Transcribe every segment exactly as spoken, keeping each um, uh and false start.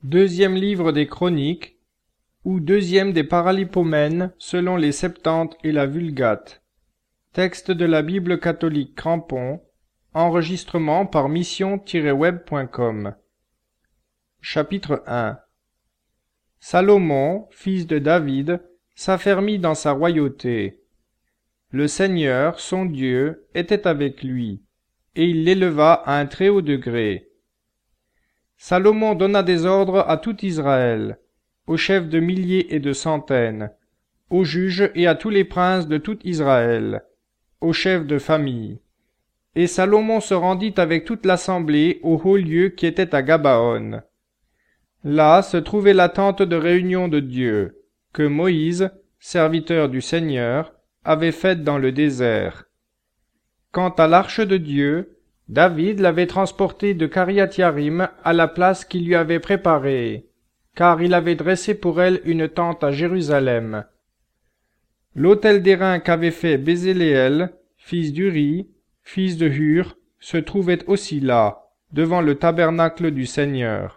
Deuxième livre des Chroniques, ou deuxième des Paralipomènes selon les Septante et la Vulgate. Texte de la Bible catholique Crampon, enregistrement par mission tiret web point com. Chapitre un. Salomon, fils de David, s'affermit dans sa royauté. Le Seigneur, son Dieu, était avec lui, et il l'éleva à un très haut degré. Salomon donna des ordres à tout Israël, aux chefs de milliers et de centaines, aux juges et à tous les princes de tout Israël, aux chefs de famille. Et Salomon se rendit avec toute l'assemblée au haut lieu qui était à Gabaon. Là se trouvait la tente de réunion de Dieu, que Moïse, serviteur du Seigneur, avait faite dans le désert. Quant à l'arche de Dieu, David l'avait transportée de Kiriath-Yarim à la place qu'il lui avait préparée, car il avait dressé pour elle une tente à Jérusalem. L'autel d'airain qu'avait fait Bézéléel, fils d'Uri, fils de Hur, se trouvait aussi là, devant le tabernacle du Seigneur.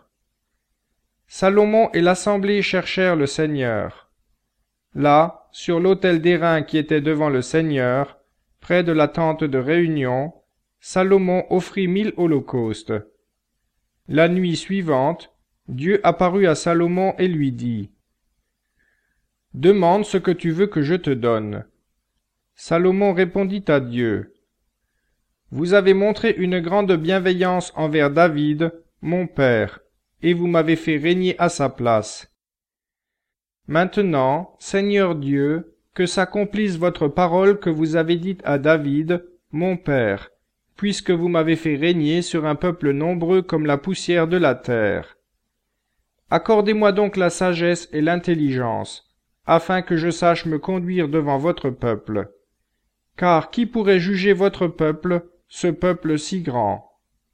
Salomon et l'assemblée cherchèrent le Seigneur. Là, sur l'autel d'airain qui était devant le Seigneur, près de la tente de réunion, Salomon offrit mille holocaustes. La nuit suivante, Dieu apparut à Salomon et lui dit : « Demande ce que tu veux que je te donne. » Salomon répondit à Dieu : « Vous avez montré une grande bienveillance envers David, mon père, et vous m'avez fait régner à sa place. Maintenant, Seigneur Dieu, que s'accomplisse votre parole que vous avez dite à David, mon père, puisque vous m'avez fait régner sur un peuple nombreux comme la poussière de la terre. Accordez-moi donc la sagesse et l'intelligence, afin que je sache me conduire devant votre peuple. Car qui pourrait juger votre peuple, ce peuple si grand ? »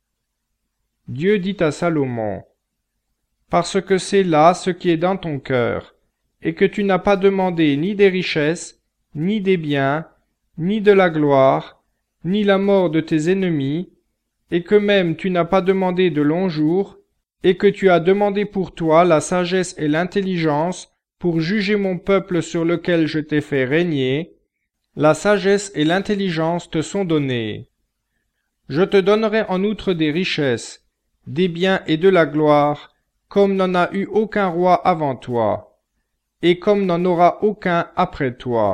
Dieu dit à Salomon : « Parce que c'est là ce qui est dans ton cœur, et que tu n'as pas demandé ni des richesses, ni des biens, ni de la gloire, ni la mort de tes ennemis, et que même tu n'as pas demandé de longs jours, et que tu as demandé pour toi la sagesse et l'intelligence pour juger mon peuple sur lequel je t'ai fait régner, la sagesse et l'intelligence te sont données. Je te donnerai en outre des richesses, des biens et de la gloire, comme n'en a eu aucun roi avant toi, et comme n'en aura aucun après toi. »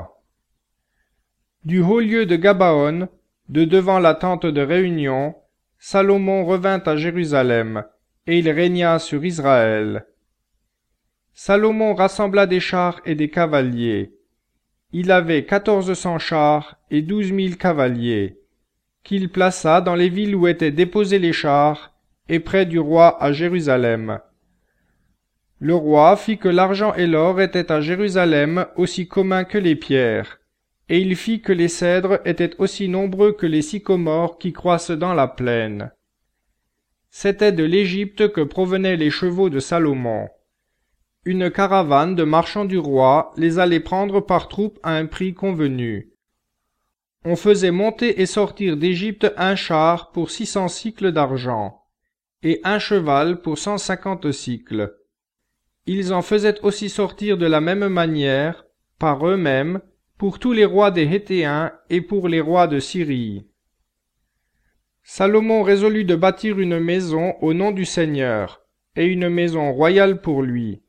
Du haut lieu de Gabaon, de devant la tente de réunion, Salomon revint à Jérusalem, et il régna sur Israël. Salomon rassembla des chars et des cavaliers. Il avait quatorze cents chars et douze mille cavaliers, qu'il plaça dans les villes où étaient déposés les chars, et près du roi à Jérusalem. Le roi fit que l'argent et l'or étaient à Jérusalem aussi communs que les pierres, et il fit que les cèdres étaient aussi nombreux que les sycomores qui croissent dans la plaine. C'était de l'Égypte que provenaient les chevaux de Salomon. Une caravane de marchands du roi les allait prendre par troupes à un prix convenu. On faisait monter et sortir d'Égypte un char pour six cents sicles d'argent, et un cheval pour cent cinquante sicles. Ils en faisaient aussi sortir de la même manière, par eux-mêmes, pour tous les rois des Héthéens et pour les rois de Syrie. Salomon résolut de bâtir une maison au nom du Seigneur, et une maison royale pour lui.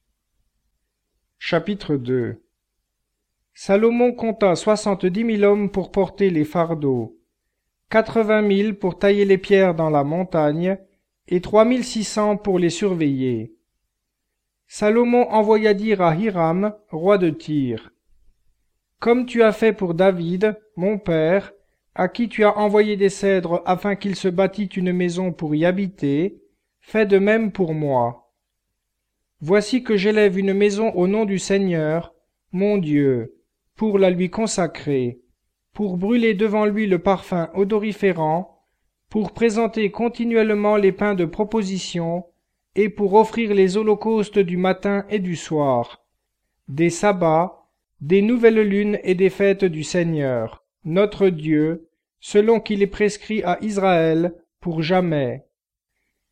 Chapitre deux. Salomon compta soixante-dix mille hommes pour porter les fardeaux, quatre-vingt mille pour tailler les pierres dans la montagne, et trois mille six cents pour les surveiller. Salomon envoya dire à Hiram, roi de Tyr : « Comme tu as fait pour David, mon père, à qui tu as envoyé des cèdres afin qu'il se bâtît une maison pour y habiter, fais de même pour moi. Voici que j'élève une maison au nom du Seigneur, mon Dieu, pour la lui consacrer, pour brûler devant lui le parfum odoriférant, pour présenter continuellement les pains de proposition, et pour offrir les holocaustes du matin et du soir, des sabbats, des nouvelles lunes et des fêtes du Seigneur, notre Dieu, selon qu'il est prescrit à Israël pour jamais.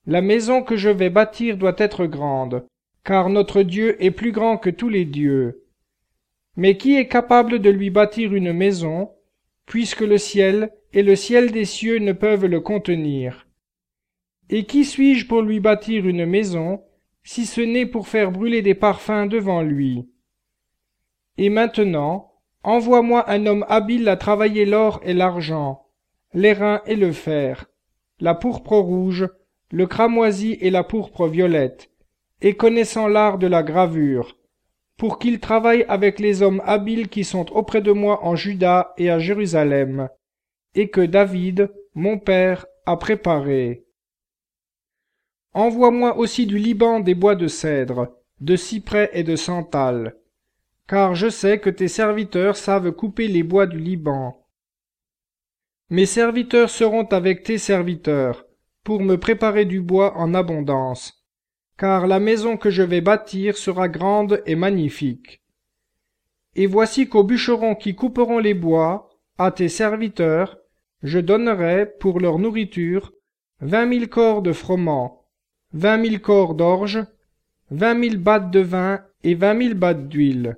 La maison que je vais bâtir doit être grande, car notre Dieu est plus grand que tous les dieux. Mais qui est capable de lui bâtir une maison, puisque le ciel et le ciel des cieux ne peuvent le contenir? Et qui suis-je pour lui bâtir une maison, si ce n'est pour faire brûler des parfums devant lui? Et maintenant, envoie-moi un homme habile à travailler l'or et l'argent, l'airain et le fer, la pourpre rouge, le cramoisi et la pourpre violette, et connaissant l'art de la gravure, pour qu'il travaille avec les hommes habiles qui sont auprès de moi en Juda et à Jérusalem, et que David, mon père, a préparé. Envoie-moi aussi du Liban des bois de cèdre, de cyprès et de santal, car je sais que tes serviteurs savent couper les bois du Liban. Mes serviteurs seront avec tes serviteurs, pour me préparer du bois en abondance, car la maison que je vais bâtir sera grande et magnifique. Et voici qu'aux bûcherons qui couperont les bois, à tes serviteurs, je donnerai, pour leur nourriture, vingt mille corps de froment, vingt mille corps d'orge, vingt mille battes de vin et vingt mille battes d'huile.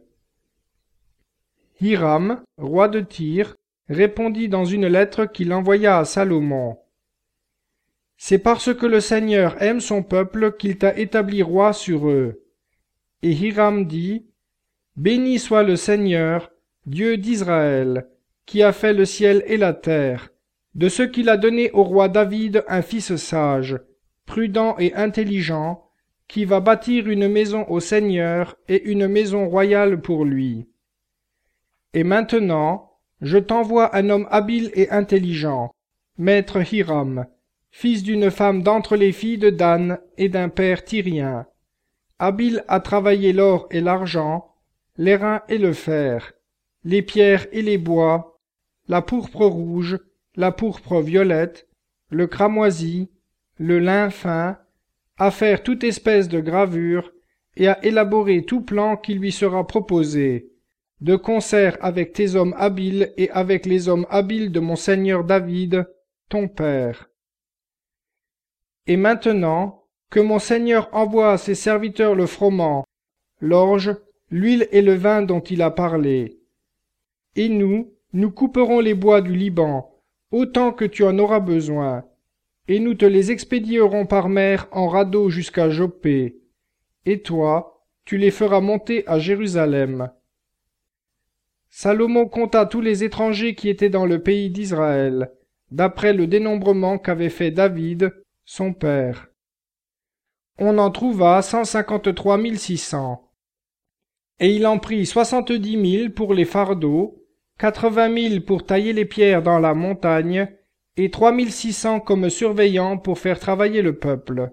Hiram, roi de Tyr, répondit dans une lettre qu'il envoya à Salomon. C'est parce que le Seigneur aime son peuple qu'il t'a établi roi sur eux. Et Hiram dit, Béni soit le Seigneur, Dieu d'Israël, qui a fait le ciel et la terre, de ce qu'il a donné au roi David un fils sage, prudent et intelligent, qui va bâtir une maison au Seigneur et une maison royale pour lui. Et maintenant, je t'envoie un homme habile et intelligent, maître Hiram, fils d'une femme d'entre les filles de Dan et d'un père tyrien, habile à travailler l'or et l'argent, l'airain et le fer, les pierres et les bois, la pourpre rouge, la pourpre violette, le cramoisi, le lin fin, à faire toute espèce de gravure et à élaborer tout plan qui lui sera proposé, de concert avec tes hommes habiles et avec les hommes habiles de mon seigneur David, ton père. Et maintenant, que mon seigneur envoie à ses serviteurs le froment, l'orge, l'huile et le vin dont il a parlé. Et nous, nous couperons les bois du Liban, autant que tu en auras besoin, et nous te les expédierons par mer en radeau jusqu'à Joppé, et toi, tu les feras monter à Jérusalem. Salomon compta tous les étrangers qui étaient dans le pays d'Israël, d'après le dénombrement qu'avait fait David, son père. On en trouva cent cinquante-trois mille six cents. Et il en prit soixante-dix mille pour les fardeaux, quatre-vingt mille pour tailler les pierres dans la montagne, et trois mille six cents comme surveillants pour faire travailler le peuple.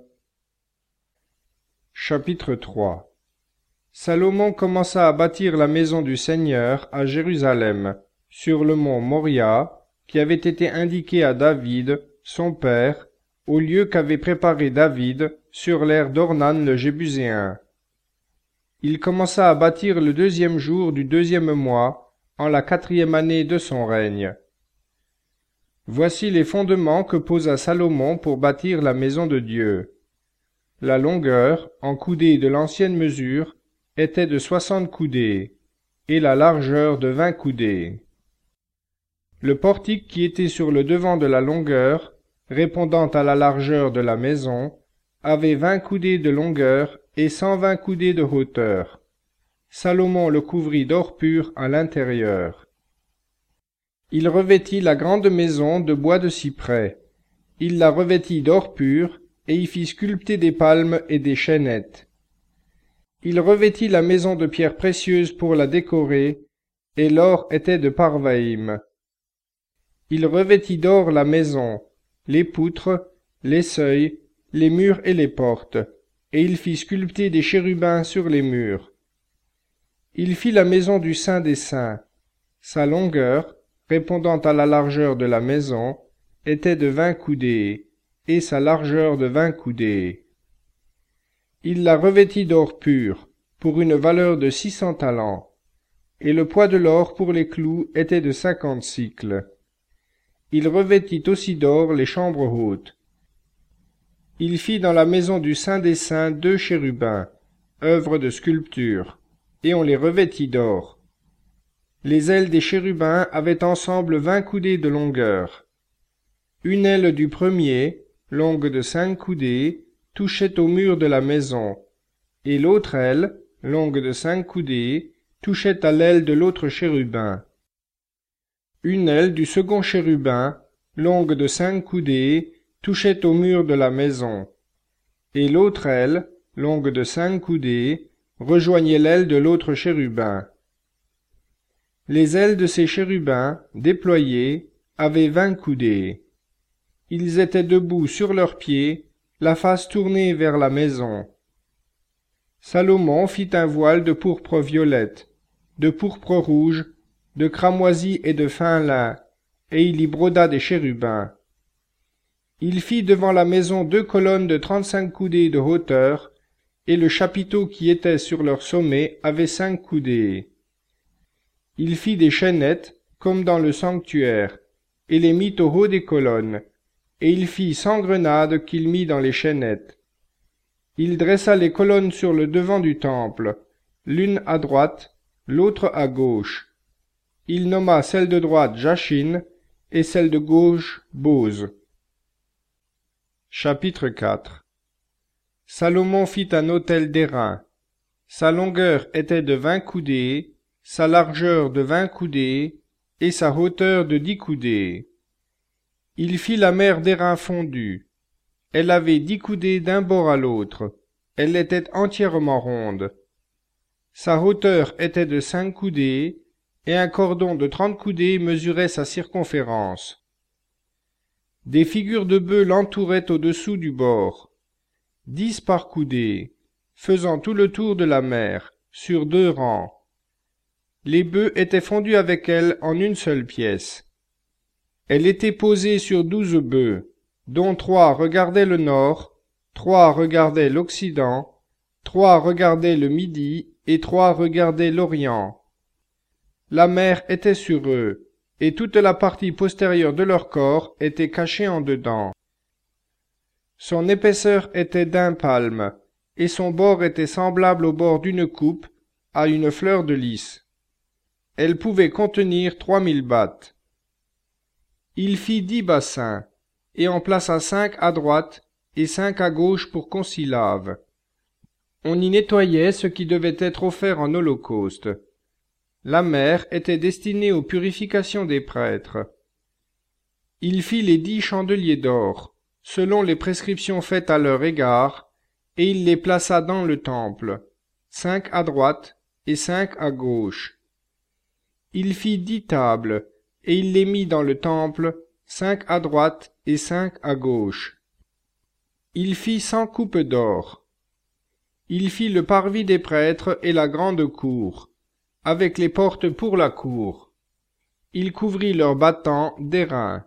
Chapitre trois. Salomon commença à bâtir la maison du Seigneur à Jérusalem, sur le mont Moria, qui avait été indiqué à David, son père, au lieu qu'avait préparé David sur l'aire d'Ornan le Jébuséen. Il commença à bâtir le deuxième jour du deuxième mois, en la quatrième année de son règne. Voici les fondements que posa Salomon pour bâtir la maison de Dieu. La longueur, en coudées de l'ancienne mesure, était de soixante coudées, et la largeur de vingt coudées. Le portique qui était sur le devant de la longueur, répondant à la largeur de la maison, avait vingt coudées de longueur et cent vingt coudées de hauteur. Salomon le couvrit d'or pur à l'intérieur. Il revêtit la grande maison de bois de cyprès. Il la revêtit d'or pur, et y fit sculpter des palmes et des chênettes. Il revêtit la maison de pierres précieuses pour la décorer, et l'or était de Parvaïm. Il revêtit d'or la maison, les poutres, les seuils, les murs et les portes, et il fit sculpter des chérubins sur les murs. Il fit la maison du Saint des Saints. Sa longueur, répondant à la largeur de la maison, était de vingt coudées, et sa largeur de vingt coudées. Il la revêtit d'or pur, pour une valeur de six cents talents, et le poids de l'or pour les clous était de cinquante sicles. Il revêtit aussi d'or les chambres hautes. Il fit dans la maison du Saint des Saints deux chérubins, œuvre de sculpture, et on les revêtit d'or. Les ailes des chérubins avaient ensemble vingt coudées de longueur. Une aile du premier, longue de cinq coudées, touchait au mur de la maison, et l'autre aile, longue de cinq coudées, touchait à l'aile de l'autre chérubin. Une aile du second chérubin, longue de cinq coudées, touchait au mur de la maison, et l'autre aile, longue de cinq coudées, rejoignait l'aile de l'autre chérubin. Les ailes de ces chérubins, déployées, avaient vingt coudées. Ils étaient debout sur leurs pieds, la face tournée vers la maison. Salomon fit un voile de pourpre violette, de pourpre rouge, de cramoisi et de fin lin, et il y broda des chérubins. Il fit devant la maison deux colonnes de trente-cinq coudées de hauteur, et le chapiteau qui était sur leur sommet avait cinq coudées. Il fit des chaînettes, comme dans le sanctuaire, et les mit au haut des colonnes, et il fit cent grenades qu'il mit dans les chaînettes. Il dressa les colonnes sur le devant du temple, l'une à droite, l'autre à gauche. Il nomma celle de droite Jachin, et celle de gauche Bose. Chapitre quatre. Salomon fit un autel d'airain. Sa longueur était de vingt coudées, sa largeur de vingt coudées, et sa hauteur de dix coudées. Il fit la mer d'airain fondu. Elle avait dix coudées d'un bord à l'autre. Elle était entièrement ronde. Sa hauteur était de cinq coudées, et un cordon de trente coudées mesurait sa circonférence. Des figures de bœufs l'entouraient au-dessous du bord, dix par coudée, faisant tout le tour de la mer, sur deux rangs. Les bœufs étaient fondus avec elle en une seule pièce. Elle était posée sur douze bœufs, dont trois regardaient le nord, trois regardaient l'occident, trois regardaient le midi et trois regardaient l'orient. La mer était sur eux, et toute la partie postérieure de leur corps était cachée en dedans. Son épaisseur était d'un palme, et son bord était semblable au bord d'une coupe, à une fleur de lys. Elle pouvait contenir trois mille battes. Il fit dix bassins, et en plaça cinq à droite et cinq à gauche pour qu'on s'y lave. On y nettoyait ce qui devait être offert en holocauste. La mer était destinée aux purifications des prêtres. Il fit les dix chandeliers d'or, selon les prescriptions faites à leur égard, et il les plaça dans le temple, cinq à droite et cinq à gauche. Il fit dix tables, et il les mit dans le temple, cinq à droite et cinq à gauche. Il fit cent coupes d'or. Il fit le parvis des prêtres et la grande cour, avec les portes pour la cour. Il couvrit leurs battants d'airain.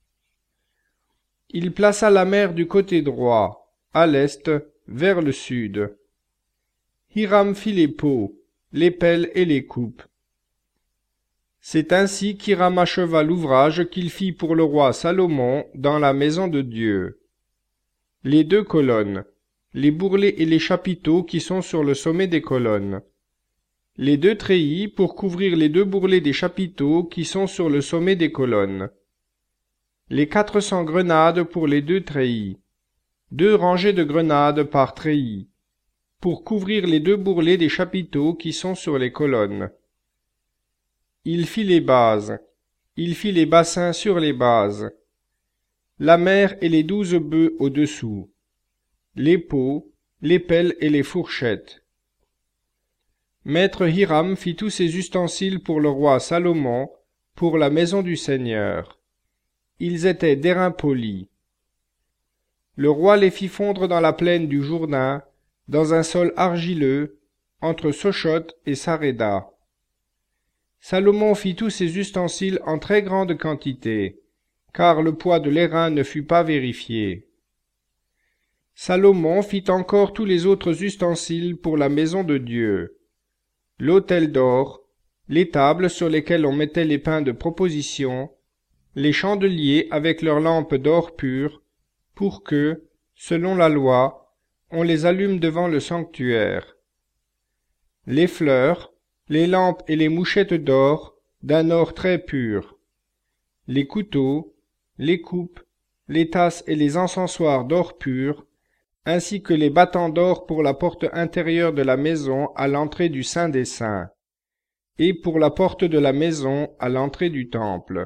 Il plaça la mer du côté droit, à l'est, vers le sud. Hiram fit les pots, les pelles et les coupes. C'est ainsi qu'Hiram acheva l'ouvrage qu'il fit pour le roi Salomon dans la maison de Dieu. Les deux colonnes, les bourrelets et les chapiteaux qui sont sur le sommet des colonnes. Les deux treillis pour couvrir les deux bourrelets des chapiteaux qui sont sur le sommet des colonnes. Les quatre cents grenades pour les deux treillis. Deux rangées de grenades par treillis, pour couvrir les deux bourrelets des chapiteaux qui sont sur les colonnes. Il fit les bases. Il fit les bassins sur les bases. La mer et les douze bœufs au-dessous. Les pots, les pelles et les fourchettes. Maître Hiram fit tous ces ustensiles pour le roi Salomon, pour la maison du Seigneur. Ils étaient d'airain poli. Le roi les fit fondre dans la plaine du Jourdain, dans un sol argileux, entre Sochot et Sareda. Salomon fit tous ces ustensiles en très grande quantité, car le poids de l'airain ne fut pas vérifié. Salomon fit encore tous les autres ustensiles pour la maison de Dieu. L'autel d'or, les tables sur lesquelles on mettait les pains de proposition, les chandeliers avec leurs lampes d'or pur, pour que, selon la loi, on les allume devant le sanctuaire. Les fleurs, les lampes et les mouchettes d'or, d'un or très pur. Les couteaux, les coupes, les tasses et les encensoirs d'or pur, ainsi que les battants d'or pour la porte intérieure de la maison à l'entrée du Saint des Saints, et pour la porte de la maison à l'entrée du temple.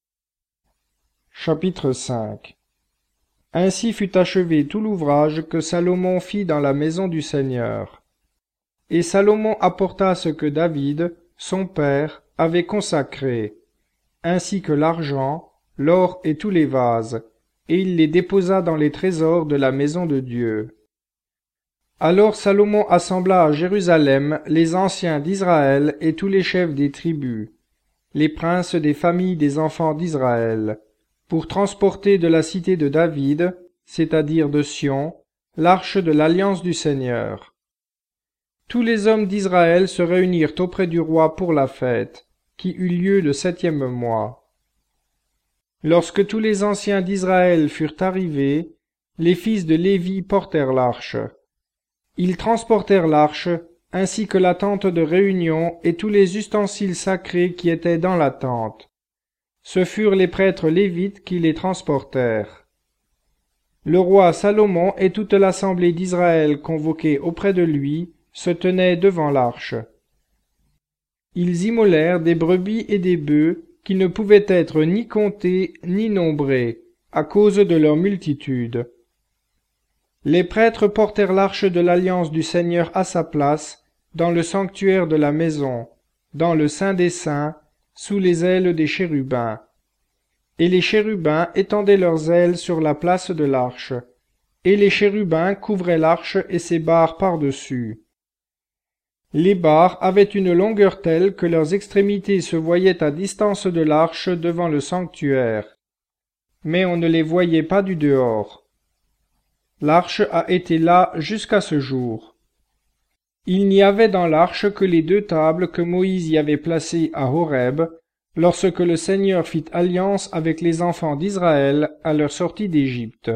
Chapitre cinq. Ainsi fut achevé tout l'ouvrage que Salomon fit dans la maison du Seigneur. Et Salomon apporta ce que David, son père, avait consacré, ainsi que l'argent, l'or et tous les vases, et il les déposa dans les trésors de la maison de Dieu. Alors Salomon assembla à Jérusalem les anciens d'Israël et tous les chefs des tribus, les princes des familles des enfants d'Israël, pour transporter de la cité de David, c'est-à-dire de Sion, l'arche de l'alliance du Seigneur. Tous les hommes d'Israël se réunirent auprès du roi pour la fête, qui eut lieu le septième mois. Lorsque tous les anciens d'Israël furent arrivés, les fils de Lévi portèrent l'arche. Ils transportèrent l'arche, ainsi que la tente de réunion et tous les ustensiles sacrés qui étaient dans la tente. Ce furent les prêtres lévites qui les transportèrent. Le roi Salomon et toute l'assemblée d'Israël convoquée auprès de lui se tenaient devant l'arche. Ils immolèrent des brebis et des bœufs qui ne pouvaient être ni comptés ni nombrés, à cause de leur multitude. Les prêtres portèrent l'arche de l'alliance du Seigneur à sa place, dans le sanctuaire de la maison, dans le Saint des Saints, sous les ailes des chérubins. Et les chérubins étendaient leurs ailes sur la place de l'arche, et les chérubins couvraient l'arche et ses barres par-dessus. Les barres avaient une longueur telle que leurs extrémités se voyaient à distance de l'arche devant le sanctuaire, mais on ne les voyait pas du dehors. L'arche a été là jusqu'à ce jour. Il n'y avait dans l'arche que les deux tables que Moïse y avait placées à Horeb, lorsque le Seigneur fit alliance avec les enfants d'Israël à leur sortie d'Égypte.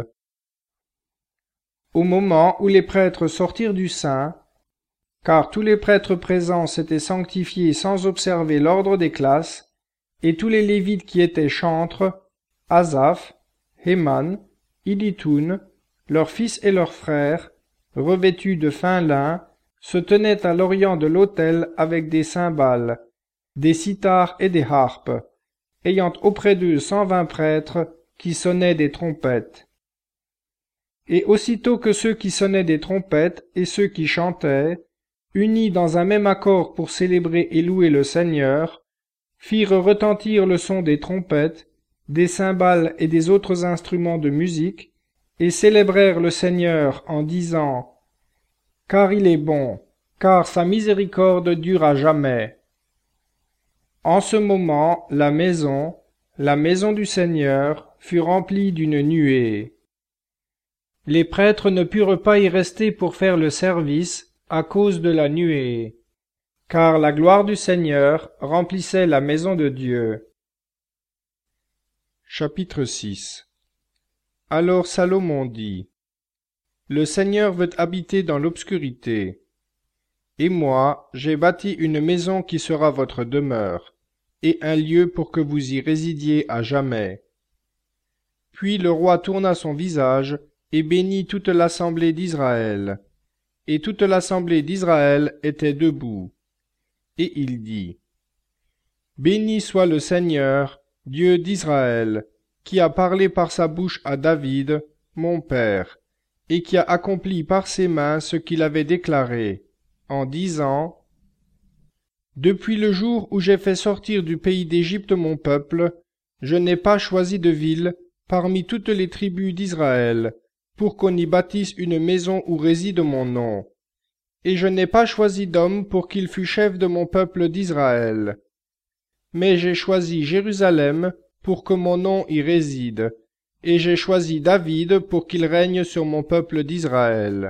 Au moment où les prêtres sortirent du Saint, car tous les prêtres présents s'étaient sanctifiés sans observer l'ordre des classes, et tous les Lévites qui étaient chantres, Asaph, Héman, Iditoun, leurs fils et leurs frères, revêtus de fin lin, se tenaient à l'orient de l'autel avec des cymbales, des cithars et des harpes, ayant auprès d'eux cent vingt prêtres qui sonnaient des trompettes. Et aussitôt que ceux qui sonnaient des trompettes et ceux qui chantaient, unis dans un même accord pour célébrer et louer le Seigneur, firent retentir le son des trompettes, des cymbales et des autres instruments de musique, et célébrèrent le Seigneur en disant « Car il est bon, car sa miséricorde dure à jamais. » En ce moment, la maison, la maison du Seigneur, fut remplie d'une nuée. Les prêtres ne purent pas y rester pour faire le service, à cause de la nuée, car la gloire du Seigneur remplissait la maison de Dieu. Chapitre six. Alors Salomon dit, Le Seigneur veut habiter dans l'obscurité. Et moi, j'ai bâti une maison qui sera votre demeure, et un lieu pour que vous y résidiez à jamais. Puis le roi tourna son visage et bénit toute l'assemblée d'Israël. Et toute l'assemblée d'Israël était debout. Et il dit, Béni soit le Seigneur, Dieu d'Israël, qui a parlé par sa bouche à David, mon père, et qui a accompli par ses mains ce qu'il avait déclaré, en disant, Depuis le jour où j'ai fait sortir du pays d'Égypte mon peuple, je n'ai pas choisi de ville parmi toutes les tribus d'Israël, pour qu'on y bâtisse une maison où réside mon nom. Et je n'ai pas choisi d'homme pour qu'il fût chef de mon peuple d'Israël. Mais j'ai choisi Jérusalem pour que mon nom y réside, et j'ai choisi David pour qu'il règne sur mon peuple d'Israël.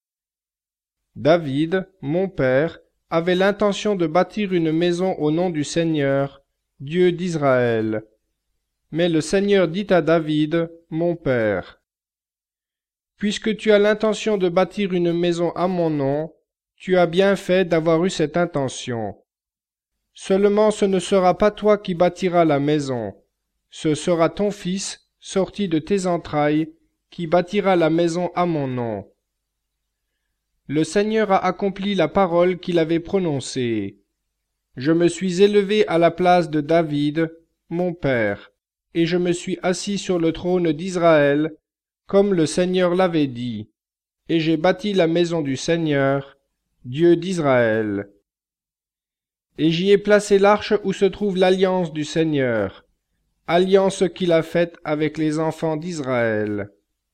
David, mon père, avait l'intention de bâtir une maison au nom du Seigneur, Dieu d'Israël. Mais le Seigneur dit à David, mon père, Puisque tu as l'intention de bâtir une maison à mon nom, tu as bien fait d'avoir eu cette intention. Seulement ce ne sera pas toi qui bâtiras la maison, ce sera ton fils, sorti de tes entrailles, qui bâtira la maison à mon nom. Le Seigneur a accompli la parole qu'il avait prononcée. Je me suis élevé à la place de David, mon père, et je me suis assis sur le trône d'Israël, comme le Seigneur l'avait dit, et j'ai bâti la maison du Seigneur, Dieu d'Israël. Et j'y ai placé l'arche où se trouve l'alliance du Seigneur, alliance qu'il a faite avec les enfants d'Israël.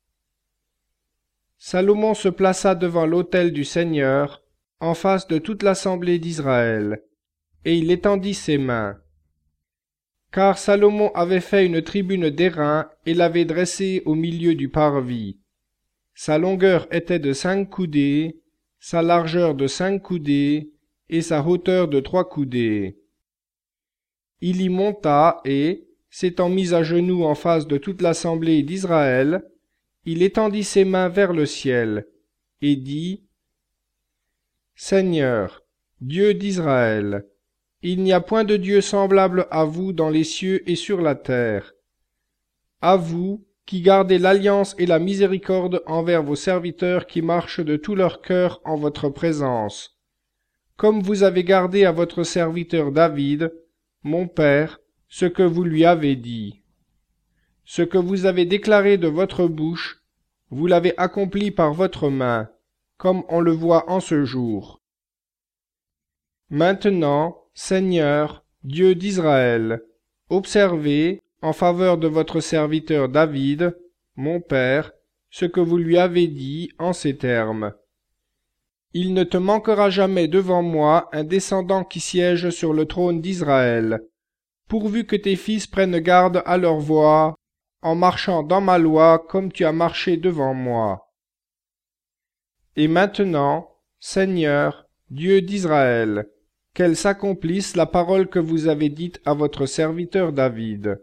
Salomon se plaça devant l'autel du Seigneur, en face de toute l'assemblée d'Israël, et il étendit ses mains. Car Salomon avait fait une tribune d'airain et l'avait dressée au milieu du parvis. Sa longueur était de cinq coudées, sa largeur de cinq coudées, et sa hauteur de trois coudées. Il y monta et, s'étant mis à genoux en face de toute l'assemblée d'Israël, il étendit ses mains vers le ciel, et dit, « Seigneur, Dieu d'Israël, il n'y a point de Dieu semblable à vous dans les cieux et sur la terre. À vous, qui gardez l'alliance et la miséricorde envers vos serviteurs qui marchent de tout leur cœur en votre présence, comme vous avez gardé à votre serviteur David, mon père, ce que vous lui avez dit. Ce que vous avez déclaré de votre bouche, vous l'avez accompli par votre main, comme on le voit en ce jour. Maintenant, Seigneur, Dieu d'Israël, observez, en faveur de votre serviteur David, mon père, ce que vous lui avez dit en ces termes. Il ne te manquera jamais devant moi un descendant qui siège sur le trône d'Israël, pourvu que tes fils prennent garde à leur voie, en marchant dans ma loi comme tu as marché devant moi. Et maintenant, Seigneur, Dieu d'Israël, qu'elle s'accomplisse la parole que vous avez dite à votre serviteur David.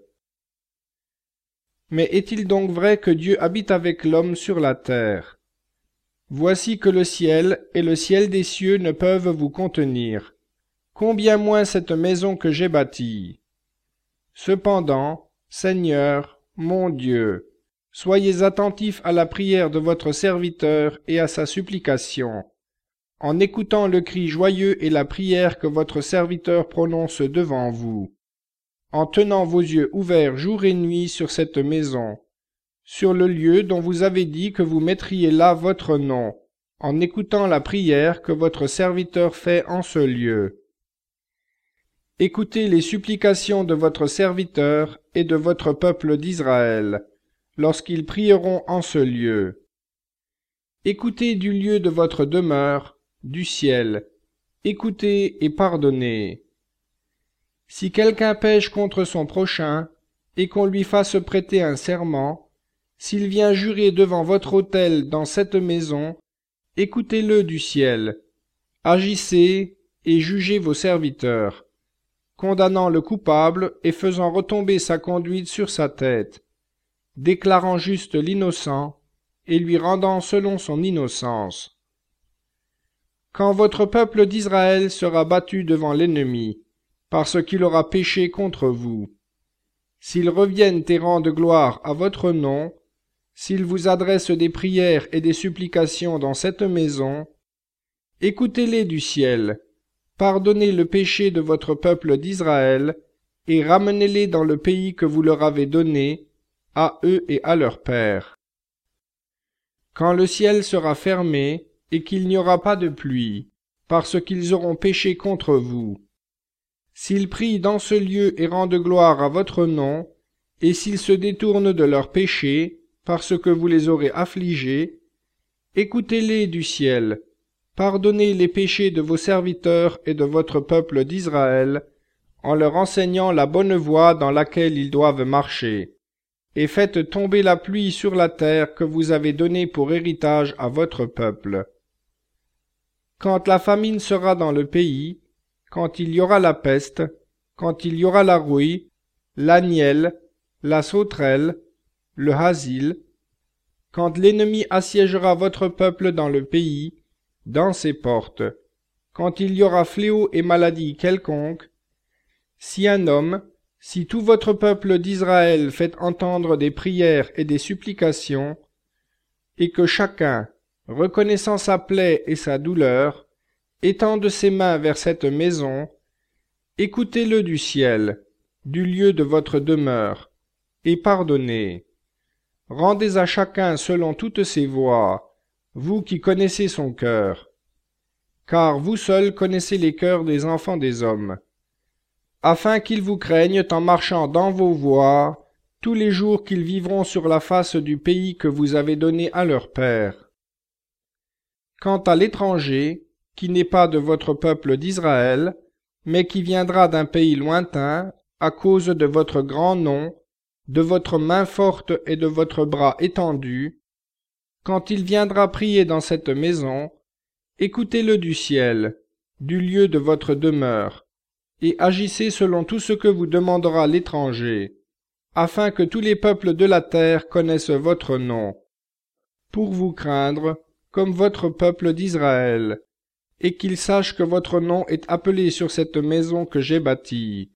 Mais est-il donc vrai que Dieu habite avec l'homme sur la terre? Voici que le ciel et le ciel des cieux ne peuvent vous contenir, combien moins cette maison que j'ai bâtie. Cependant, Seigneur, mon Dieu, soyez attentifs à la prière de votre serviteur et à sa supplication, en écoutant le cri joyeux et la prière que votre serviteur prononce devant vous, en tenant vos yeux ouverts jour et nuit sur cette maison, sur le lieu dont vous avez dit que vous mettriez là votre nom, en écoutant la prière que votre serviteur fait en ce lieu. Écoutez les supplications de votre serviteur et de votre peuple d'Israël, lorsqu'ils prieront en ce lieu. Écoutez du lieu de votre demeure, du ciel, écoutez et pardonnez. Si quelqu'un pêche contre son prochain, et qu'on lui fasse prêter un serment, s'il vient jurer devant votre autel dans cette maison, écoutez-le du ciel, agissez et jugez vos serviteurs, condamnant le coupable et faisant retomber sa conduite sur sa tête, déclarant juste l'innocent et lui rendant selon son innocence. Quand votre peuple d'Israël sera battu devant l'ennemi, parce qu'il aura péché contre vous, s'ils reviennent et rendent gloire à votre nom, s'ils vous adressent des prières et des supplications dans cette maison, écoutez-les du ciel, pardonnez le péché de votre peuple d'Israël, et ramenez-les dans le pays que vous leur avez donné, à eux et à leurs pères. Quand le ciel sera fermé, et qu'il n'y aura pas de pluie, parce qu'ils auront péché contre vous, s'ils prient dans ce lieu et rendent gloire à votre nom, et s'ils se détournent de leurs péchés, parce que vous les aurez affligés, écoutez-les du ciel, pardonnez les péchés de vos serviteurs et de votre peuple d'Israël, en leur enseignant la bonne voie dans laquelle ils doivent marcher, et faites tomber la pluie sur la terre que vous avez donnée pour héritage à votre peuple. Quand la famine sera dans le pays, quand il y aura la peste, quand il y aura la rouille, l'agnelle, la sauterelle, le hasil, quand l'ennemi assiégera votre peuple dans le pays, dans ses portes, quand il y aura fléau et maladie quelconque, si un homme, si tout votre peuple d'Israël fait entendre des prières et des supplications, et que chacun, reconnaissant sa plaie et sa douleur, étende ses mains vers cette maison, écoutez-le du ciel, du lieu de votre demeure, et pardonnez. Rendez à chacun selon toutes ses voies, vous qui connaissez son cœur. Car vous seuls connaissez les cœurs des enfants des hommes, afin qu'ils vous craignent en marchant dans vos voies, tous les jours qu'ils vivront sur la face du pays que vous avez donné à leur père. Quant à l'étranger, qui n'est pas de votre peuple d'Israël, mais qui viendra d'un pays lointain, à cause de votre grand nom, de votre main forte et de votre bras étendu, quand il viendra prier dans cette maison, écoutez-le du ciel, du lieu de votre demeure, et agissez selon tout ce que vous demandera l'étranger, afin que tous les peuples de la terre connaissent votre nom, pour vous craindre, comme votre peuple d'Israël, et qu'ils sachent que votre nom est appelé sur cette maison que j'ai bâtie.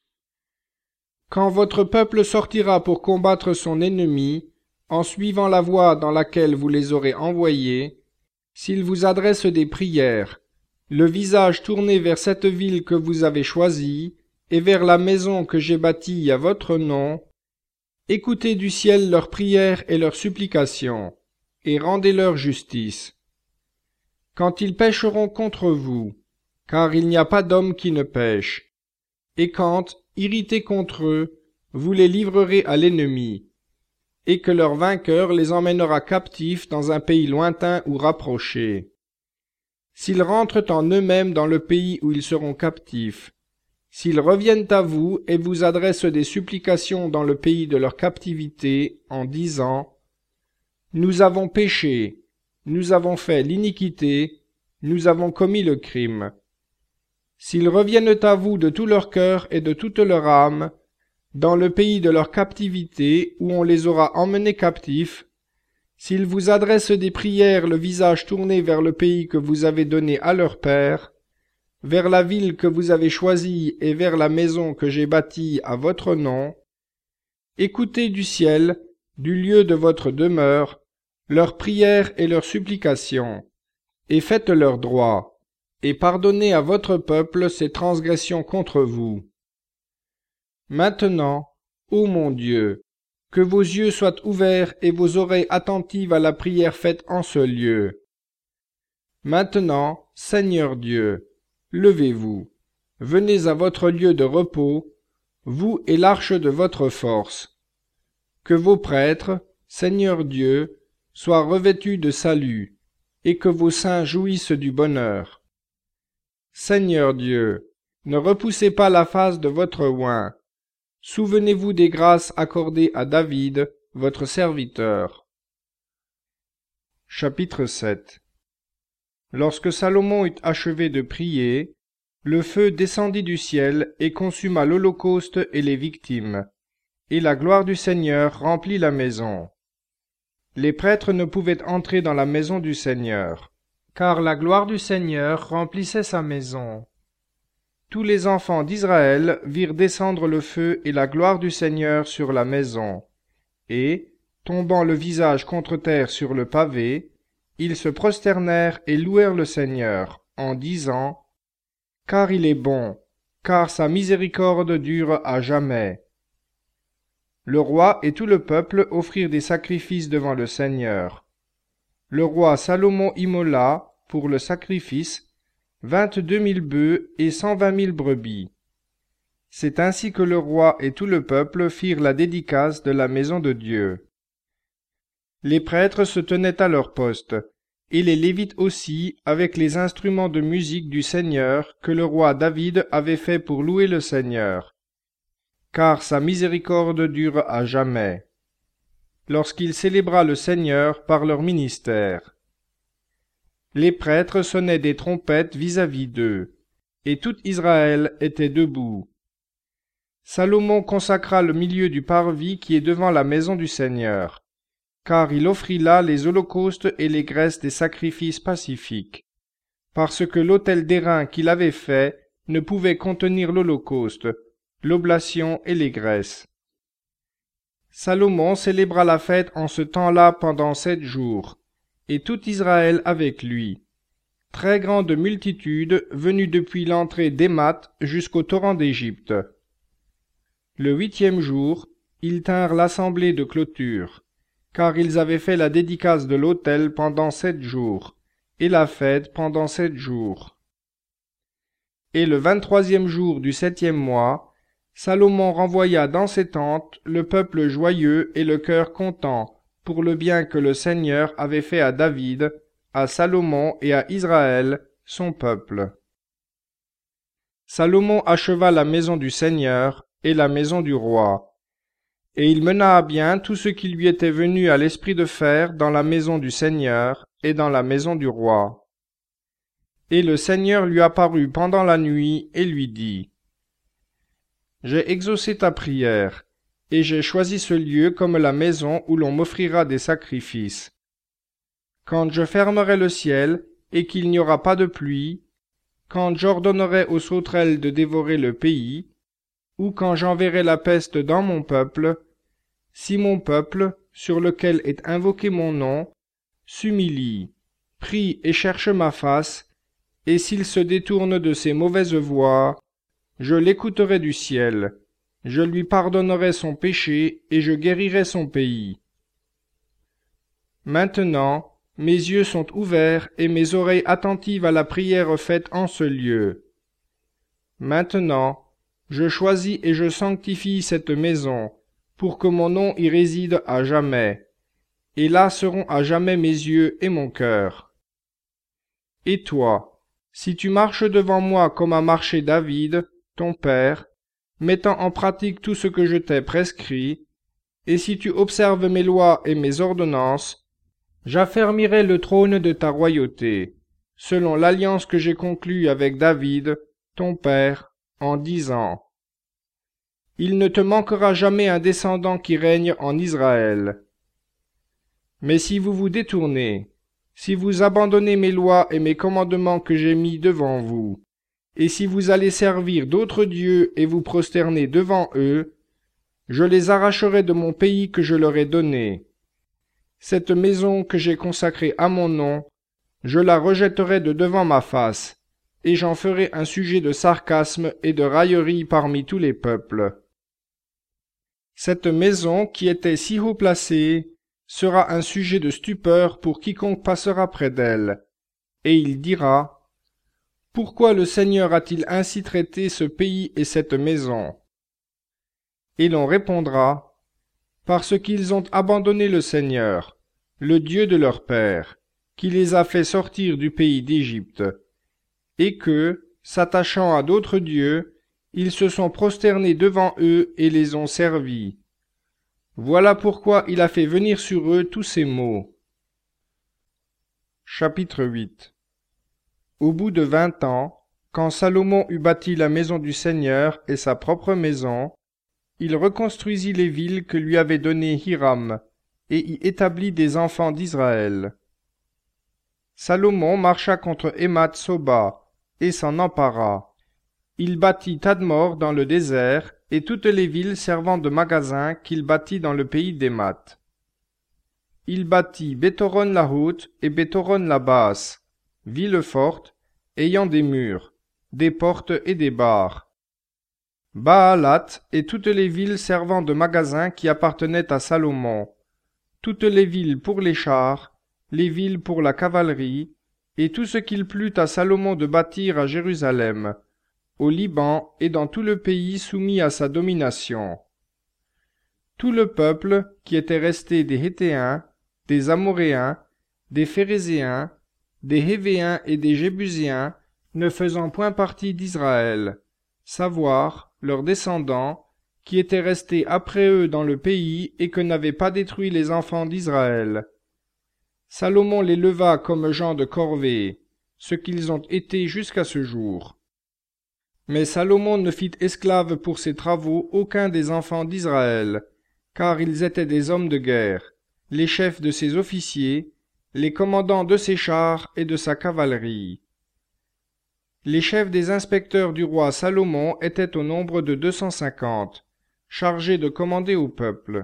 Quand votre peuple sortira pour combattre son ennemi, en suivant la voie dans laquelle vous les aurez envoyés, s'il vous adresse des prières, le visage tourné vers cette ville que vous avez choisie, et vers la maison que j'ai bâtie à votre nom, écoutez du ciel leurs prières et leurs supplications, et rendez-leur justice. Quand ils pécheront contre vous, car il n'y a pas d'homme qui ne pêche, et quand, irrités contre eux, vous les livrerez à l'ennemi, et que leur vainqueur les emmènera captifs dans un pays lointain ou rapproché. S'ils rentrent en eux-mêmes dans le pays où ils seront captifs, s'ils reviennent à vous et vous adressent des supplications dans le pays de leur captivité, en disant « Nous avons péché, nous avons fait l'iniquité, nous avons commis le crime », s'ils reviennent à vous de tout leur cœur et de toute leur âme, dans le pays de leur captivité où on les aura emmenés captifs, s'ils vous adressent des prières le visage tourné vers le pays que vous avez donné à leur père, vers la ville que vous avez choisie et vers la maison que j'ai bâtie à votre nom, écoutez du ciel, du lieu de votre demeure, leurs prières et leurs supplications, et faites leur droit, et pardonnez à votre peuple ses transgressions contre vous. Maintenant, ô mon Dieu, que vos yeux soient ouverts et vos oreilles attentives à la prière faite en ce lieu. Maintenant, Seigneur Dieu, levez-vous, venez à votre lieu de repos, vous et l'arche de votre force. Que vos prêtres, Seigneur Dieu, soient revêtus de salut, et que vos saints jouissent du bonheur. Seigneur Dieu, ne repoussez pas la face de votre oint. Souvenez-vous des grâces accordées à David, votre serviteur. Chapitre sept. Lorsque Salomon eut achevé de prier, le feu descendit du ciel et consuma l'holocauste et les victimes, et la gloire du Seigneur remplit la maison. Les prêtres ne pouvaient entrer dans la maison du Seigneur, car la gloire du Seigneur remplissait sa maison. Tous les enfants d'Israël virent descendre le feu et la gloire du Seigneur sur la maison, et, tombant le visage contre terre sur le pavé, ils se prosternèrent et louèrent le Seigneur, en disant « Car il est bon, car sa miséricorde dure à jamais. » Le roi et tout le peuple offrirent des sacrifices devant le Seigneur. Le roi Salomon immola, pour le sacrifice, vingt-deux mille bœufs et cent vingt mille brebis. C'est ainsi que le roi et tout le peuple firent la dédicace de la maison de Dieu. Les prêtres se tenaient à leur poste, et les Lévites aussi, avec les instruments de musique du Seigneur que le roi David avait fait pour louer le Seigneur. Car sa miséricorde dure à jamais. Lorsqu'il célébra le Seigneur par leur ministère. Les prêtres sonnaient des trompettes vis-à-vis d'eux, et tout Israël était debout. Salomon consacra le milieu du parvis qui est devant la maison du Seigneur, car il offrit là les holocaustes et les graisses des sacrifices pacifiques, parce que l'autel d'airain qu'il avait fait ne pouvait contenir l'holocauste, l'oblation et les graisses. Salomon célébra la fête en ce temps-là pendant sept jours, et tout Israël avec lui. Très grande multitude venue depuis l'entrée d'Émat jusqu'au torrent d'Égypte. Le huitième jour, ils tinrent l'assemblée de clôture, car ils avaient fait la dédicace de l'autel pendant sept jours, et la fête pendant sept jours. Et le vingt-troisième jour du septième mois, Salomon renvoya dans ses tentes le peuple joyeux et le cœur content pour le bien que le Seigneur avait fait à David, à Salomon et à Israël, son peuple. Salomon acheva la maison du Seigneur et la maison du roi, et il mena à bien tout ce qui lui était venu à l'esprit de faire dans la maison du Seigneur et dans la maison du roi. Et le Seigneur lui apparut pendant la nuit et lui dit : J'ai exaucé ta prière, et j'ai choisi ce lieu comme la maison où l'on m'offrira des sacrifices. Quand je fermerai le ciel, et qu'il n'y aura pas de pluie, quand j'ordonnerai aux sauterelles de dévorer le pays, ou quand j'enverrai la peste dans mon peuple, si mon peuple, sur lequel est invoqué mon nom, s'humilie, prie et cherche ma face, et s'il se détourne de ses mauvaises voies, je l'écouterai du ciel, je lui pardonnerai son péché et je guérirai son pays. Maintenant, mes yeux sont ouverts et mes oreilles attentives à la prière faite en ce lieu. Maintenant, je choisis et je sanctifie cette maison, pour que mon nom y réside à jamais, et là seront à jamais mes yeux et mon cœur. Et toi, si tu marches devant moi comme a marché David, ton père, mettant en pratique tout ce que je t'ai prescrit, et si tu observes mes lois et mes ordonnances, j'affermirai le trône de ta royauté, selon l'alliance que j'ai conclue avec David, ton père, en disant : Il ne te manquera jamais un descendant qui règne en Israël. Mais si vous vous détournez, si vous abandonnez mes lois et mes commandements que j'ai mis devant vous, et si vous allez servir d'autres dieux et vous prosterner devant eux, je les arracherai de mon pays que je leur ai donné. Cette maison que j'ai consacrée à mon nom, je la rejetterai de devant ma face, et j'en ferai un sujet de sarcasme et de raillerie parmi tous les peuples. Cette maison qui était si haut placée sera un sujet de stupeur pour quiconque passera près d'elle, et il dira : Pourquoi le Seigneur a-t-il ainsi traité ce pays et cette maison ? Et l'on répondra : Parce qu'ils ont abandonné le Seigneur, le Dieu de leur père, qui les a fait sortir du pays d'Égypte, et que, s'attachant à d'autres dieux, ils se sont prosternés devant eux et les ont servis. Voilà pourquoi il a fait venir sur eux tous ces maux. Chapitre huit. Au bout de vingt ans, quand Salomon eut bâti la maison du Seigneur et sa propre maison, il reconstruisit les villes que lui avait données Hiram, et y établit des enfants d'Israël. Salomon marcha contre Émat Soba, et s'en empara. Il bâtit Tadmor dans le désert, et toutes les villes servant de magasins qu'il bâtit dans le pays d'Émat. Il bâtit Béthoron la haute et Béthoron la basse, villes fortes, ayant des murs, des portes et des barres. Baalat et toutes les villes servant de magasins qui appartenaient à Salomon, toutes les villes pour les chars, les villes pour la cavalerie, et tout ce qu'il plut à Salomon de bâtir à Jérusalem, au Liban et dans tout le pays soumis à sa domination. Tout le peuple qui était resté des Héthéens, des Amoréens, des Phérézéens, des Hévéens et des Jébuséens, ne faisant point partie d'Israël, savoir leurs descendants, qui étaient restés après eux dans le pays et que n'avaient pas détruit les enfants d'Israël. Salomon les leva comme gens de corvée, ce qu'ils ont été jusqu'à ce jour. Mais Salomon ne fit esclave pour ses travaux aucun des enfants d'Israël, car ils étaient des hommes de guerre, les chefs de ses officiers, les commandants de ses chars et de sa cavalerie. Les chefs des inspecteurs du roi Salomon étaient au nombre de deux cent cinquante, chargés de commander au peuple.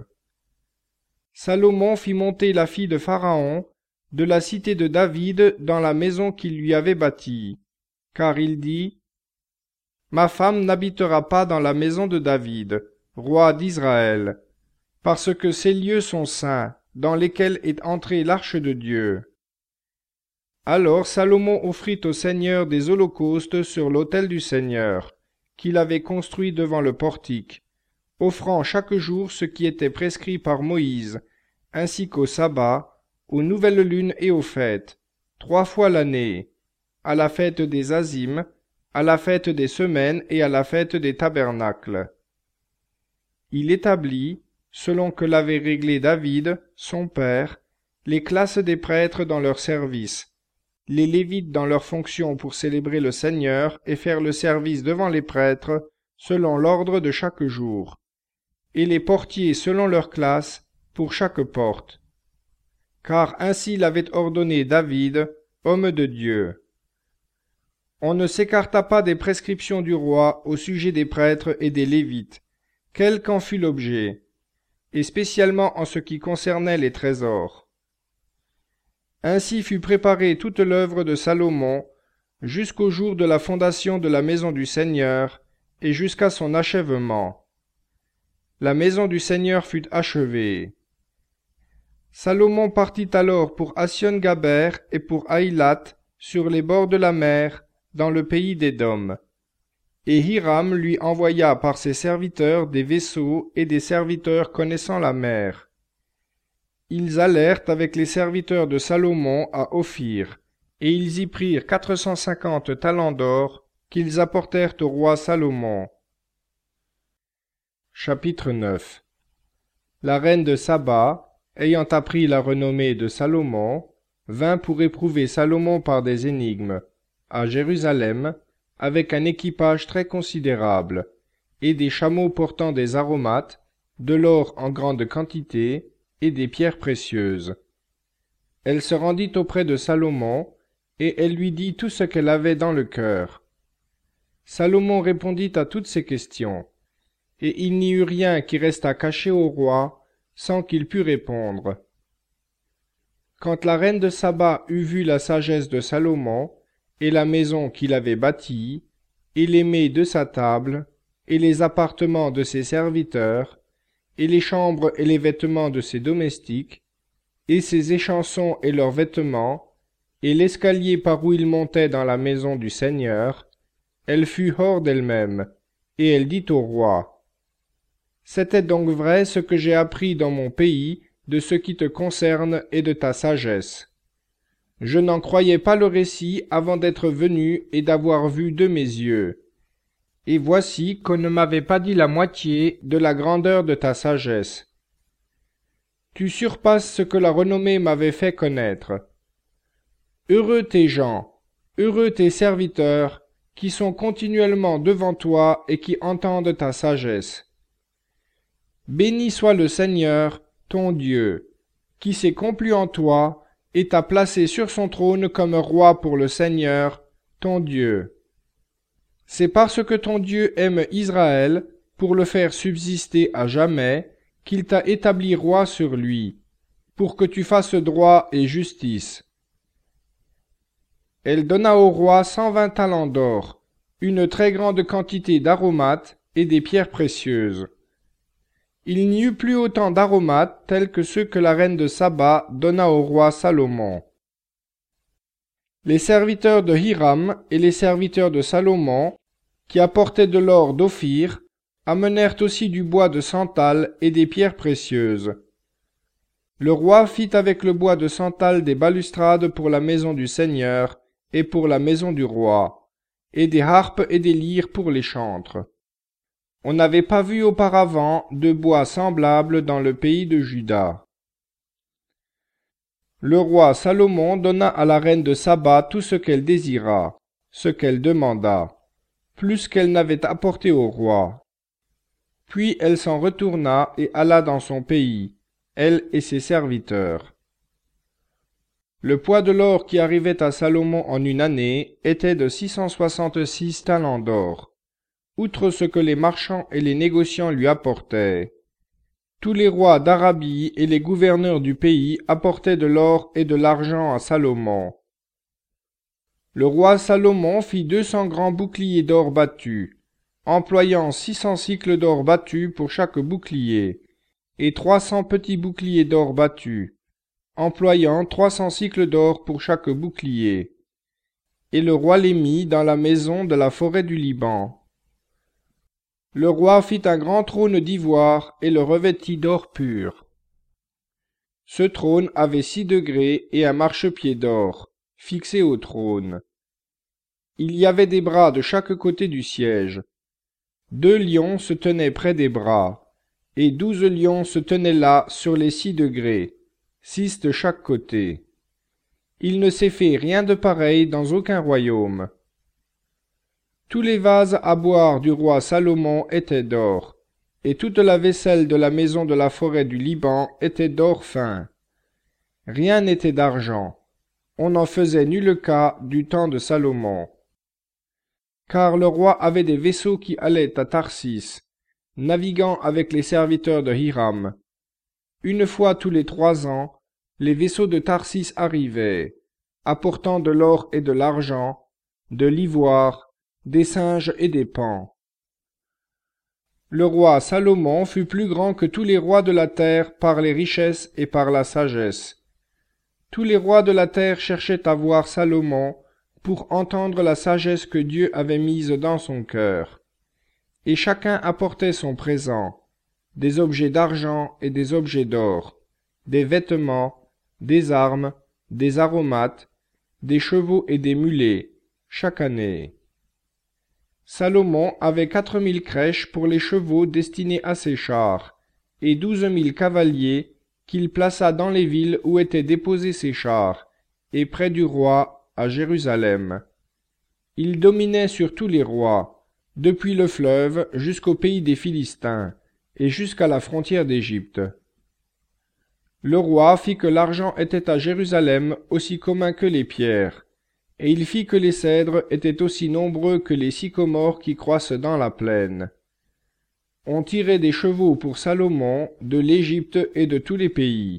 Salomon fit monter la fille de Pharaon de la cité de David dans la maison qu'il lui avait bâtie, car il dit : « Ma femme n'habitera pas dans la maison de David, roi d'Israël, parce que ces lieux sont saints, dans lesquels est entrée l'arche de Dieu. » Alors Salomon offrit au Seigneur des holocaustes sur l'autel du Seigneur, qu'il avait construit devant le portique, offrant chaque jour ce qui était prescrit par Moïse, ainsi qu'au sabbat, aux nouvelles lunes et aux fêtes, trois fois l'année, à la fête des Azimes, à la fête des semaines et à la fête des tabernacles. Il établit, selon que l'avait réglé David, son père, les classes des prêtres dans leur service, les Lévites dans leurs fonctions pour célébrer le Seigneur et faire le service devant les prêtres, selon l'ordre de chaque jour, et les portiers selon leur classe, pour chaque porte. Car ainsi l'avait ordonné David, homme de Dieu. On ne s'écarta pas des prescriptions du roi au sujet des prêtres et des Lévites, quel qu'en fût l'objet, et spécialement en ce qui concernait les trésors. Ainsi fut préparée toute l'œuvre de Salomon, jusqu'au jour de la fondation de la maison du Seigneur, et jusqu'à son achèvement. La maison du Seigneur fut achevée. Salomon partit alors pour Assion-Gaber et pour Haïlat, sur les bords de la mer, dans le pays d'Édom. Et Hiram lui envoya par ses serviteurs des vaisseaux et des serviteurs connaissant la mer. Ils allèrent avec les serviteurs de Salomon à Ophir, et ils y prirent quatre cent cinquante talents d'or qu'ils apportèrent au roi Salomon. Chapitre neuf. La reine de Saba, ayant appris la renommée de Salomon, vint pour éprouver Salomon par des énigmes, à Jérusalem, avec un équipage très considérable, et des chameaux portant des aromates, de l'or en grande quantité, et des pierres précieuses. Elle se rendit auprès de Salomon, et elle lui dit tout ce qu'elle avait dans le cœur. Salomon répondit à toutes ses questions, et il n'y eut rien qui restât caché au roi, sans qu'il pût répondre. Quand la reine de Saba eut vu la sagesse de Salomon, et la maison qu'il avait bâtie, et les mets de sa table, et les appartements de ses serviteurs, et les chambres et les vêtements de ses domestiques, et ses échansons et leurs vêtements, et l'escalier par où il montait dans la maison du Seigneur, elle fut hors d'elle-même, et elle dit au roi : « C'était donc vrai ce que j'ai appris dans mon pays de ce qui te concerne et de ta sagesse. Je n'en croyais pas le récit avant d'être venu et d'avoir vu de mes yeux. Et voici qu'on ne m'avait pas dit la moitié de la grandeur de ta sagesse. Tu surpasses ce que la renommée m'avait fait connaître. Heureux tes gens, heureux tes serviteurs, qui sont continuellement devant toi et qui entendent ta sagesse. Béni soit le Seigneur, ton Dieu, qui s'est complu en toi et t'a placé sur son trône comme roi pour le Seigneur, ton Dieu. C'est parce que ton Dieu aime Israël, pour le faire subsister à jamais, qu'il t'a établi roi sur lui, pour que tu fasses droit et justice. » Elle donna au roi cent vingt talents d'or, une très grande quantité d'aromates et des pierres précieuses. Il n'y eut plus autant d'aromates tels que ceux que la reine de Saba donna au roi Salomon. Les serviteurs de Hiram et les serviteurs de Salomon, qui apportaient de l'or d'Ophir, amenèrent aussi du bois de santal et des pierres précieuses. Le roi fit avec le bois de santal des balustrades pour la maison du Seigneur et pour la maison du roi, et des harpes et des lyres pour les chantres. On n'avait pas vu auparavant de bois semblable dans le pays de Juda. Le roi Salomon donna à la reine de Saba tout ce qu'elle désira, ce qu'elle demanda, plus qu'elle n'avait apporté au roi. Puis elle s'en retourna et alla dans son pays, elle et ses serviteurs. Le poids de l'or qui arrivait à Salomon en une année était de six cent soixante-six talents d'or, outre ce que les marchands et les négociants lui apportaient. Tous les rois d'Arabie et les gouverneurs du pays apportaient de l'or et de l'argent à Salomon. Le roi Salomon fit deux cents grands boucliers d'or battus, employant six cents cycles d'or battus pour chaque bouclier, et trois cents petits boucliers d'or battus, employant trois cents cycles d'or pour chaque bouclier. Et le roi les mit dans la maison de la forêt du Liban. Le roi fit un grand trône d'ivoire et le revêtit d'or pur. Ce trône avait six degrés et un marchepied d'or, fixé au trône. Il y avait des bras de chaque côté du siège. Deux lions se tenaient près des bras, et douze lions se tenaient là sur les six degrés, six de chaque côté. Il ne s'est fait rien de pareil dans aucun royaume. Tous les vases à boire du roi Salomon étaient d'or, et toute la vaisselle de la maison de la forêt du Liban était d'or fin. Rien n'était d'argent. On n'en faisait nul cas du temps de Salomon. Car le roi avait des vaisseaux qui allaient à Tarsis, naviguant avec les serviteurs de Hiram. Une fois tous les trois ans, les vaisseaux de Tarsis arrivaient, apportant de l'or et de l'argent, de l'ivoire, des singes et des paons. Le roi Salomon fut plus grand que tous les rois de la terre par les richesses et par la sagesse. Tous les rois de la terre cherchaient à voir Salomon pour entendre la sagesse que Dieu avait mise dans son cœur. Et chacun apportait son présent, des objets d'argent et des objets d'or, des vêtements, des armes, des aromates, des chevaux et des mulets, chaque année. Salomon avait quatre mille crèches pour les chevaux destinés à ses chars, et douze mille cavaliers qu'il plaça dans les villes où étaient déposés ses chars, et près du roi, à Jérusalem. Il dominait sur tous les rois, depuis le fleuve jusqu'au pays des Philistins, et jusqu'à la frontière d'Égypte. Le roi fit que l'argent était à Jérusalem aussi commun que les pierres, et il fit que les cèdres étaient aussi nombreux que les sycomores qui croissent dans la plaine. On tirait des chevaux pour Salomon de l'Égypte et de tous les pays.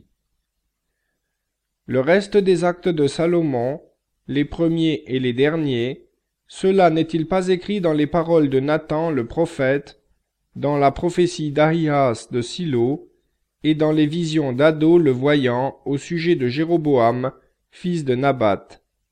Le reste des actes de Salomon, les premiers et les derniers, cela n'est-il pas écrit dans les paroles de Nathan le prophète, dans la prophétie d'Ahias de Silo, et dans les visions d'Ado le voyant au sujet de Jéroboam, fils de Nabat.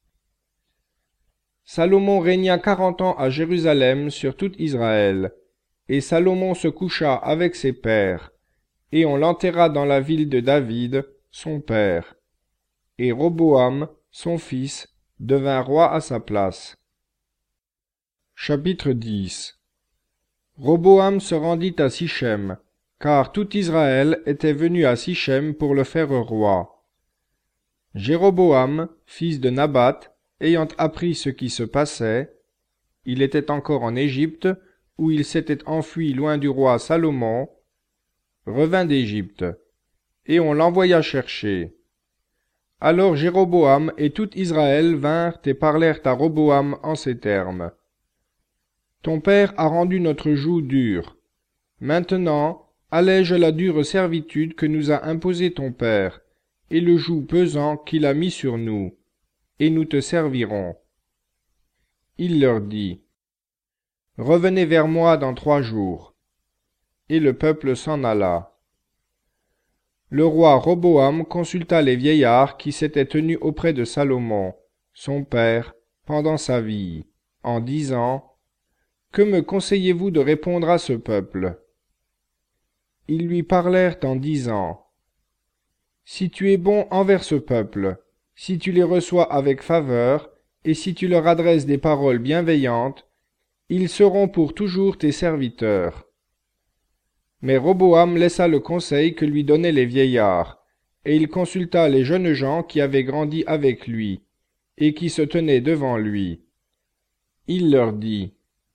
Salomon régna quarante ans à Jérusalem sur tout Israël, et Salomon se coucha avec ses pères, et on l'enterra dans la ville de David, son père. Et Roboam, son fils, devint roi à sa place. Chapitre dix. Roboam se rendit à Sichem, car tout Israël était venu à Sichem pour le faire roi. Jéroboam, fils de Nabat, ayant appris ce qui se passait, il était encore en Égypte, où il s'était enfui loin du roi Salomon, revint d'Égypte, et on l'envoya chercher. Alors Jéroboam et tout Israël vinrent et parlèrent à Roboam en ces termes. Ton père a rendu notre joug dur. Maintenant, allège la dure servitude que nous a imposée ton père, et le joug pesant qu'il a mis sur nous, et nous te servirons. Il leur dit, revenez vers moi dans trois jours. Et le peuple s'en alla. Le roi Roboam consulta les vieillards qui s'étaient tenus auprès de Salomon, son père, pendant sa vie, en disant, que me conseillez-vous de répondre à ce peuple? Ils lui parlèrent en disant, si tu es bon envers ce peuple, si tu les reçois avec faveur, et si tu leur adresses des paroles bienveillantes, ils seront pour toujours tes serviteurs. Mais Roboam laissa le conseil que lui donnaient les vieillards, et il consulta les jeunes gens qui avaient grandi avec lui, et qui se tenaient devant lui. Il leur dit,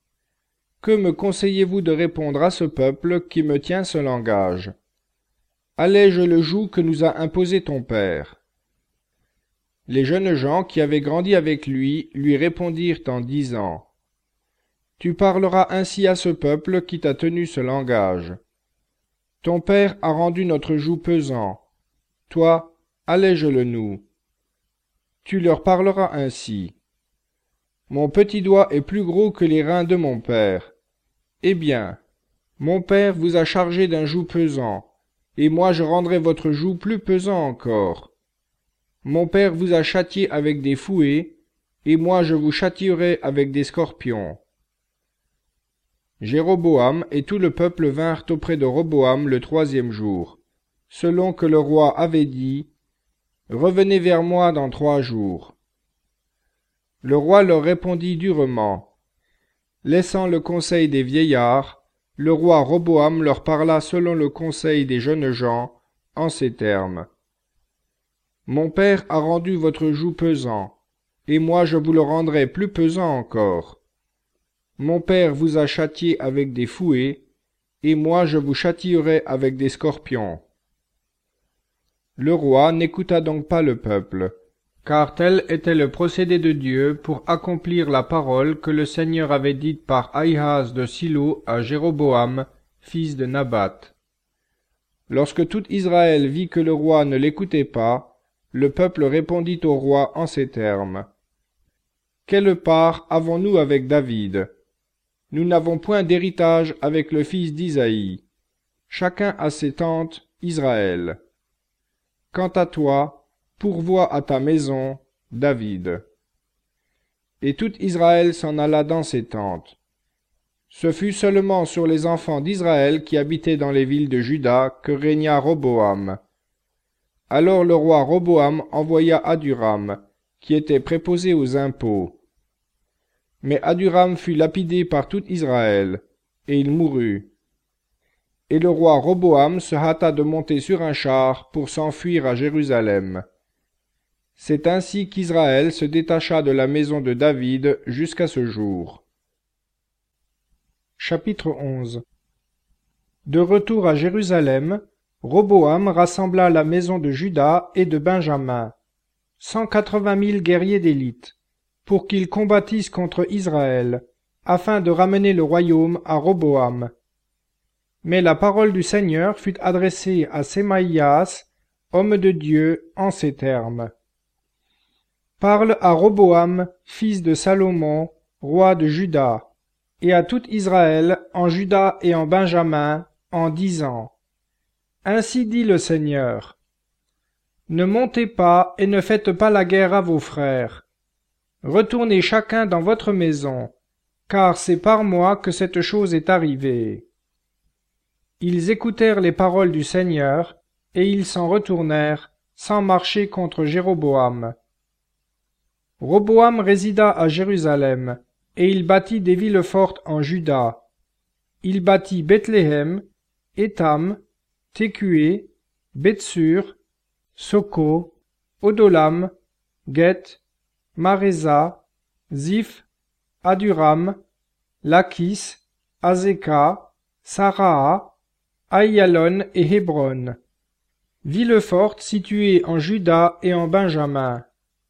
que me conseillez-vous de répondre à ce peuple qui me tient ce langage? allège le joug que nous a imposé ton père. » Les jeunes gens qui avaient grandi avec lui lui répondirent en disant, « Tu parleras ainsi à ce peuple qui t'a tenu ce langage. Ton père a rendu notre joug pesant. Toi, allège-le nous. Tu leur parleras ainsi. Mon petit doigt est plus gros que les reins de mon père. Eh bien, mon père vous a chargé d'un joug pesant, et moi je rendrai votre joug plus pesant encore. Mon père vous a châtié avec des fouets, et moi je vous châtierai avec des scorpions. » Jéroboam et tout le peuple vinrent auprès de Roboam le troisième jour, selon que le roi avait dit, « Revenez vers moi dans trois jours. » Le roi leur répondit durement. Laissant le conseil des vieillards, le roi Roboam leur parla selon le conseil des jeunes gens, en ces termes. « Mon père a rendu votre joug pesant, et moi je vous le rendrai plus pesant encore. Mon père vous a châtié avec des fouets, et moi je vous châtierai avec des scorpions. » Le roi n'écouta donc pas le peuple, car tel était le procédé de Dieu pour accomplir la parole que le Seigneur avait dite par Ahaz de Silo à Jéroboam, fils de Nabat. Lorsque tout Israël vit que le roi ne l'écoutait pas, le peuple répondit au roi en ces termes. « Quelle part avons-nous avec David ? Nous n'avons point d'héritage avec le fils d'Isaïe. Chacun a ses tentes, Israël. Quant à toi, pourvois à ta maison, David. » Et tout Israël s'en alla dans ses tentes. Ce fut seulement sur les enfants d'Israël qui habitaient dans les villes de Juda que régna Roboam. Alors le roi Roboam envoya Aduram, qui était préposé aux impôts. Mais Aduram fut lapidé par tout Israël, et il mourut. Et le roi Roboam se hâta de monter sur un char pour s'enfuir à Jérusalem. C'est ainsi qu'Israël se détacha de la maison de David jusqu'à ce jour. Chapitre onze. De retour à Jérusalem, Roboam rassembla la maison de Juda et de Benjamin, cent quatre-vingt mille guerriers d'élite, pour qu'ils combattissent contre Israël, afin de ramener le royaume à Roboam. Mais la parole du Seigneur fut adressée à Semaïas, homme de Dieu, en ces termes. « Parle à Roboam, fils de Salomon, roi de Juda, et à tout Israël, en Juda et en Benjamin, en disant, « Ainsi dit le Seigneur, ne montez pas et ne faites pas la guerre à vos frères. Retournez chacun dans votre maison, car c'est par moi que cette chose est arrivée. » Ils écoutèrent les paroles du Seigneur, et ils s'en retournèrent, sans marcher contre Jéroboam. Roboam résida à Jérusalem, et il bâtit des villes fortes en Juda. Il bâtit Bethléem, Étam, Tékué, Bethsur, Soko, Odolam, Gueth, Maréza, Ziph, Aduram, Lachis, Azeka, Saraa, Aïalon et Hébron, villes fortes situées en Juda et en Benjamin.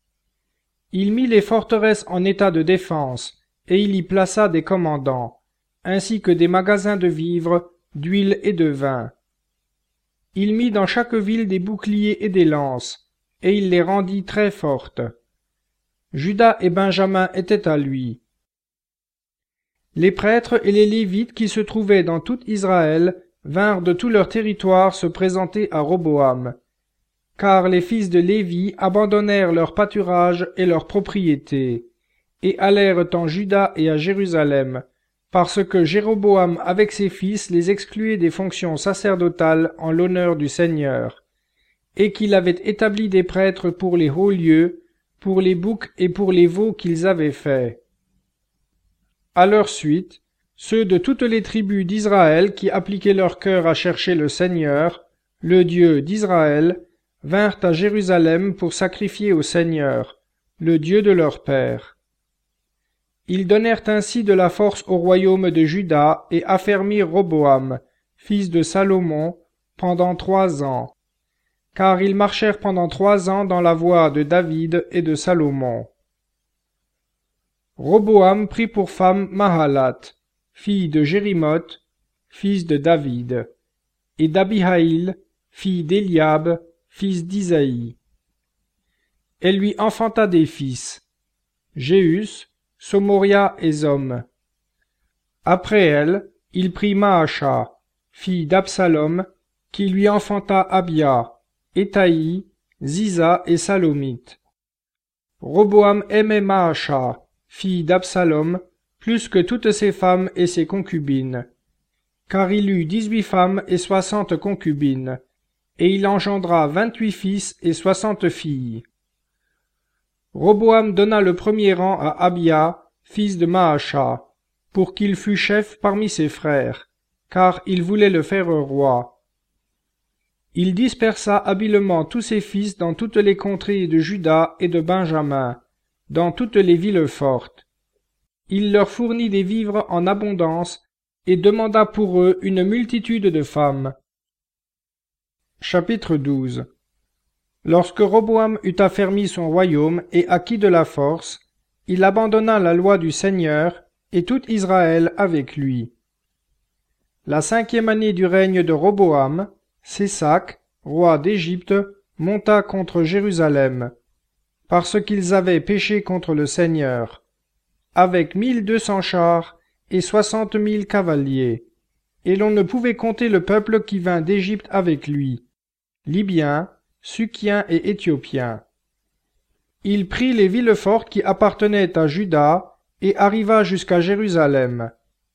Il mit les forteresses en état de défense, et il y plaça des commandants, ainsi que des magasins de vivres, d'huile et de vin. Il mit dans chaque ville des boucliers et des lances, et il les rendit très fortes. Juda et Benjamin étaient à lui. Les prêtres et les Lévites qui se trouvaient dans tout Israël vinrent de tout leur territoire se présenter à Roboam, car les fils de Lévi abandonnèrent leur pâturage et leurs propriétés, et allèrent en Juda et à Jérusalem, parce que Jéroboam avec ses fils les excluait des fonctions sacerdotales en l'honneur du Seigneur, et qu'il avait établi des prêtres pour les hauts lieux, pour les boucs et pour les veaux qu'ils avaient faits. À leur suite, ceux de toutes les tribus d'Israël qui appliquaient leur cœur à chercher le Seigneur, le Dieu d'Israël, vinrent à Jérusalem pour sacrifier au Seigneur, le Dieu de leur père. Ils donnèrent ainsi de la force au royaume de Juda et affermirent Roboam, fils de Salomon, pendant trois ans, car ils marchèrent pendant trois ans dans la voie de David et de Salomon. Roboam prit pour femme Mahalath, fille de Jérimoth, fils de David, et d'Abihaïl, fille d'Éliab, fils d'Isaïe. Elle lui enfanta des fils, Jéhus, Somoria et Zom. Après elle, il prit Maasha, fille d'Absalom, qui lui enfanta Abia, Étaï, Ziza et Salomite. Roboam aimait Maasha, fille d'Absalom, plus que toutes ses femmes et ses concubines, car il eut dix-huit femmes et soixante concubines, et il engendra vingt-huit fils et soixante filles. Roboam donna le premier rang à Abia, fils de Maasha, pour qu'il fût chef parmi ses frères, car il voulait le faire roi. Il dispersa habilement tous ses fils dans toutes les contrées de Juda et de Benjamin, dans toutes les villes fortes. Il leur fournit des vivres en abondance et demanda pour eux une multitude de femmes. Chapitre douze. Lorsque Roboam eut affermi son royaume et acquis de la force, il abandonna la loi du Seigneur et tout Israël avec lui. La cinquième année du règne de Roboam, Sésac, roi d'Égypte, monta contre Jérusalem, parce qu'ils avaient péché contre le Seigneur, avec mille deux cents chars et soixante mille cavaliers, et l'on ne pouvait compter le peuple qui vint d'Égypte avec lui, Libyens, Sukkiens et Éthiopiens. Il prit les villes fortes qui appartenaient à Juda et arriva jusqu'à Jérusalem.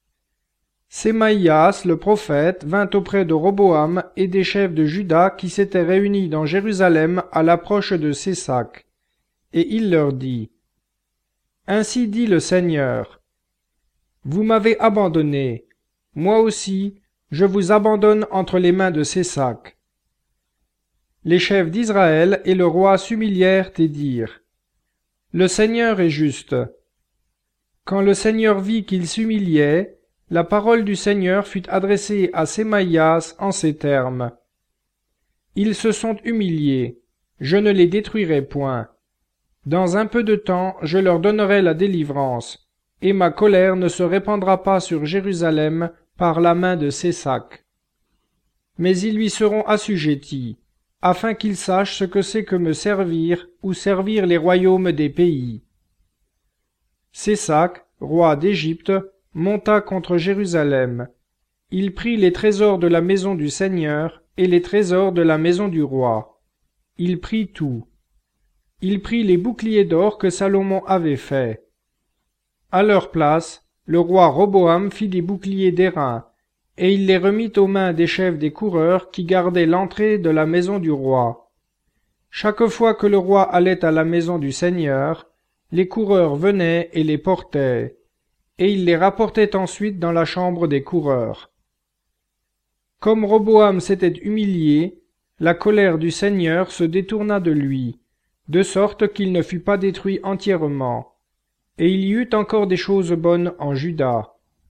Sémaïas, le prophète, vint auprès de Roboam et des chefs de Juda qui s'étaient réunis dans Jérusalem à l'approche de Sésac, et il leur dit : Ainsi dit le Seigneur, vous m'avez abandonné, moi aussi, je vous abandonne entre les mains de Sésac. Les chefs d'Israël et le roi s'humilièrent et dirent : Le Seigneur est juste. Quand le Seigneur vit qu'il s'humiliait, la parole du Seigneur fut adressée à Sémaïas en ces termes : Ils se sont humiliés, je ne les détruirai point. Dans un peu de temps, je leur donnerai la délivrance, et ma colère ne se répandra pas sur Jérusalem par la main de Sésac. Mais ils lui seront assujettis, afin qu'ils sachent ce que c'est que me servir ou servir les royaumes des pays. Sésac, roi d'Égypte, monta contre Jérusalem. Il prit les trésors de la maison du Seigneur et les trésors de la maison du roi. Il prit tout. Il prit les boucliers d'or que Salomon avait faits. À leur place, le roi Roboam fit des boucliers d'airain, et il les remit aux mains des chefs des coureurs qui gardaient l'entrée de la maison du roi. Chaque fois que le roi allait à la maison du Seigneur, les coureurs venaient et les portaient, et il les rapportait ensuite dans la chambre des coureurs. Comme Roboam s'était humilié, la colère du Seigneur se détourna de lui, de sorte qu'il ne fut pas détruit entièrement, et il y eut encore des choses bonnes en Juda.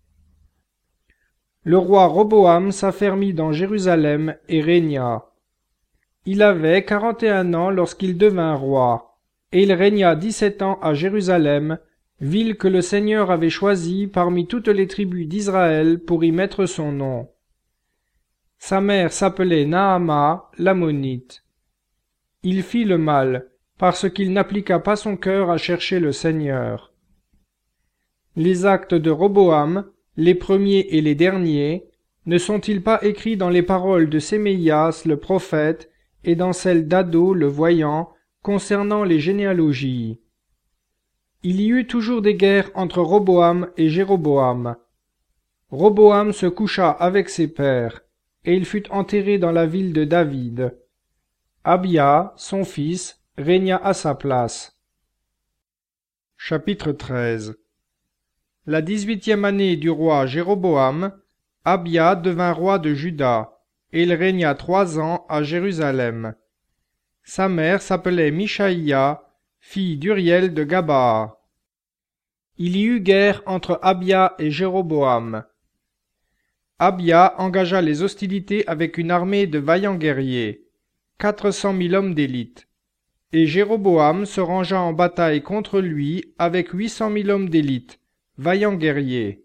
Le roi Roboam s'affermit dans Jérusalem et régna. Il avait quarante et un ans lorsqu'il devint roi, et il régna dix-sept ans à Jérusalem, ville que le Seigneur avait choisie parmi toutes les tribus d'Israël pour y mettre son nom. Sa mère s'appelait Naama, l'Ammonite. Il fit le mal, parce qu'il n'appliqua pas son cœur à chercher le Seigneur. Les actes de Roboam, les premiers et les derniers, ne sont-ils pas écrits dans les paroles de Séméias le prophète et dans celles d'Ado le voyant concernant les généalogies? Il y eut toujours des guerres entre Roboam et Jéroboam. Roboam se coucha avec ses pères, et il fut enterré dans la ville de David. Abia, son fils, régna à sa place. Chapitre treize. La dix-huitième année du roi Jéroboam, Abia devint roi de Juda, et il régna trois ans à Jérusalem. Sa mère s'appelait Mishaïa, fille d'Uriel de Gabaa. Il y eut guerre entre Abia et Jéroboam. Abia engagea les hostilités avec une armée de vaillants guerriers, quatre cent mille hommes d'élite. Et Jéroboam se rangea en bataille contre lui avec huit cent mille hommes d'élite, vaillants guerriers.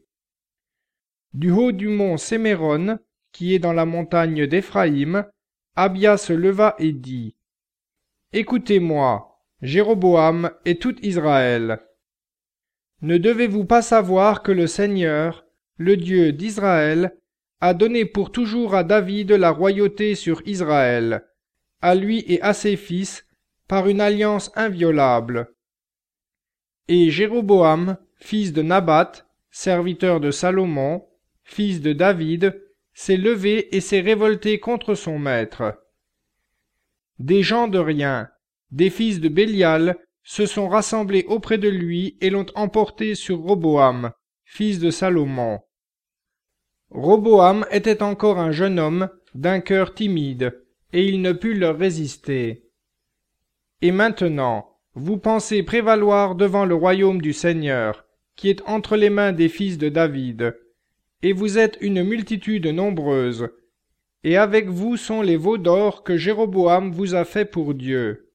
Du haut du mont Séméron, qui est dans la montagne d'Éphraïm, Abia se leva et dit : Écoutez-moi, Jéroboam et tout Israël. Ne devez-vous pas savoir que le Seigneur, le Dieu d'Israël, a donné pour toujours à David la royauté sur Israël, à lui et à ses fils, par une alliance inviolable. Et Jéroboam, fils de Nabat, serviteur de Salomon, fils de David, s'est levé et s'est révolté contre son maître. Des gens de rien, des fils de Bélial, se sont rassemblés auprès de lui et l'ont emporté sur Roboam, fils de Salomon. Roboam était encore un jeune homme, d'un cœur timide, et il ne put leur résister. Et maintenant, vous pensez prévaloir devant le royaume du Seigneur, qui est entre les mains des fils de David, et vous êtes une multitude nombreuse, et avec vous sont les veaux d'or que Jéroboam vous a fait pour Dieu.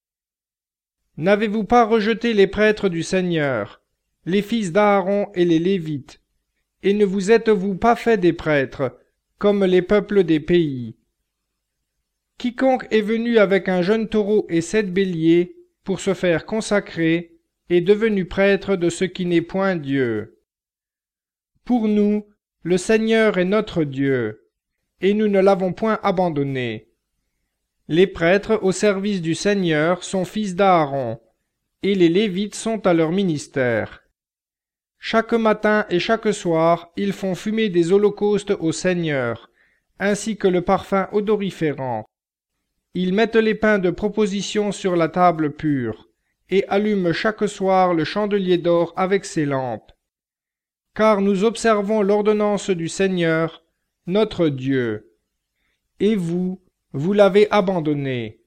N'avez-vous pas rejeté les prêtres du Seigneur, les fils d'Aaron et les Lévites, et ne vous êtes-vous pas fait des prêtres, comme les peuples des pays? Quiconque est venu avec un jeune taureau et sept béliers pour se faire consacrer est devenu prêtre de ce qui n'est point Dieu. Pour nous, le Seigneur est notre Dieu, et nous ne l'avons point abandonné. Les prêtres au service du Seigneur sont fils d'Aaron, et les Lévites sont à leur ministère. Chaque matin et chaque soir, ils font fumer des holocaustes au Seigneur, ainsi que le parfum odoriférant. Ils mettent les pains de proposition sur la table pure, et allument chaque soir le chandelier d'or avec ses lampes. Car nous observons l'ordonnance du Seigneur, notre Dieu. Et vous, vous l'avez abandonné.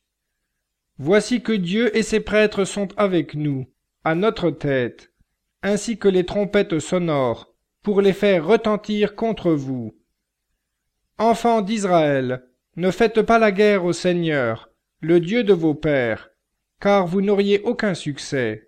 Voici que Dieu et ses prêtres sont avec nous, à notre tête, ainsi que les trompettes sonores, pour les faire retentir contre vous. Enfants d'Israël, ne faites pas la guerre au Seigneur, le Dieu de vos pères, car vous n'auriez aucun succès.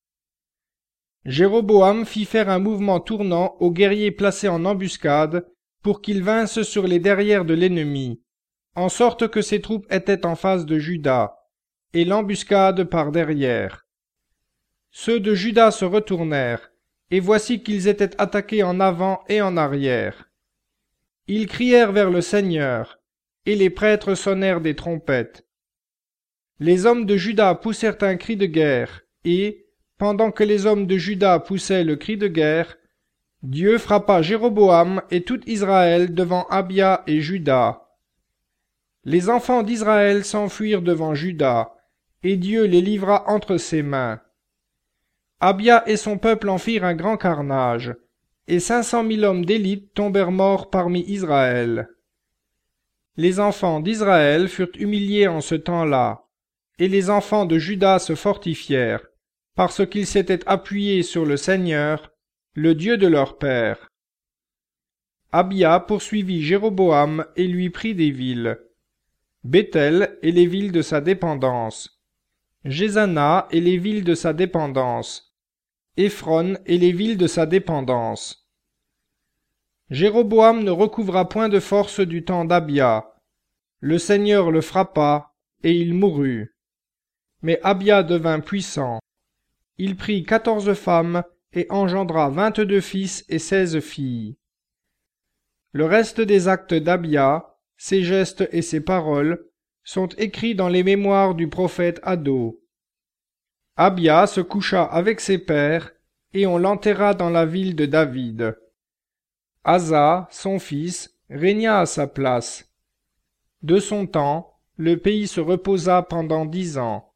Jéroboam fit faire un mouvement tournant aux guerriers placés en embuscade pour qu'ils vinssent sur les derrières de l'ennemi, en sorte que ses troupes étaient en face de Juda, et l'embuscade par derrière. Ceux de Juda se retournèrent, et voici qu'ils étaient attaqués en avant et en arrière. Ils crièrent vers le Seigneur, et les prêtres sonnèrent des trompettes. Les hommes de Juda poussèrent un cri de guerre, et, pendant que les hommes de Juda poussaient le cri de guerre, Dieu frappa Jéroboam et tout Israël devant Abia et Juda. Les enfants d'Israël s'enfuirent devant Juda, et Dieu les livra entre ses mains. Abia et son peuple en firent un grand carnage, et cinq cent mille hommes d'élite tombèrent morts parmi Israël. Les enfants d'Israël furent humiliés en ce temps-là, et les enfants de Juda se fortifièrent, parce qu'ils s'étaient appuyés sur le Seigneur, le Dieu de leur père. Abia poursuivit Jéroboam et lui prit des villes, Béthel et les villes de sa dépendance, Jézana et les villes de sa dépendance, Éphron et les villes de sa dépendance. Jéroboam ne recouvra point de force du temps d'Abia. Le Seigneur le frappa, et il mourut. Mais Abia devint puissant. Il prit quatorze femmes et engendra vingt-deux fils et seize filles. Le reste des actes d'Abia, ses gestes et ses paroles, sont écrits dans les mémoires du prophète Addo. Abia se coucha avec ses pères, et on l'enterra dans la ville de David. Asa, son fils, régna à sa place. De son temps, le pays se reposa pendant dix ans.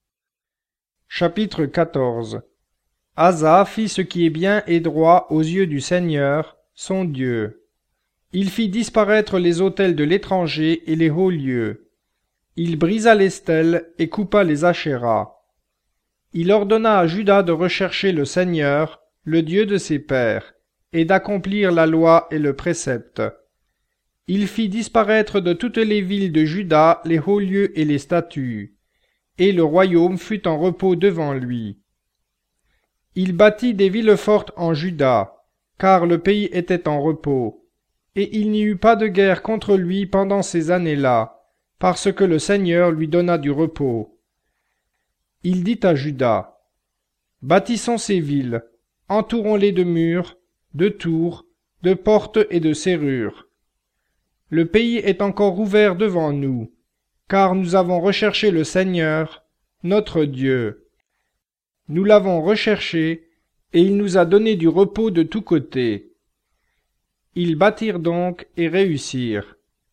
Chapitre quatorze. Asa fit ce qui est bien et droit aux yeux du Seigneur, son Dieu. Il fit disparaître les autels de l'étranger et les hauts lieux. Il brisa les stèles et coupa les Ashéras. Il ordonna à Juda de rechercher le Seigneur, le Dieu de ses pères, et d'accomplir la loi et le précepte. Il fit disparaître de toutes les villes de Juda les hauts lieux et les statues, et le royaume fut en repos devant lui. Il bâtit des villes fortes en Juda, car le pays était en repos, et il n'y eut pas de guerre contre lui pendant ces années-là, parce que le Seigneur lui donna du repos. Il dit à Juda, « Bâtissons ces villes, entourons-les de murs, de tours, de portes et de serrures. Le pays est encore ouvert devant nous, car nous avons recherché le Seigneur, notre Dieu. Nous l'avons recherché, et il nous a donné du repos de tous côtés. » Ils bâtirent donc et réussirent.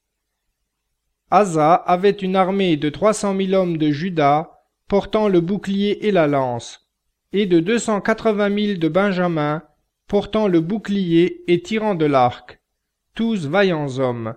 Asa avait une armée de trois cent mille hommes de Juda, portant le bouclier et la lance, et de deux cent quatre-vingt mille de Benjamin, portant le bouclier et tirant de l'arc, tous vaillants hommes.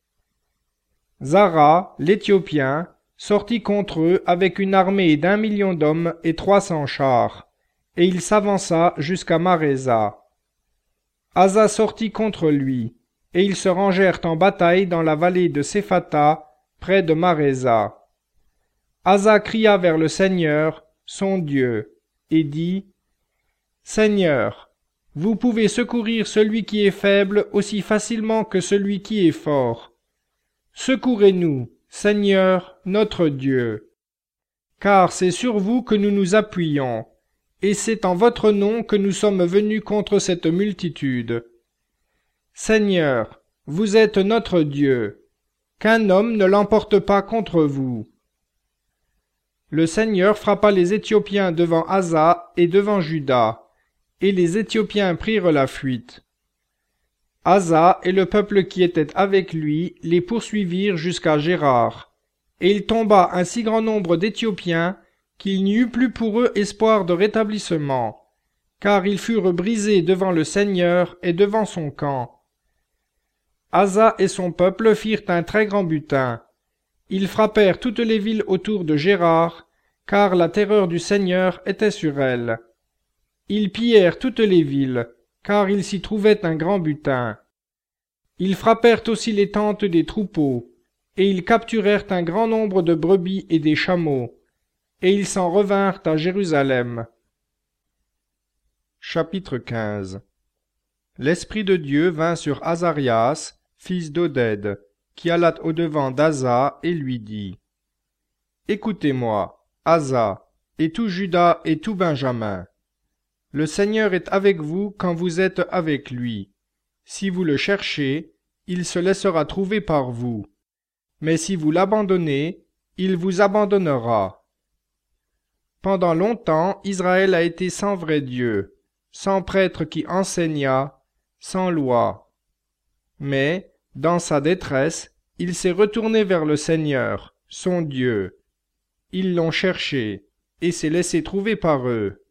Zara, l'Éthiopien, sortit contre eux avec une armée d'un million d'hommes et trois cents chars, et il s'avança jusqu'à Marésa. Asa sortit contre lui, et ils se rangèrent en bataille dans la vallée de Séphata, près de Marésa. Asa cria vers le Seigneur, son Dieu, et dit, « Seigneur, vous pouvez secourir celui qui est faible aussi facilement que celui qui est fort. Secourez-nous, Seigneur, notre Dieu. Car c'est sur vous que nous nous appuyons, et c'est en votre nom que nous sommes venus contre cette multitude. Seigneur, vous êtes notre Dieu, qu'un homme ne l'emporte pas contre vous. » Le Seigneur frappa les Éthiopiens devant Asa et devant Juda, et les Éthiopiens prirent la fuite. Asa et le peuple qui était avec lui les poursuivirent jusqu'à Gérard, et il tomba un si grand nombre d'Éthiopiens qu'il n'y eut plus pour eux espoir de rétablissement, car ils furent brisés devant le Seigneur et devant son camp. Asa et son peuple firent un très grand butin. Ils frappèrent toutes les villes autour de Gérard, car la terreur du Seigneur était sur elles. Ils pillèrent toutes les villes, car il s'y trouvait un grand butin. Ils frappèrent aussi les tentes des troupeaux, et ils capturèrent un grand nombre de brebis et des chameaux, et ils s'en revinrent à Jérusalem. Chapitre quinze. L'Esprit de Dieu vint sur Azarias, fils d'Oded, qui alla au-devant d'Asa, et lui dit, « Écoutez-moi, Asa, et tout Juda et tout Benjamin. Le Seigneur est avec vous quand vous êtes avec lui. Si vous le cherchez, il se laissera trouver par vous. Mais si vous l'abandonnez, il vous abandonnera. Pendant longtemps, Israël a été sans vrai Dieu, sans prêtre qui enseignât, sans loi. Mais, dans sa détresse, il s'est retourné vers le Seigneur, son Dieu. Ils l'ont cherché, et s'est laissé trouver par eux.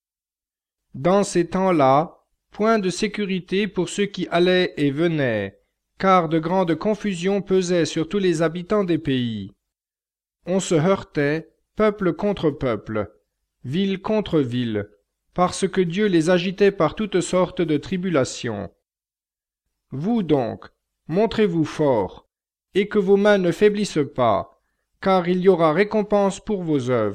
Dans ces temps-là, point de sécurité pour ceux qui allaient et venaient, car de grandes confusions pesaient sur tous les habitants des pays. On se heurtait, peuple contre peuple, ville contre ville, parce que Dieu les agitait par toutes sortes de tribulations. Vous donc, montrez-vous forts, et que vos mains ne faiblissent pas, car il y aura récompense pour vos œuvres. »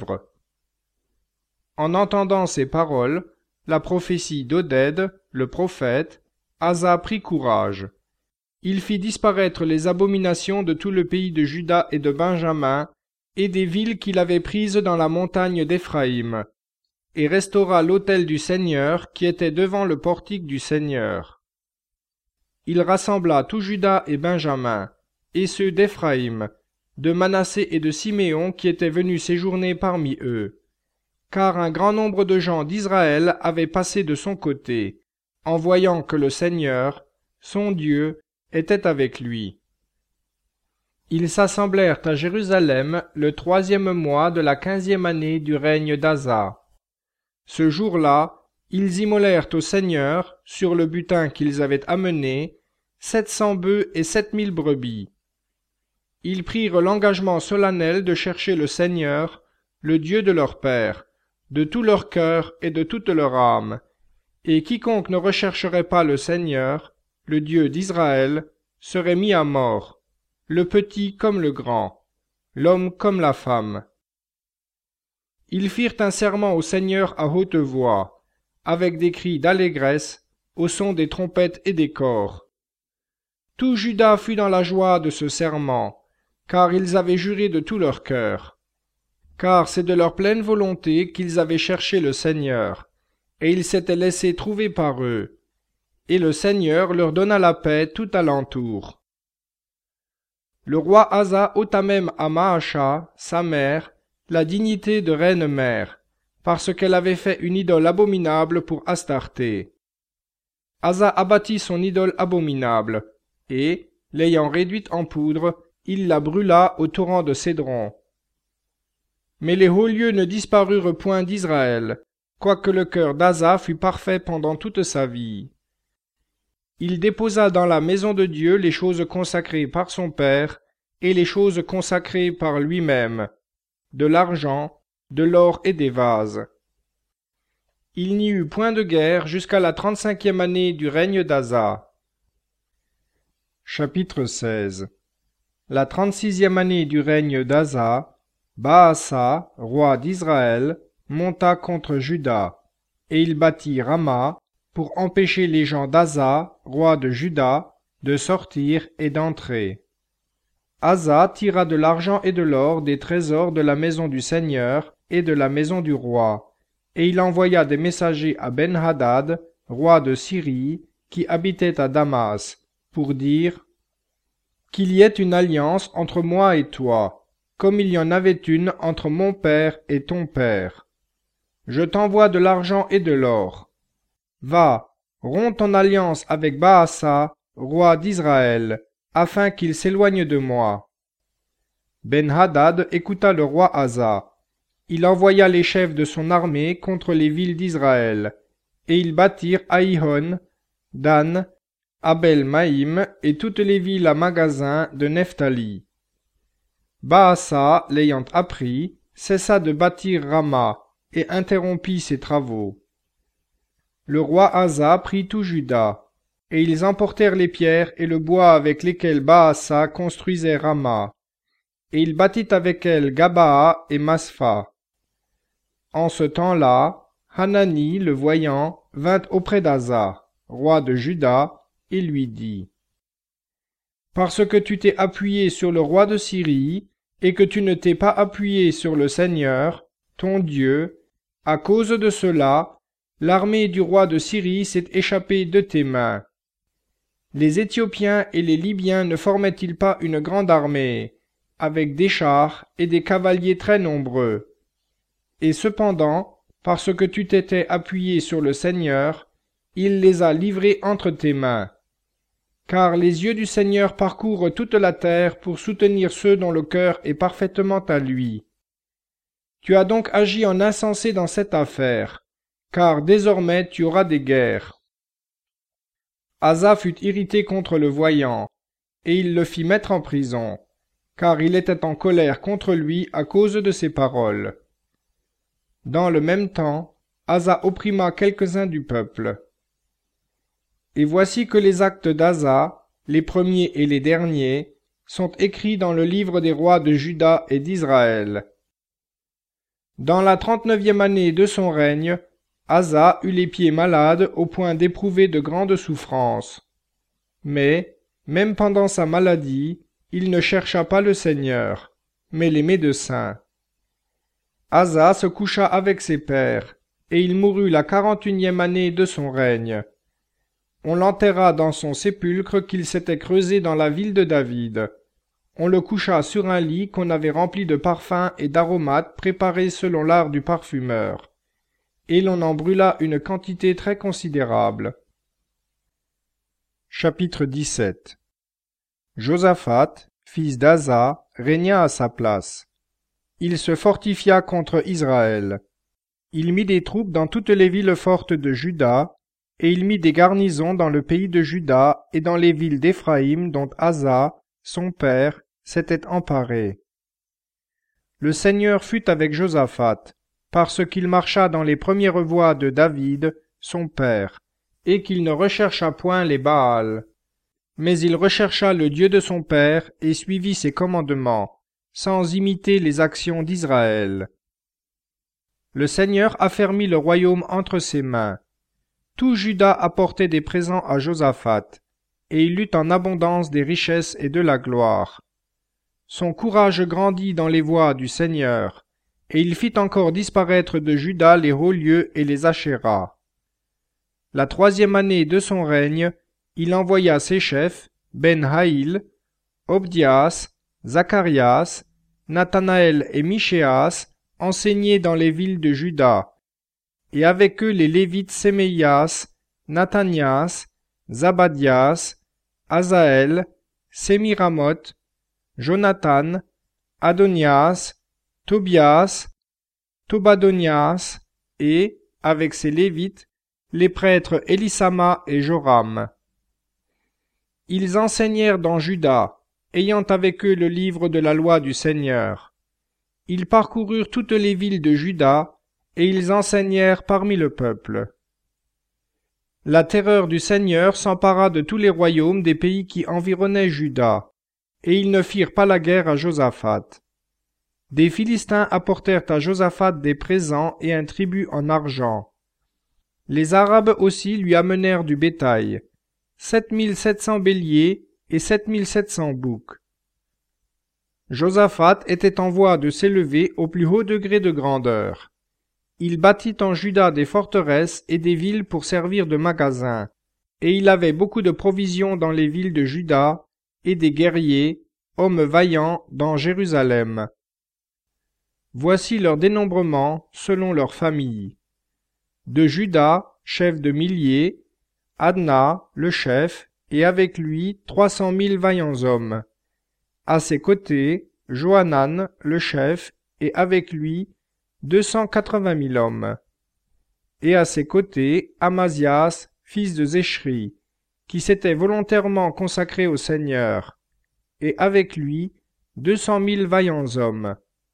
En entendant ces paroles, la prophétie d'Oded, le prophète, Asa prit courage. Il fit disparaître les abominations de tout le pays de Juda et de Benjamin, et des villes qu'il avait prises dans la montagne d'Éphraïm, et restaura l'autel du Seigneur qui était devant le portique du Seigneur. Il rassembla tout Juda et Benjamin, et ceux d'Éphraïm, de Manassé et de Siméon qui étaient venus séjourner parmi eux, car un grand nombre de gens d'Israël avaient passé de son côté, en voyant que le Seigneur, son Dieu, était avec lui. Ils s'assemblèrent à Jérusalem le troisième mois de la quinzième année du règne d'Asa. Ce jour-là, ils immolèrent au Seigneur, sur le butin qu'ils avaient amené, sept cents bœufs et sept mille brebis. Ils prirent l'engagement solennel de chercher le Seigneur, le Dieu de leur père, de tout leur cœur et de toute leur âme, Et quiconque ne rechercherait pas le Seigneur, le Dieu d'Israël, serait mis à mort, le petit comme le grand, l'homme comme la femme. Ils firent un serment au Seigneur à haute voix, avec des cris d'allégresse, au son des trompettes et des cors. Tout Juda fut dans la joie de ce serment, car ils avaient juré de tout leur cœur. Car c'est de leur pleine volonté qu'ils avaient cherché le Seigneur, et ils s'étaient laissés trouver par eux. Et le Seigneur leur donna la paix tout alentour. Le roi Asa ôta même à Maasha, sa mère, la dignité de reine-mère, parce qu'elle avait fait une idole abominable pour Astarté. Asa abattit son idole abominable, et, l'ayant réduite en poudre, il la brûla au torrent de Cédron. Mais les hauts lieux ne disparurent point d'Israël, quoique le cœur d'Asa fût parfait pendant toute sa vie. Il déposa dans la maison de Dieu les choses consacrées par son père et les choses consacrées par lui-même, de l'argent, de l'or et des vases. Il n'y eut point de guerre jusqu'à la trente-cinquième année du règne d'Asa. Chapitre seize. La trente-sixième année du règne d'Asa, Baasa, roi d'Israël, monta contre Juda, et il bâtit Rama, pour empêcher les gens d'Asa, roi de Juda, de sortir et d'entrer. Asa tira de l'argent et de l'or des trésors de la maison du Seigneur et de la maison du roi, et il envoya des messagers à Ben-Hadad, roi de Syrie, qui habitait à Damas, pour dire « Qu'il y ait une alliance entre moi et toi, comme il y en avait une entre mon père et ton père. Je t'envoie de l'argent et de l'or. Va, romps ton alliance avec Baasa, roi d'Israël, afin qu'il s'éloigne de moi. » Ben-Hadad écouta le roi Asa. Il envoya les chefs de son armée contre les villes d'Israël, et ils bâtirent Haïhon, Dan, Abel-Maïm et toutes les villes à magasins de Nephtali. Baasa, l'ayant appris, cessa de bâtir Rama et interrompit ses travaux. Le roi Asa prit tout Juda, et ils emportèrent les pierres et le bois avec lesquels Baasa construisait Rama, et il bâtit avec elles Gabaa et Maspha. En ce temps-là, Hanani, le voyant, vint auprès d'Asa, roi de Juda, et lui dit « Parce que tu t'es appuyé sur le roi de Syrie, et que tu ne t'es pas appuyé sur le Seigneur, ton Dieu, à cause de cela, l'armée du roi de Syrie s'est échappée de tes mains. Les Éthiopiens et les Libyens ne formaient-ils pas une grande armée, avec des chars et des cavaliers très nombreux? Et cependant, parce que tu t'étais appuyé sur le Seigneur, il les a livrés entre tes mains. Car les yeux du Seigneur parcourent toute la terre pour soutenir ceux dont le cœur est parfaitement à lui. Tu as donc agi en insensé dans cette affaire, car désormais tu auras des guerres. » Asa fut irrité contre le voyant, et il le fit mettre en prison, car il était en colère contre lui à cause de ses paroles. Dans le même temps, Asa opprima quelques-uns du peuple. Et voici que les actes d'Asa, les premiers et les derniers, sont écrits dans le livre des rois de Juda et d'Israël. Dans la trente-neuvième année de son règne, Asa eut les pieds malades au point d'éprouver de grandes souffrances. Mais, même pendant sa maladie, il ne chercha pas le Seigneur, mais les médecins. Asa se coucha avec ses pères, et il mourut la quarante-et-unième année de son règne. On l'enterra dans son sépulcre qu'il s'était creusé dans la ville de David. On le coucha sur un lit qu'on avait rempli de parfums et d'aromates préparés selon l'art du parfumeur. Et l'on en brûla une quantité très considérable. Chapitre dix-sept. Josaphat, fils d'Asa, régna à sa place. Il se fortifia contre Israël. Il mit des troupes dans toutes les villes fortes de Juda, et il mit des garnisons dans le pays de Juda et dans les villes d'Éphraïm dont Asa, son père, s'était emparé. Le Seigneur fut avec Josaphat, parce qu'il marcha dans les premières voies de David, son père. et qu'il ne rechercha point les Baals. Mais il rechercha le Dieu de son père et suivit ses commandements, sans imiter les actions d'Israël. Le Seigneur affermit le royaume entre ses mains. Tout Juda apportait des présents à Josaphat, et il eut en abondance des richesses et de la gloire. Son courage grandit dans les voies du Seigneur, et il fit encore disparaître de Juda les hauts lieux et les Ashéras. La troisième année de son règne, il envoya ses chefs, Ben-Haïl, Obdias, Zacharias, Nathanaël et Michéas, enseigner dans les villes de Juda, et avec eux les Lévites Séméias, Nathanias, Zabadias, Azaël, Sémiramoth, Jonathan, Adonias, Tobias, Tobadonias, et, avec ses Lévites, les prêtres Élissama et Joram. Ils enseignèrent dans Juda, ayant avec eux le livre de la loi du Seigneur. Ils parcoururent toutes les villes de Juda, et ils enseignèrent parmi le peuple. La terreur du Seigneur s'empara de tous les royaumes des pays qui environnaient Juda, et ils ne firent pas la guerre à Josaphat. Des Philistins apportèrent à Josaphat des présents et un tribut en argent. Les Arabes aussi lui amenèrent du bétail, sept mille sept cents béliers et sept mille sept cents boucs. Josaphat était en voie de s'élever au plus haut degré de grandeur. Il bâtit en Juda des forteresses et des villes pour servir de magasins, et il avait beaucoup de provisions dans les villes de Juda, et des guerriers, hommes vaillants, dans Jérusalem. Voici leur dénombrement selon leurs familles. De Juda, chef de milliers, Adna, le chef, et avec lui trois cent mille vaillants hommes. À ses côtés, Johanan, le chef, et avec lui deux cent quatre-vingt mille hommes. Et à ses côtés, Amazias, fils de Zéchri, qui s'était volontairement consacré au Seigneur, et avec lui deux cent mille vaillants hommes.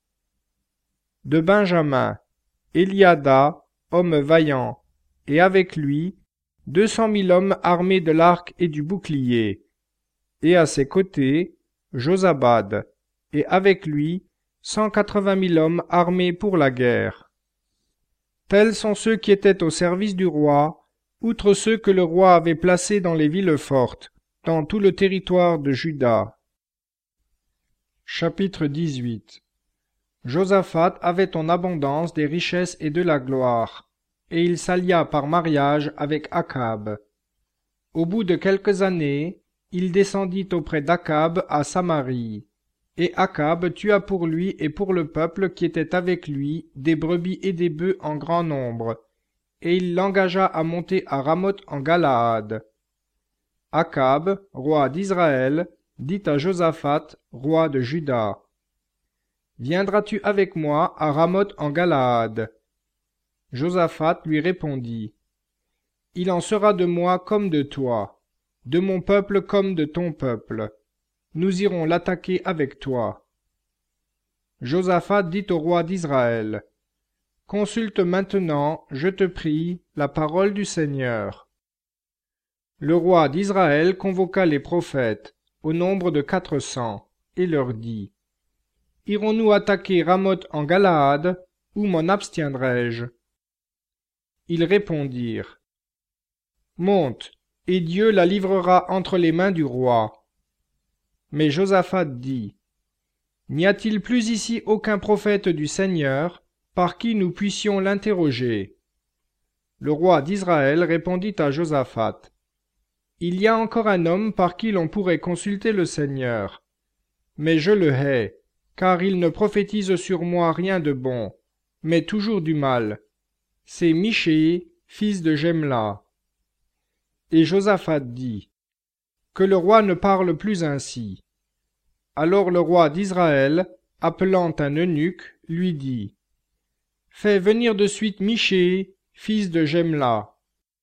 De Benjamin, Eliada, homme vaillant, et avec lui deux cent mille hommes armés de l'arc et du bouclier. Et à ses côtés, Josabad, et avec lui cent quatre-vingt mille hommes armés pour la guerre. Tels sont ceux qui étaient au service du roi, outre ceux que le roi avait placés dans les villes fortes, dans tout le territoire de Juda. Chapitre dix-huit. Josaphat avait en abondance des richesses et de la gloire, et il s'allia par mariage avec Akab. Au bout de quelques années, il descendit auprès d'Akab à Samarie, et Akab tua pour lui et pour le peuple qui était avec lui des brebis et des bœufs en grand nombre, et il l'engagea à monter à Ramoth en Galaad. Akab, roi d'Israël, dit à Josaphat, roi de Juda, « Viendras-tu avec moi à Ramoth en Galaad ?» Josaphat lui répondit, « Il en sera de moi comme de toi, de mon peuple comme de ton peuple. Nous irons l'attaquer avec toi. » Josaphat dit au roi d'Israël, « Consulte maintenant, je te prie, la parole du Seigneur. » Le roi d'Israël convoqua les prophètes, au nombre de quatre cents, et leur dit, « Irons-nous attaquer Ramoth en Galaad, ou m'en abstiendrai-je » Ils répondirent, « Monte, et Dieu la livrera entre les mains du roi. » Mais Josaphat dit, « N'y a-t-il plus ici aucun prophète du Seigneur, par qui nous puissions l'interroger ?» Le roi d'Israël répondit à Josaphat, « Il y a encore un homme par qui l'on pourrait consulter le Seigneur, mais je le hais, car il ne prophétise sur moi rien de bon, mais toujours du mal. C'est Michée, fils de Jemla. » Et Josaphat dit, « Que le roi ne parle plus ainsi. » Alors le roi d'Israël, appelant un eunuque, lui dit, « Fais venir de suite Michée, fils de Jemla. »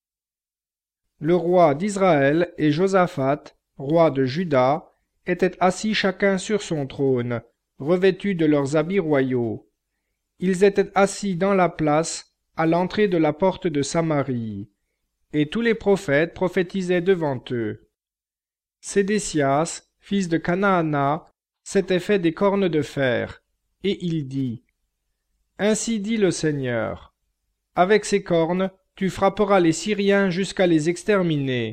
Le roi d'Israël et Josaphat, roi de Juda, étaient assis chacun sur son trône, revêtus de leurs habits royaux. Ils étaient assis dans la place, à l'entrée de la porte de Samarie, et tous les prophètes prophétisaient devant eux. Sédécias, fils de Canaana, s'était fait des cornes de fer, et il dit, « Ainsi dit le Seigneur, avec ces cornes, tu frapperas les Syriens jusqu'à les exterminer. »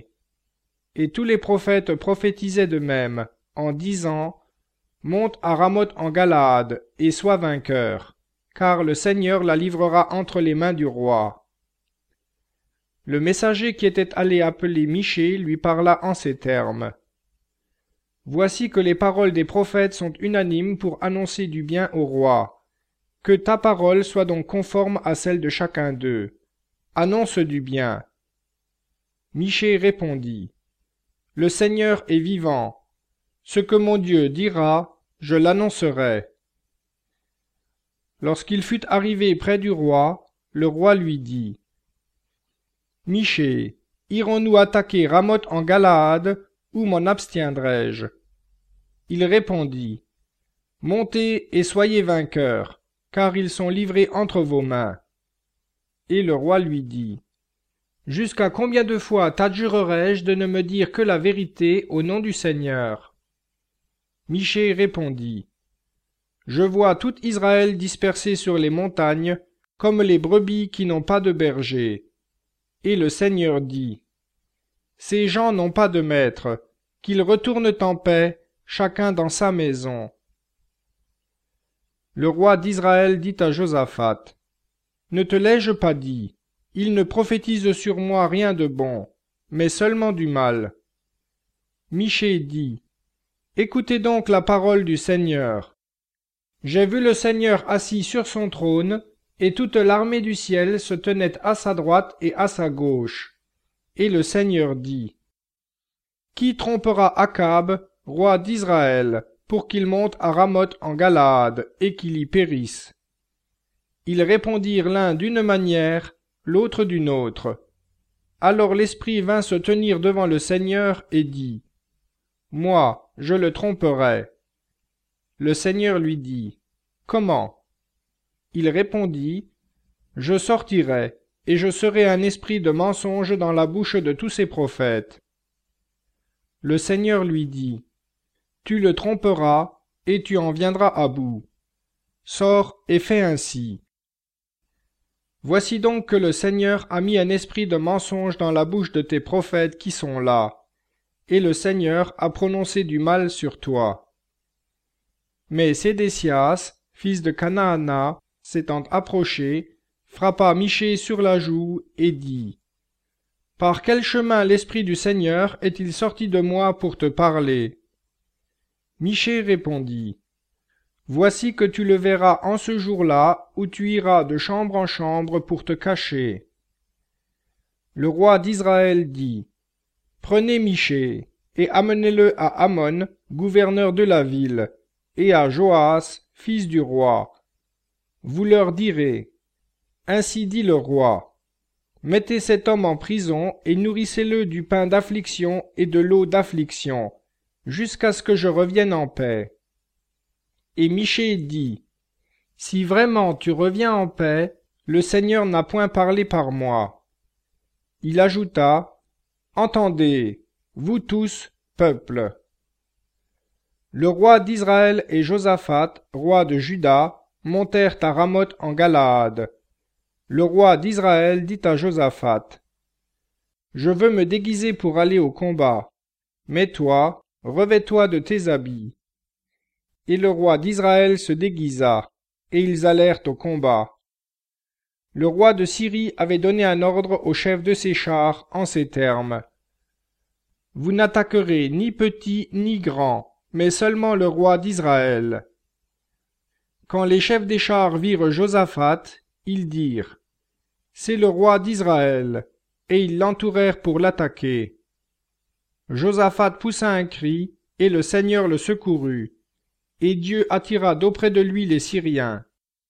Et tous les prophètes prophétisaient de même, en disant, « Monte à Ramoth en Galaad, et sois vainqueur, car le Seigneur la livrera entre les mains du roi. » Le messager qui était allé appeler Michée lui parla en ces termes. « Voici que les paroles des prophètes sont unanimes pour annoncer du bien au roi. Que ta parole soit donc conforme à celle de chacun d'eux. Annonce du bien. » Michée répondit, « Le Seigneur est vivant. Ce que mon Dieu dira, je l'annoncerai. » Lorsqu'il fut arrivé près du roi, le roi lui dit, « Michée, irons-nous attaquer Ramoth en Galaad, ou m'en abstiendrai-je » Il répondit, « Montez et soyez vainqueurs, car ils sont livrés entre vos mains. » Et le roi lui dit, « Jusqu'à combien de fois t'adjurerai-je de ne me dire que la vérité au nom du Seigneur ?» Michée répondit, « Je vois tout Israël dispersé sur les montagnes, comme les brebis qui n'ont pas de berger. » Et le Seigneur dit, « Ces gens n'ont pas de maître, qu'ils retournent en paix, chacun dans sa maison. » Le roi d'Israël dit à Josaphat, « Ne te l'ai-je pas dit? Il ne prophétise sur moi rien de bon, mais seulement du mal. » Michée dit, « Écoutez donc la parole du Seigneur. J'ai vu le Seigneur assis sur son trône, et toute l'armée du ciel se tenait à sa droite et à sa gauche. Et le Seigneur dit, « Qui trompera Akab, roi d'Israël, pour qu'il monte à Ramoth en Galaad, et qu'il y périsse? » Ils répondirent l'un d'une manière, l'autre d'une autre. Alors l'Esprit vint se tenir devant le Seigneur et dit, « Moi, je le tromperai. » Le Seigneur lui dit, « Comment ?» Il répondit, « Je sortirai, et je serai un esprit de mensonge dans la bouche de tous ces prophètes. » Le Seigneur lui dit, « Tu le tromperas, et tu en viendras à bout. Sors et fais ainsi. » Voici donc que le Seigneur a mis un esprit de mensonge dans la bouche de tes prophètes qui sont là, et le Seigneur a prononcé du mal sur toi. Mais Sédécias, fils de Canaana, s'étant approché, frappa Michée sur la joue et dit, « Par quel chemin l'Esprit du Seigneur est-il sorti de moi pour te parler ?» Michée répondit, « Voici que tu le verras en ce jour-là, où tu iras de chambre en chambre pour te cacher. » Le roi d'Israël dit, « Prenez Michée, et amenez-le à Amon, gouverneur de la ville, et à Joas, fils du roi. Vous leur direz, « Ainsi dit le roi, mettez cet homme en prison et nourrissez-le du pain d'affliction et de l'eau d'affliction, jusqu'à ce que je revienne en paix. » Et Michée dit, « Si vraiment tu reviens en paix, le Seigneur n'a point parlé par moi. » Il ajouta, « Entendez, vous tous, peuple. » Le roi d'Israël et Josaphat, roi de Juda, montèrent à Ramoth en Galaad. Le roi d'Israël dit à Josaphat, « Je veux me déguiser pour aller au combat. Mais toi, revêts-toi de tes habits. » Et le roi d'Israël se déguisa, et ils allèrent au combat. Le roi de Syrie avait donné un ordre au chef de ses chars en ces termes. « Vous n'attaquerez ni petit ni grand, mais seulement le roi d'Israël. » Quand les chefs des chars virent Josaphat, ils dirent, « C'est le roi d'Israël », et ils l'entourèrent pour l'attaquer. Josaphat poussa un cri, et le Seigneur le secourut, et Dieu attira d'auprès de lui les Syriens.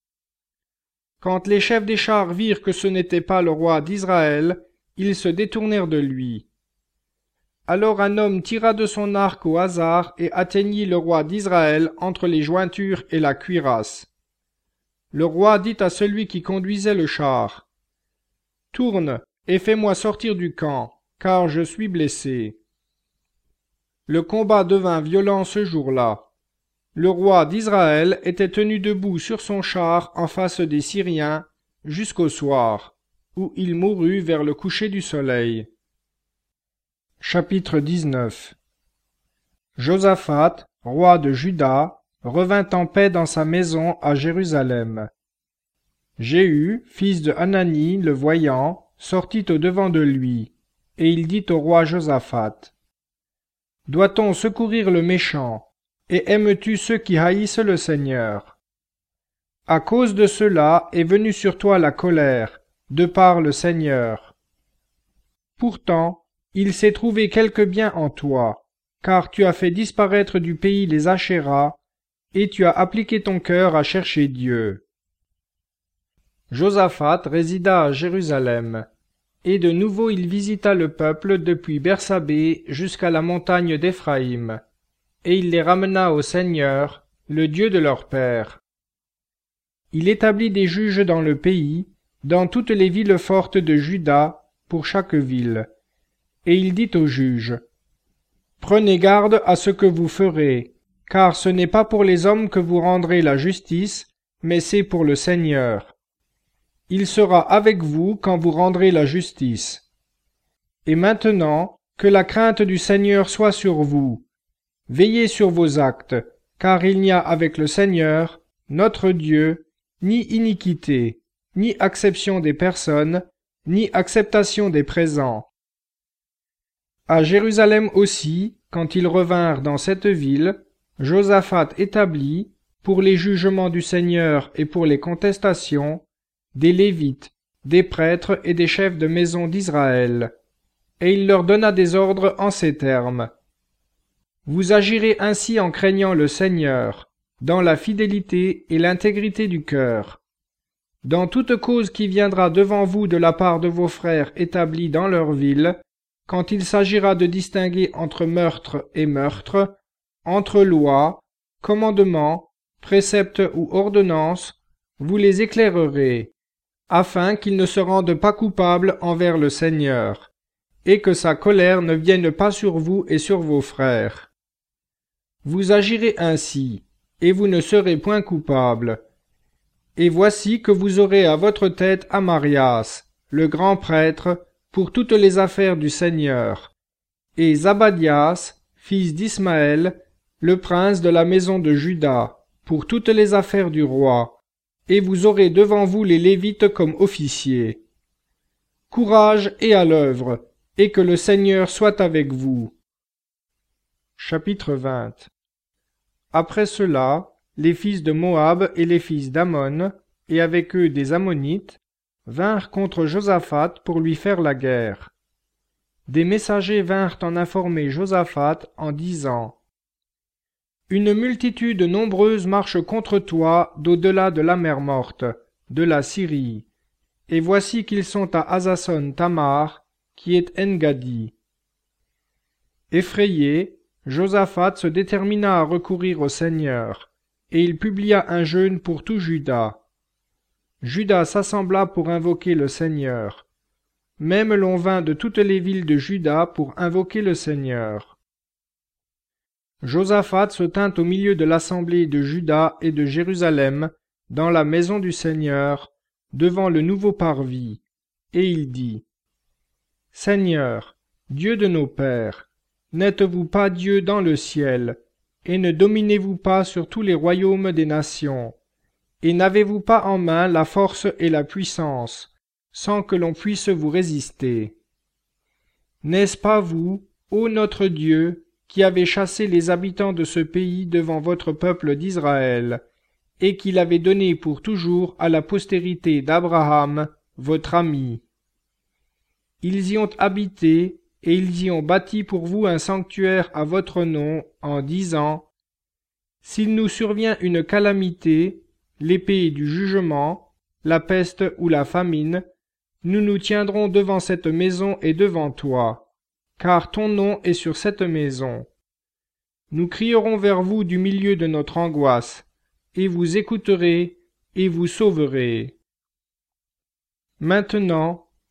Quand les chefs des chars virent que ce n'était pas le roi d'Israël, ils se détournèrent de lui. Alors un homme tira de son arc au hasard et atteignit le roi d'Israël entre les jointures et la cuirasse. Le roi dit à celui qui conduisait le char, « Tourne et fais-moi sortir du camp, car je suis blessé. » Le combat devint violent ce jour-là. Le roi d'Israël était tenu debout sur son char en face des Syriens jusqu'au soir, où il mourut vers le coucher du soleil. Chapitre dix-neuf. Josaphat, roi de Juda, revint en paix dans sa maison à Jérusalem. Jéhu, fils de Hanani, le voyant, sortit au-devant de lui, et il dit au roi Josaphat: « Doit-on secourir le méchant, et aimes-tu ceux qui haïssent le Seigneur? À cause de cela est venue sur toi la colère, de par le Seigneur. Pourtant, il s'est trouvé quelque bien en toi, car tu as fait disparaître du pays les Achéras, et tu as appliqué ton cœur à chercher Dieu. » Josaphat résida à Jérusalem, et de nouveau il visita le peuple depuis Bersabée jusqu'à la montagne d'Éphraïm, et il les ramena au Seigneur, le Dieu de leur père. Il établit des juges dans le pays, dans toutes les villes fortes de Juda, pour chaque ville. Et il dit aux juges: « Prenez garde à ce que vous ferez, car ce n'est pas pour les hommes que vous rendrez la justice, mais c'est pour le Seigneur. Il sera avec vous quand vous rendrez la justice. Et maintenant, que la crainte du Seigneur soit sur vous. Veillez sur vos actes, car il n'y a avec le Seigneur, notre Dieu, ni iniquité, ni acception des personnes, ni acceptation des présents. » À Jérusalem aussi, quand ils revinrent dans cette ville, Josaphat établit, pour les jugements du Seigneur et pour les contestations, des Lévites, des prêtres et des chefs de maison d'Israël. Et il leur donna des ordres en ces termes: « Vous agirez ainsi en craignant le Seigneur, dans la fidélité et l'intégrité du cœur. Dans toute cause qui viendra devant vous de la part de vos frères établis dans leur ville, quand il s'agira de distinguer entre meurtre et meurtre, entre lois, commandements, préceptes ou ordonnances, vous les éclairerez, afin qu'ils ne se rendent pas coupables envers le Seigneur, et que sa colère ne vienne pas sur vous et sur vos frères. Vous agirez ainsi, et vous ne serez point coupables. Et voici que vous aurez à votre tête Amarias, le grand prêtre, pour toutes les affaires du Seigneur, et Zabadias, fils d'Ismaël, le prince de la maison de Juda, pour toutes les affaires du roi, et vous aurez devant vous les Lévites comme officiers. Courage et à l'œuvre, et que le Seigneur soit avec vous. » Chapitre vingt. Après cela, les fils de Moab et les fils d'Ammon, et avec eux des Ammonites, vinrent contre Josaphat pour lui faire la guerre. Des messagers vinrent en informer Josaphat en disant: « Une multitude nombreuse marche contre toi d'au-delà de la mer Morte, de la Syrie, et voici qu'ils sont à Hazason Tamar, qui est En-Gadi. » Effrayé, Josaphat se détermina à recourir au Seigneur, et il publia un jeûne pour tout Juda. Juda s'assembla pour invoquer le Seigneur. Même l'on vint de toutes les villes de Juda pour invoquer le Seigneur. Josaphat se tint au milieu de l'assemblée de Juda et de Jérusalem, dans la maison du Seigneur, devant le nouveau parvis, et il dit: « Seigneur, Dieu de nos pères, n'êtes-vous pas Dieu dans le ciel, et ne dominez-vous pas sur tous les royaumes des nations? Et n'avez-vous pas en main la force et la puissance, sans que l'on puisse vous résister? N'est-ce pas vous, ô notre Dieu, qui avez chassé les habitants de ce pays devant votre peuple d'Israël, et qui l'avez donné pour toujours à la postérité d'Abraham, votre ami? Ils y ont habité, et ils y ont bâti pour vous un sanctuaire à votre nom, en disant: S'il nous survient une calamité, l'épée du jugement, la peste ou la famine, nous nous tiendrons devant cette maison et devant toi, car ton nom est sur cette maison. Nous crierons vers vous du milieu de notre angoisse, et vous écouterez, et vous sauverez. Maintenant,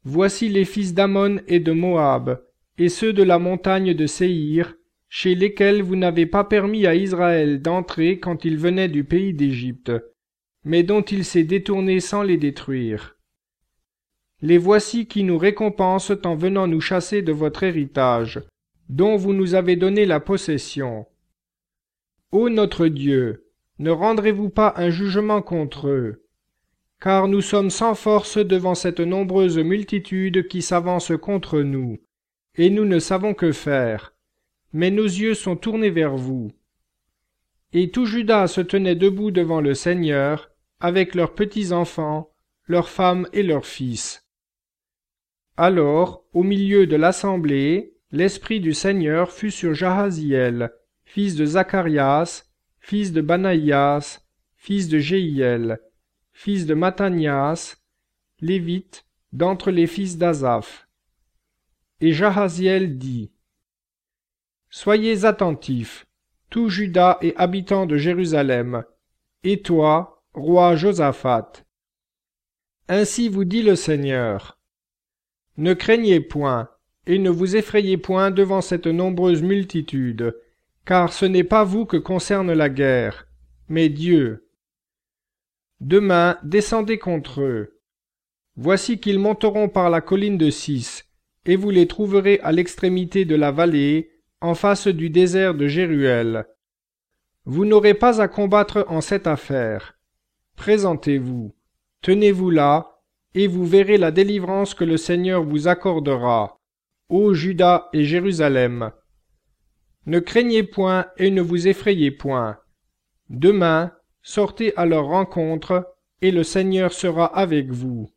Voici les fils d'Ammon et de Moab, et ceux de la montagne de Séhir, chez lesquels vous n'avez pas permis à Israël d'entrer quand il venait du pays d'Égypte, mais dont il s'est détourné sans les détruire. Les voici qui nous récompensent en venant nous chasser de votre héritage, dont vous nous avez donné la possession. Ô notre Dieu, ne rendrez-vous pas un jugement contre eux? Car nous sommes sans force devant cette nombreuse multitude qui s'avance contre nous, et nous ne savons que faire, mais nos yeux sont tournés vers vous. Et tout Juda se tenait debout devant le Seigneur, avec leurs petits-enfants, leurs femmes et leurs fils. Alors, au milieu de l'assemblée, l'Esprit du Seigneur fut sur Jahaziel, fils de Zacharias, fils de Banaïas, fils de Jéhiel, fils de Mattanias, lévite, d'entre les fils d'Asaph. Et Jahaziel dit, Soyez attentifs, tout Juda et habitants de Jérusalem, et toi, roi Josaphat. Ainsi vous dit le Seigneur. Ne craignez point, et ne vous effrayez point devant cette nombreuse multitude, car ce n'est pas vous que concerne la guerre, mais Dieu. Demain, descendez contre eux. Voici qu'ils monteront par la colline de Cis, et vous les trouverez à l'extrémité de la vallée, en face du désert de Jéruel. Vous n'aurez pas à combattre en cette affaire. Présentez-vous, tenez-vous là, et vous verrez la délivrance que le Seigneur vous accordera, ô Juda et Jérusalem. Ne craignez point et ne vous effrayez point. Demain, sortez à leur rencontre, et le Seigneur sera avec vous.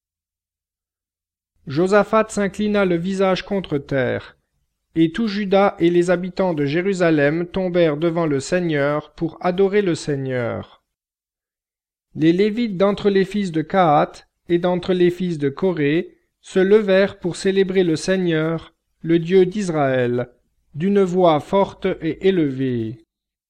Josaphat s'inclina le visage contre terre, et tout Juda et les habitants de Jérusalem tombèrent devant le Seigneur pour adorer le Seigneur. Les Lévites d'entre les fils de Kahat et d'entre les fils de Coré se levèrent pour célébrer le Seigneur, le Dieu d'Israël, d'une voix forte et élevée.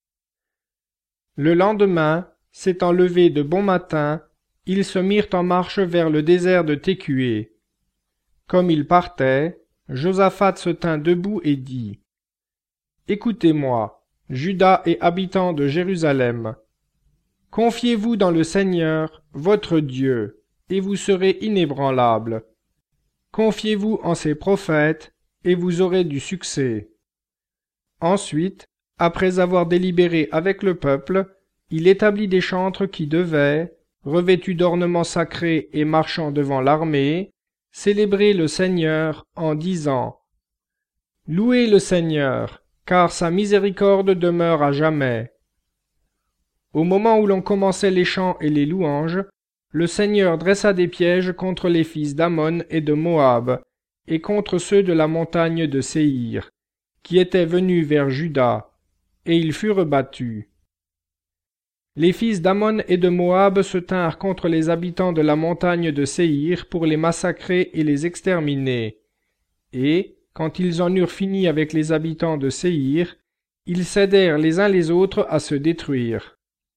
Le lendemain, s'étant levés de bon matin, ils se mirent en marche vers le désert de Tékué. Comme ils partaient, Josaphat se tint debout et dit, « Écoutez-moi, Juda et habitants de Jérusalem. Confiez-vous dans le Seigneur, votre Dieu, et vous serez inébranlables. Confiez-vous en ses prophètes, et vous aurez du succès. » Ensuite, après avoir délibéré avec le peuple, il établit des chantres qui devaient, revêtus d'ornements sacrés et marchant devant l'armée, célébrer le Seigneur en disant « Louez le Seigneur, car sa miséricorde demeure à jamais. » Au moment où l'on commençait les chants et les louanges, le Seigneur dressa des pièges contre les fils d'Ammon et de Moab, et contre ceux de la montagne de Séhir, qui étaient venus vers Juda, et ils furent battus. Les fils d'Ammon et de Moab se tinrent contre les habitants de la montagne de Séhir pour les massacrer et les exterminer. Et, quand ils en eurent fini avec les habitants de Séhir, ils s'aidèrent les uns les autres à se détruire.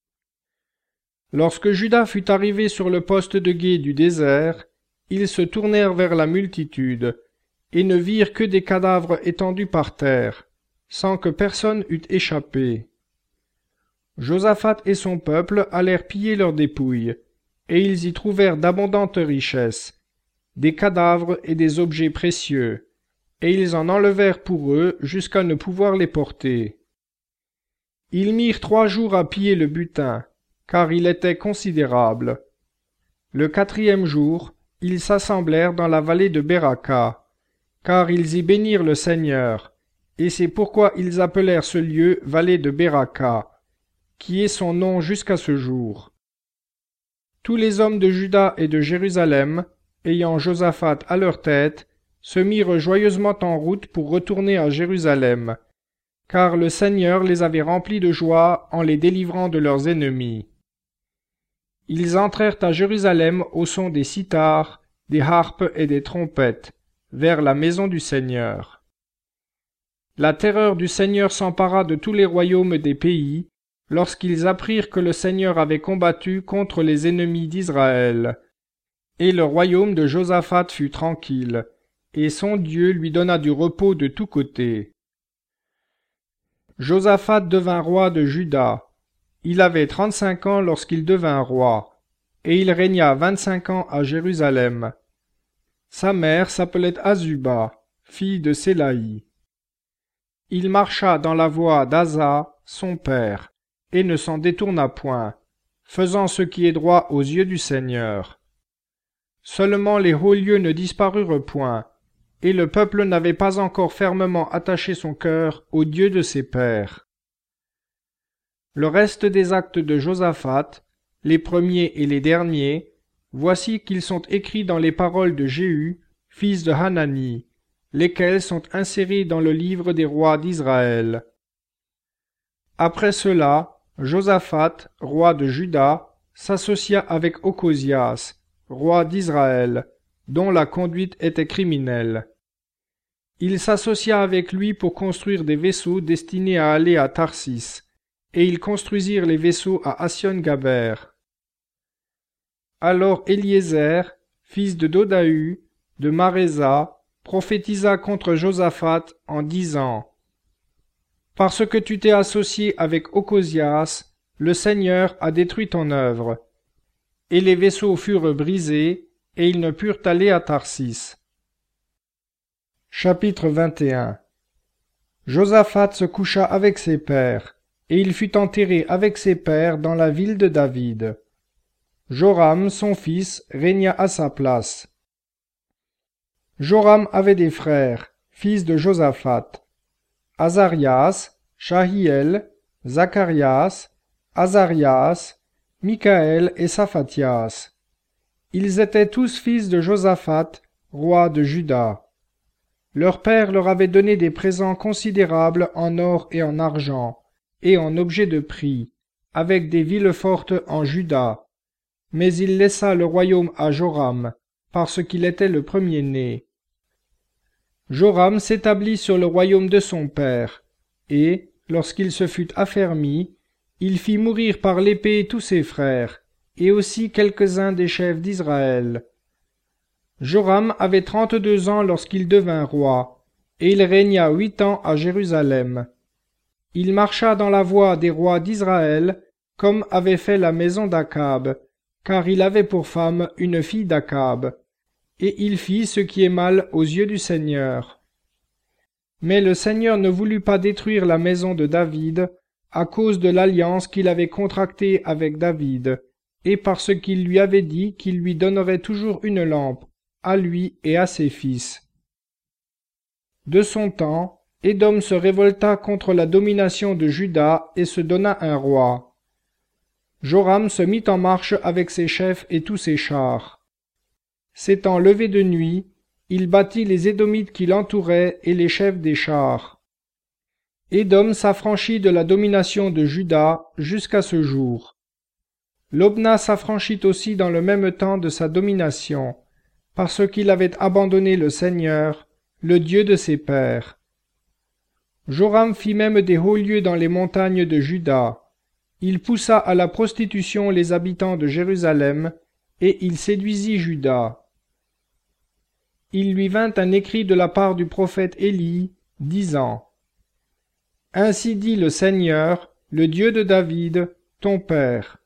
Lorsque Juda fut arrivé sur le poste de guet du désert, ils se tournèrent vers la multitude, et ne virent que des cadavres étendus par terre, sans que personne eût échappé. Josaphat et son peuple allèrent piller leurs dépouilles, et ils y trouvèrent d'abondantes richesses, des cadavres et des objets précieux, et ils en enlevèrent pour eux jusqu'à ne pouvoir les porter. Ils mirent trois jours à piller le butin, car il était considérable. Le quatrième jour, ils s'assemblèrent dans la vallée de Beraka, car ils y bénirent le Seigneur, et c'est pourquoi ils appelèrent ce lieu vallée de Beraka, qui est son nom jusqu'à ce jour. Tous les hommes de Juda et de Jérusalem, ayant Josaphat à leur tête, se mirent joyeusement en route pour retourner à Jérusalem, car le Seigneur les avait remplis de joie en les délivrant de leurs ennemis. Ils entrèrent à Jérusalem au son des cithars, des harpes et des trompettes, vers la maison du Seigneur. La terreur du Seigneur s'empara de tous les royaumes des pays, lorsqu'ils apprirent que le Seigneur avait combattu contre les ennemis d'Israël. Et le royaume de Josaphat fut tranquille, et son Dieu lui donna du repos de tous côtés. Josaphat devint roi de Juda. Il avait trente-cinq ans lorsqu'il devint roi, et il régna vingt-cinq ans à Jérusalem. Sa mère s'appelait Azuba, fille de Sélaï. Il marcha dans la voie d'Asa, son père, et ne s'en détourna point, faisant ce qui est droit aux yeux du Seigneur. Seulement les hauts lieux ne disparurent point, et le peuple n'avait pas encore fermement attaché son cœur au Dieu de ses pères. Le reste des actes de Josaphat, les premiers et les derniers, voici qu'ils sont écrits dans les paroles de Jéhu, fils de Hanani, lesquels sont insérés dans le livre des rois d'Israël. Après cela, Josaphat, roi de Juda, s'associa avec Ocosias, roi d'Israël, dont la conduite était criminelle. Il s'associa avec lui pour construire des vaisseaux destinés à aller à Tarsis, et ils construisirent les vaisseaux à Assion-Gaber. Alors Éliézer, fils de Dodahu, de Marésa, prophétisa contre Josaphat en disant : Parce que tu t'es associé avec Ocosias, le Seigneur a détruit ton œuvre. Et les vaisseaux furent brisés, et ils ne purent aller à Tarsis. Chapitre vingt et un. Josaphat se coucha avec ses pères, et il fut enterré avec ses pères dans la ville de David. Joram, son fils, régna à sa place. Joram avait des frères, fils de Josaphat: Azarias, Shahiel, Zacharias, Azarias, Michaël et Saphatias. Ils étaient tous fils de Josaphat, roi de Juda. Leur père leur avait donné des présents considérables en or et en argent, et en objets de prix, avec des villes fortes en Juda. Mais il laissa le royaume à Joram, parce qu'il était le premier-né. Joram s'établit sur le royaume de son père, et, lorsqu'il se fut affermi, il fit mourir par l'épée tous ses frères, et aussi quelques-uns des chefs d'Israël. Joram avait trente-deux ans lorsqu'il devint roi, et il régna huit ans à Jérusalem. Il marcha dans la voie des rois d'Israël, comme avait fait la maison d'Akab, car il avait pour femme une fille d'Akab, et il fit ce qui est mal aux yeux du Seigneur. Mais le Seigneur ne voulut pas détruire la maison de David, à cause de l'alliance qu'il avait contractée avec David, et parce qu'il lui avait dit qu'il lui donnerait toujours une lampe, à lui et à ses fils. De son temps, Édom se révolta contre la domination de Juda et se donna un roi. Joram se mit en marche avec ses chefs et tous ses chars. S'étant levé de nuit, il battit les Édomites qui l'entouraient et les chefs des chars. Édom s'affranchit de la domination de Juda jusqu'à ce jour. Lobna s'affranchit aussi dans le même temps de sa domination, parce qu'il avait abandonné le Seigneur, le Dieu de ses pères. Joram fit même des hauts lieux dans les montagnes de Juda. Il poussa à la prostitution les habitants de Jérusalem, et il séduisit Juda. Il lui vint un écrit de la part du prophète Élie, disant : Ainsi dit le Seigneur, le Dieu de David, ton père.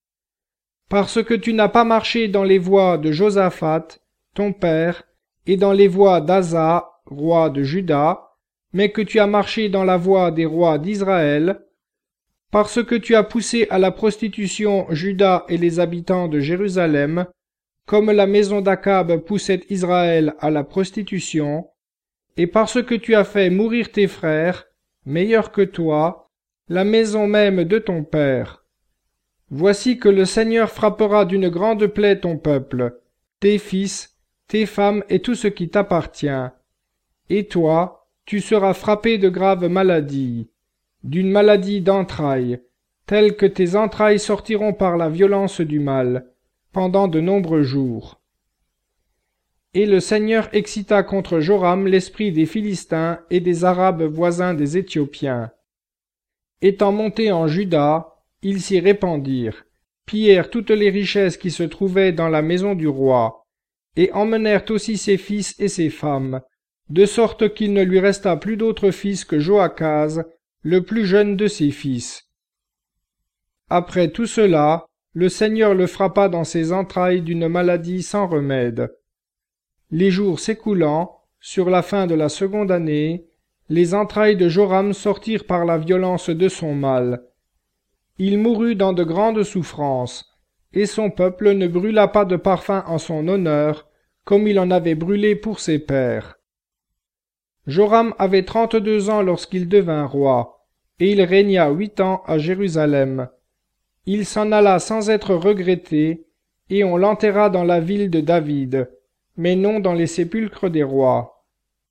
Parce que tu n'as pas marché dans les voies de Josaphat, ton père, et dans les voies d'Asa, roi de Juda, mais que tu as marché dans la voie des rois d'Israël, parce que tu as poussé à la prostitution Juda et les habitants de Jérusalem, comme la maison d'Akab poussait Israël à la prostitution, et parce que tu as fait mourir tes frères, meilleurs que toi, la maison même de ton père. Voici que le Seigneur frappera d'une grande plaie ton peuple, tes fils, tes femmes et tout ce qui t'appartient. Et toi, tu seras frappé de graves maladies, d'une maladie d'entrailles, telle que tes entrailles sortiront par la violence du mal, pendant de nombreux jours. Et le Seigneur excita contre Joram l'esprit des Philistins et des Arabes voisins des Éthiopiens. Étant montés en Juda, ils s'y répandirent, pillèrent toutes les richesses qui se trouvaient dans la maison du roi, et emmenèrent aussi ses fils et ses femmes, de sorte qu'il ne lui resta plus d'autre fils que Joachaz, le plus jeune de ses fils. Après tout cela, le Seigneur le frappa dans ses entrailles d'une maladie sans remède. Les jours s'écoulant, sur la fin de la seconde année, les entrailles de Joram sortirent par la violence de son mal. Il mourut dans de grandes souffrances, et son peuple ne brûla pas de parfum en son honneur, comme il en avait brûlé pour ses pères. Joram avait trente-deux ans lorsqu'il devint roi, et il régna huit ans à Jérusalem. Il s'en alla sans être regretté, et on l'enterra dans la ville de David, mais non dans les sépulcres des rois.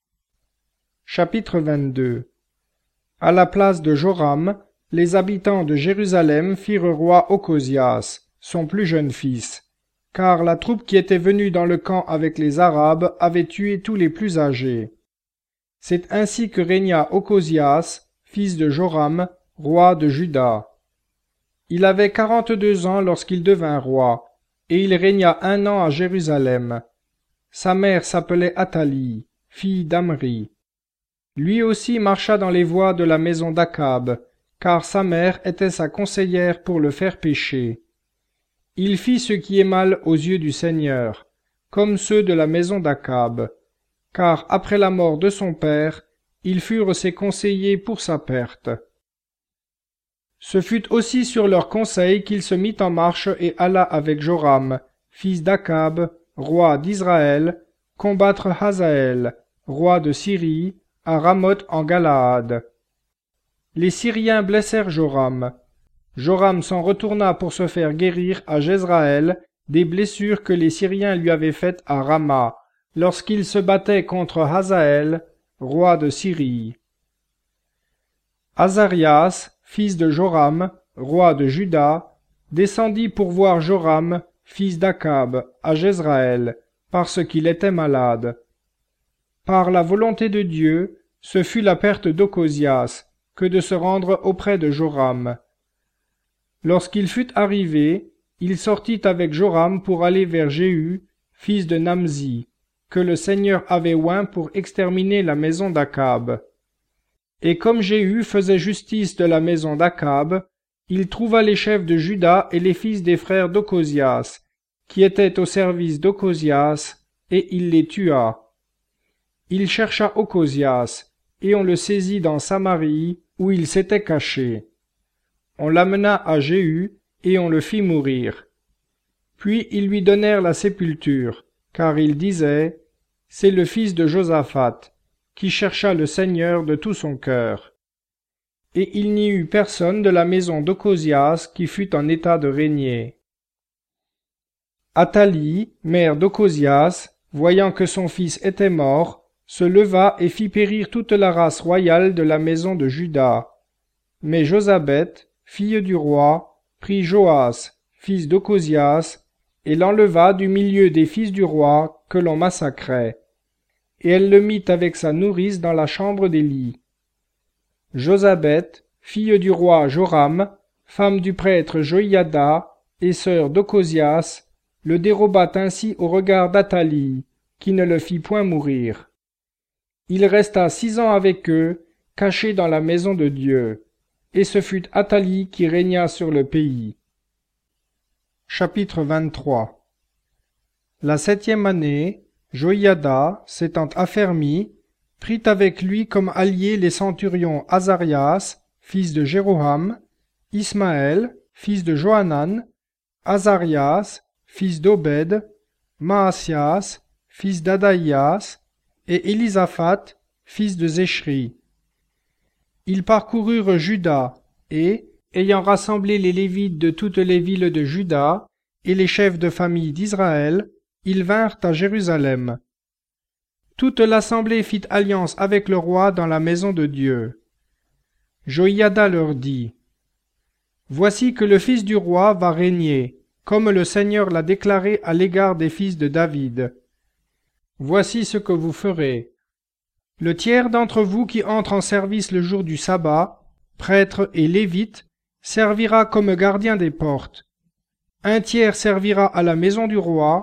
Chapitre vingt-deux. À la place de Joram, les habitants de Jérusalem firent roi Ocosias, son plus jeune fils, car la troupe qui était venue dans le camp avec les Arabes avait tué tous les plus âgés. C'est ainsi que régna Ocosias, fils de Joram, roi de Juda. Il avait quarante-deux ans lorsqu'il devint roi, et il régna un an à Jérusalem. Sa mère s'appelait Athalie, fille d'Amri. Lui aussi marcha dans les voies de la maison d'Akab, car sa mère était sa conseillère pour le faire pécher. Il fit ce qui est mal aux yeux du Seigneur, comme ceux de la maison d'Akab, car après la mort de son père, ils furent ses conseillers pour sa perte. Ce fut aussi sur leur conseil qu'il se mit en marche et alla avec Joram, fils d'Akab, roi d'Israël, combattre Hazaël, roi de Syrie, à Ramoth en Galaad. Les Syriens blessèrent Joram. Joram s'en retourna pour se faire guérir à Jezraël des blessures que les Syriens lui avaient faites à Rama, lorsqu'il se battait contre Hazaël, roi de Syrie. Azarias, fils de Joram, roi de Juda, descendit pour voir Joram, fils d'Akab, à Jezraël, parce qu'il était malade. Par la volonté de Dieu, ce fut la perte d'Ocosias, que de se rendre auprès de Joram. Lorsqu'il fut arrivé, il sortit avec Joram pour aller vers Jéhu, fils de Namzi, que le Seigneur avait oint pour exterminer la maison d'Akab. Et comme Jéhu faisait justice de la maison d'Akab, il trouva les chefs de Juda et les fils des frères d'Ocosias, qui étaient au service d'Ocosias, et il les tua. Il chercha Ocosias, et on le saisit dans Samarie, où il s'était caché. On l'amena à Jéhu, et on le fit mourir. Puis ils lui donnèrent la sépulture, car il disait, « C'est le fils de Josaphat, qui chercha le Seigneur de tout son cœur. » Et il n'y eut personne de la maison d'Ocosias qui fût en état de régner. Athalie, mère d'Ocosias, voyant que son fils était mort, se leva et fit périr toute la race royale de la maison de Juda. Mais Josabeth, fille du roi, prit Joas, fils d'Ocosias, et l'enleva du milieu des fils du roi que l'on massacrait. Et elle le mit avec sa nourrice dans la chambre des lits. Josabeth, fille du roi Joram, femme du prêtre Joiada et sœur d'Ocosias, le déroba ainsi au regard d'Athalie, qui ne le fit point mourir. Il resta six ans avec eux, caché dans la maison de Dieu, et ce fut Athalie qui régna sur le pays. Chapitre vingt-trois. La septième année, Joiada, s'étant affermi, prit avec lui comme alliés les centurions Azarias, fils de Jéroham, Ismaël, fils de Johanan, Azarias, fils d'Obed, Maasias, fils d'Adaïas, et Élisaphat, fils de Zéchri. Ils parcoururent Juda, et, ayant rassemblé les Lévites de toutes les villes de Juda, et les chefs de famille d'Israël, ils vinrent à Jérusalem. Toute l'assemblée fit alliance avec le roi dans la maison de Dieu. Joiada leur dit, « Voici que le fils du roi va régner, comme le Seigneur l'a déclaré à l'égard des fils de David. Voici ce que vous ferez. Le tiers d'entre vous qui entre en service le jour du sabbat, prêtres et lévites, servira comme gardien des portes. Un tiers servira à la maison du roi,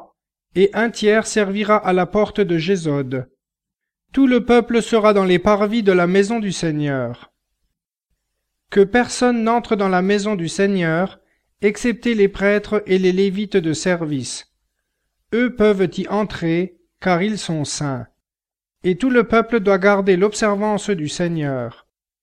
et un tiers servira à la porte de Gésod. Tout le peuple sera dans les parvis de la maison du Seigneur. Que personne n'entre dans la maison du Seigneur, excepté les prêtres et les lévites de service. Eux peuvent y entrer, car ils sont saints. Et tout le peuple doit garder l'observance du Seigneur.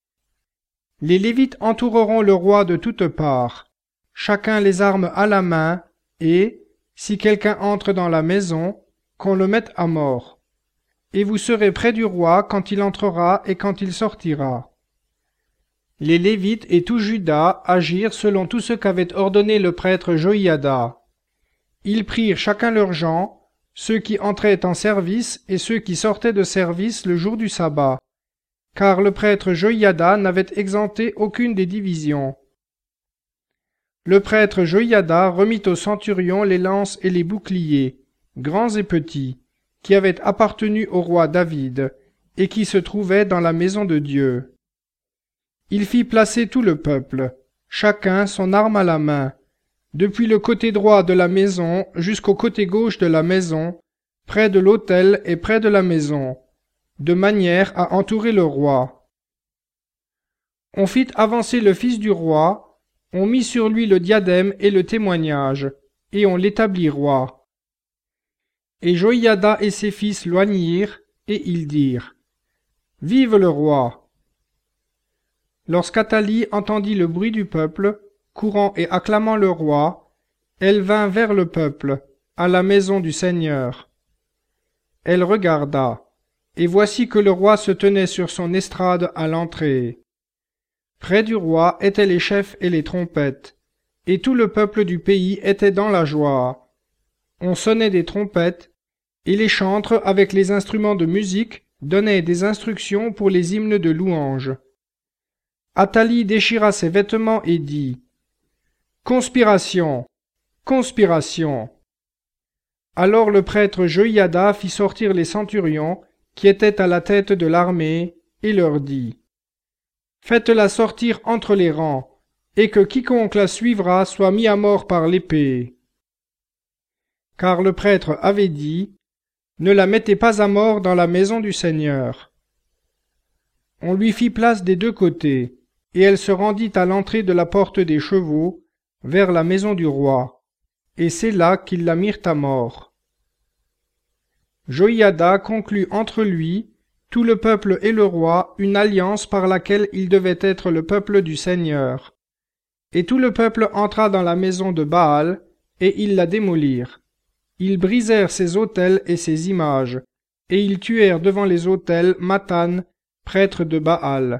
Les Lévites entoureront le roi de toutes parts, chacun les armes à la main, et, si quelqu'un entre dans la maison, qu'on le mette à mort. Et vous serez près du roi quand il entrera et quand il sortira. Les Lévites et tout Juda agirent selon tout ce qu'avait ordonné le prêtre Joïada. Ils prirent chacun leurs gens, ceux qui entraient en service et ceux qui sortaient de service le jour du sabbat, car le prêtre Joïada n'avait exempté aucune des divisions. Le prêtre Joïada remit au centurion les lances et les boucliers, grands et petits, qui avaient appartenu au roi David, et qui se trouvaient dans la maison de Dieu. Il fit placer tout le peuple, chacun son arme à la main, depuis le côté droit de la maison jusqu'au côté gauche de la maison, près de l'autel et près de la maison, de manière à entourer le roi. On fit avancer le fils du roi, on mit sur lui le diadème et le témoignage, et on l'établit roi. Et Joïada et ses fils loignirent, et ils dirent : Vive le roi! Lorsqu'Athalie entendit le bruit du peuple, courant et acclamant le roi, elle vint vers le peuple, à la maison du Seigneur. Elle regarda, et voici que le roi se tenait sur son estrade à l'entrée. Près du roi étaient les chefs et les trompettes, et tout le peuple du pays était dans la joie. On sonnait des trompettes, et les chantres avec les instruments de musique donnaient des instructions pour les hymnes de louange. Athalie déchira ses vêtements et dit : Conspiration! Conspiration! Alors le prêtre Joïada fit sortir les centurions, qui étaient à la tête de l'armée, et leur dit : Faites-la sortir entre les rangs, et que quiconque la suivra soit mis à mort par l'épée. Car le prêtre avait dit : Ne la mettez pas à mort dans la maison du Seigneur. On lui fit place des deux côtés, et elle se rendit à l'entrée de la porte des chevaux, vers la maison du roi, et c'est là qu'ils la mirent à mort. Joïada conclut entre lui, tout le peuple et le roi, une alliance par laquelle il devait être le peuple du Seigneur. Et tout le peuple entra dans la maison de Baal, et ils la démolirent. Ils brisèrent ses autels et ses images, et ils tuèrent devant les autels Mathan, prêtre de Baal.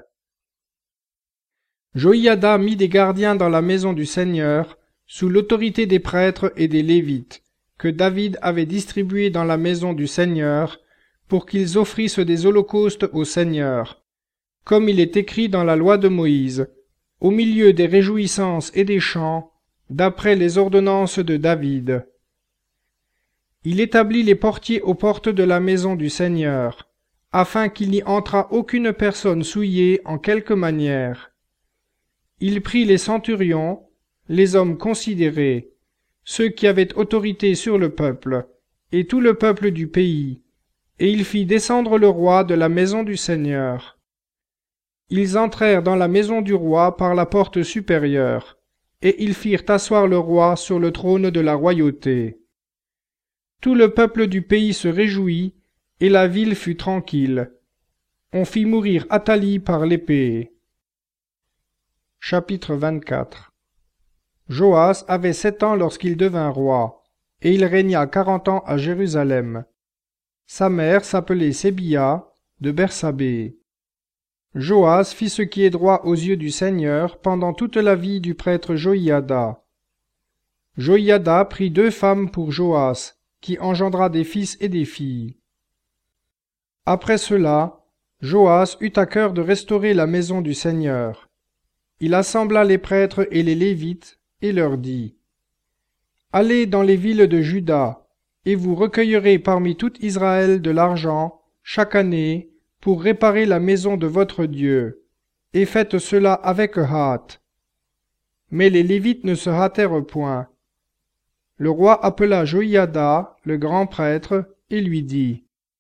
Joïada mit des gardiens dans la maison du Seigneur, sous l'autorité des prêtres et des Lévites, que David avait distribués dans la maison du Seigneur, pour qu'ils offrissent des holocaustes au Seigneur, comme il est écrit dans la loi de Moïse, au milieu des réjouissances et des chants, d'après les ordonnances de David. Il établit les portiers aux portes de la maison du Seigneur, afin qu'il n'y entrât aucune personne souillée en quelque manière. Il prit les centurions, les hommes considérés, ceux qui avaient autorité sur le peuple, et tout le peuple du pays, et il fit descendre le roi de la maison du Seigneur. Ils entrèrent dans la maison du roi par la porte supérieure, et ils firent asseoir le roi sur le trône de la royauté. Tout le peuple du pays se réjouit, et la ville fut tranquille. On fit mourir Athalie par l'épée. Chapitre vingt-quatre. Joas avait sept ans lorsqu'il devint roi, et il régna quarante ans à Jérusalem. Sa mère s'appelait Sébia, de Bersabée. Joas fit ce qui est droit aux yeux du Seigneur pendant toute la vie du prêtre Joïada. Joïada prit deux femmes pour Joas, qui engendra des fils et des filles. Après cela, Joas eut à cœur de restaurer la maison du Seigneur. Il assembla les prêtres et les Lévites, et leur dit : Allez dans les villes de Juda, et vous recueillerez parmi tout Israël de l'argent, chaque année, pour réparer la maison de votre Dieu, et faites cela avec hâte. Mais les Lévites ne se hâtèrent point. Le roi appela Joiada, le grand prêtre, et lui dit :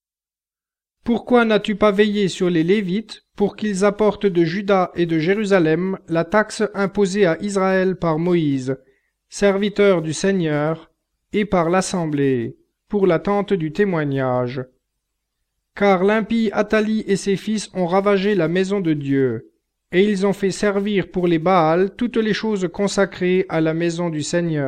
« Pourquoi n'as-tu pas veillé sur les Lévites pour qu'ils apportent de Juda et de Jérusalem la taxe imposée à Israël par Moïse, serviteur du Seigneur, et par l'assemblée, pour la tente du témoignage ? Car l'impie Athalie et ses fils ont ravagé la maison de Dieu, et ils ont fait servir pour les Baals toutes les choses consacrées à la maison du Seigneur. »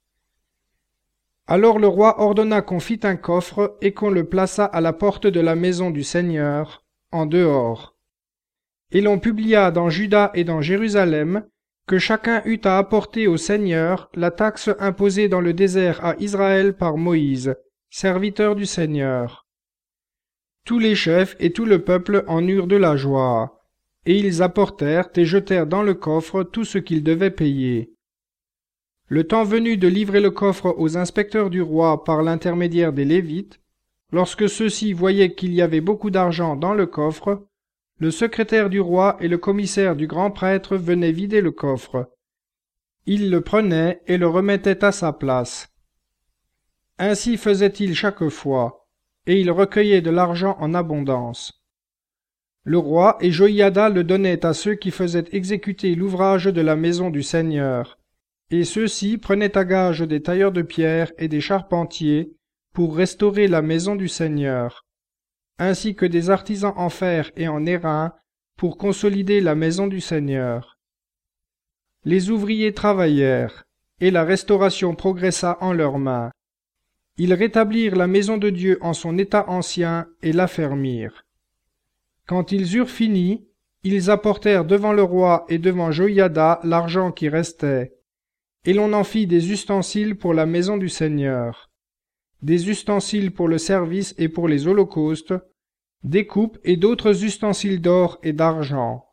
Alors le roi ordonna qu'on fît un coffre et qu'on le plaça à la porte de la maison du Seigneur, en dehors. Et l'on publia dans Juda et dans Jérusalem que chacun eut à apporter au Seigneur la taxe imposée dans le désert à Israël par Moïse, serviteur du Seigneur. Tous les chefs et tout le peuple en eurent de la joie, et ils apportèrent et jetèrent dans le coffre tout ce qu'ils devaient payer. Le temps venu de livrer le coffre aux inspecteurs du roi par l'intermédiaire des Lévites, lorsque ceux-ci voyaient qu'il y avait beaucoup d'argent dans le coffre, le secrétaire du roi et le commissaire du grand prêtre venaient vider le coffre. Ils le prenaient et le remettaient à sa place. Ainsi faisait-il chaque fois, et il recueillait de l'argent en abondance. Le roi et Joiada le donnaient à ceux qui faisaient exécuter l'ouvrage de la maison du Seigneur, et ceux-ci prenaient à gage des tailleurs de pierre et des charpentiers pour restaurer la maison du Seigneur, ainsi que des artisans en fer et en airain pour consolider la maison du Seigneur. Les ouvriers travaillèrent, et la restauration progressa en leurs mains. Ils rétablirent la maison de Dieu en son état ancien et l'affermirent. Quand ils eurent fini, ils apportèrent devant le roi et devant Joiada l'argent qui restait, et l'on en fit des ustensiles pour la maison du Seigneur, des ustensiles pour le service et pour les holocaustes, des coupes et d'autres ustensiles d'or et d'argent.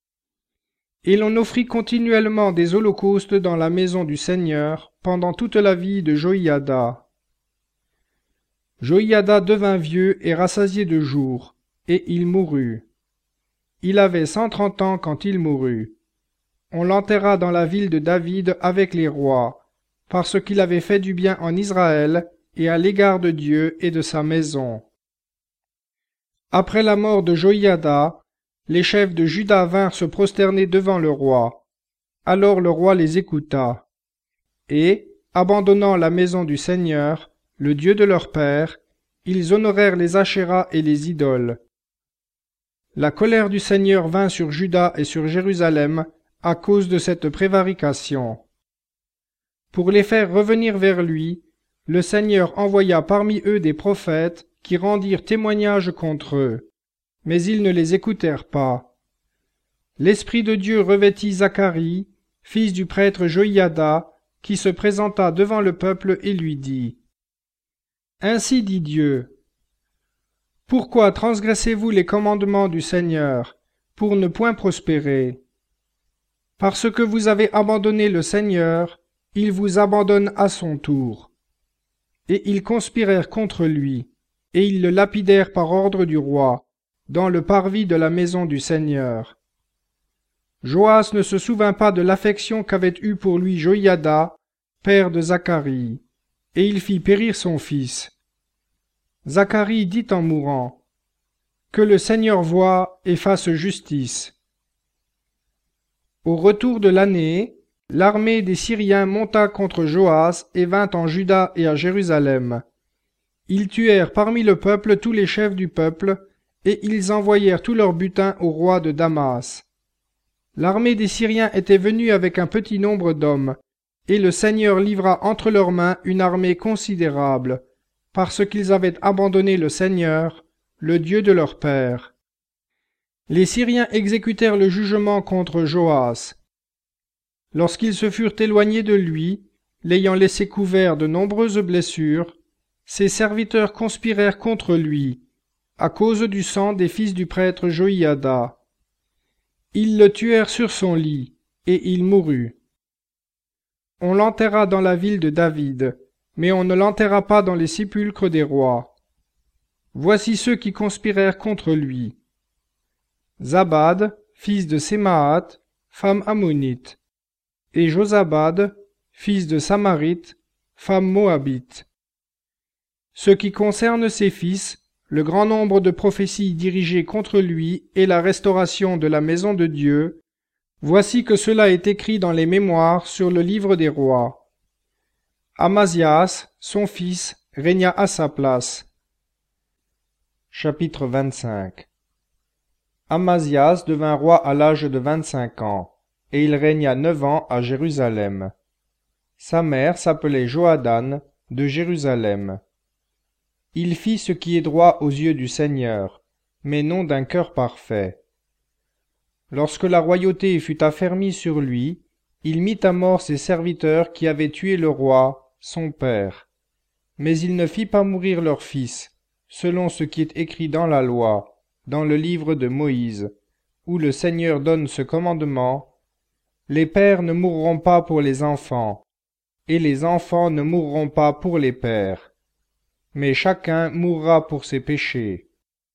Et l'on offrit continuellement des holocaustes dans la maison du Seigneur pendant toute la vie de Joiada. Joiada devint vieux et rassasié de jours, et il mourut. Il avait cent trente ans quand il mourut. On l'enterra dans la ville de David avec les rois, parce qu'il avait fait du bien en Israël et à l'égard de Dieu et de sa maison. Après la mort de Joiada, les chefs de Juda vinrent se prosterner devant le roi. Alors le roi les écouta. Et, abandonnant la maison du Seigneur, le Dieu de leur père, ils honorèrent les Ashéras et les idoles. La colère du Seigneur vint sur Juda et sur Jérusalem à cause de cette prévarication. Pour les faire revenir vers lui, le Seigneur envoya parmi eux des prophètes qui rendirent témoignage contre eux, mais ils ne les écoutèrent pas. L'Esprit de Dieu revêtit Zacharie, fils du prêtre Joiada, qui se présenta devant le peuple et lui dit : « Ainsi dit Dieu, pourquoi transgressez-vous les commandements du Seigneur, pour ne point prospérer ? Parce que vous avez abandonné le Seigneur, il vous abandonne à son tour. » Et ils conspirèrent contre lui, et ils le lapidèrent par ordre du roi, dans le parvis de la maison du Seigneur. Joas ne se souvint pas de l'affection qu'avait eue pour lui Joiada, père de Zacharie, et il fit périr son fils. Zacharie dit en mourant : « Que le Seigneur voie et fasse justice. » Au retour de l'année, l'armée des Syriens monta contre Joas et vint en Juda et à Jérusalem. Ils tuèrent parmi le peuple tous les chefs du peuple, et ils envoyèrent tout leur butin au roi de Damas. L'armée des Syriens était venue avec un petit nombre d'hommes, et le Seigneur livra entre leurs mains une armée considérable, parce qu'ils avaient abandonné le Seigneur, le Dieu de leur père. Les Syriens exécutèrent le jugement contre Joas. Lorsqu'ils se furent éloignés de lui, l'ayant laissé couvert de nombreuses blessures, ses serviteurs conspirèrent contre lui, à cause du sang des fils du prêtre Joiada. Ils le tuèrent sur son lit, et il mourut. On l'enterra dans la ville de David, mais on ne l'enterra pas dans les sépulcres des rois. Voici ceux qui conspirèrent contre lui. Zabad, fils de Sémaat, femme ammonite, et Josabad, fils de Samarite, femme moabite. Ce qui concerne ses fils, le grand nombre de prophéties dirigées contre lui et la restauration de la maison de Dieu, voici que cela est écrit dans les mémoires sur le livre des rois. Amazias, son fils, régna à sa place. Chapitre vingt-cinq. Amazias devint roi à l'âge de vingt-cinq ans, et il régna neuf ans à Jérusalem. Sa mère s'appelait Johadan de Jérusalem. Il fit ce qui est droit aux yeux du Seigneur, mais non d'un cœur parfait. Lorsque la royauté fut affermie sur lui, il mit à mort ses serviteurs qui avaient tué le roi, son père. Mais il ne fit pas mourir leur fils, selon ce qui est écrit dans la loi, dans le livre de Moïse, où le Seigneur donne ce commandement: les pères ne mourront pas pour les enfants, et les enfants ne mourront pas pour les pères, mais chacun mourra pour ses péchés.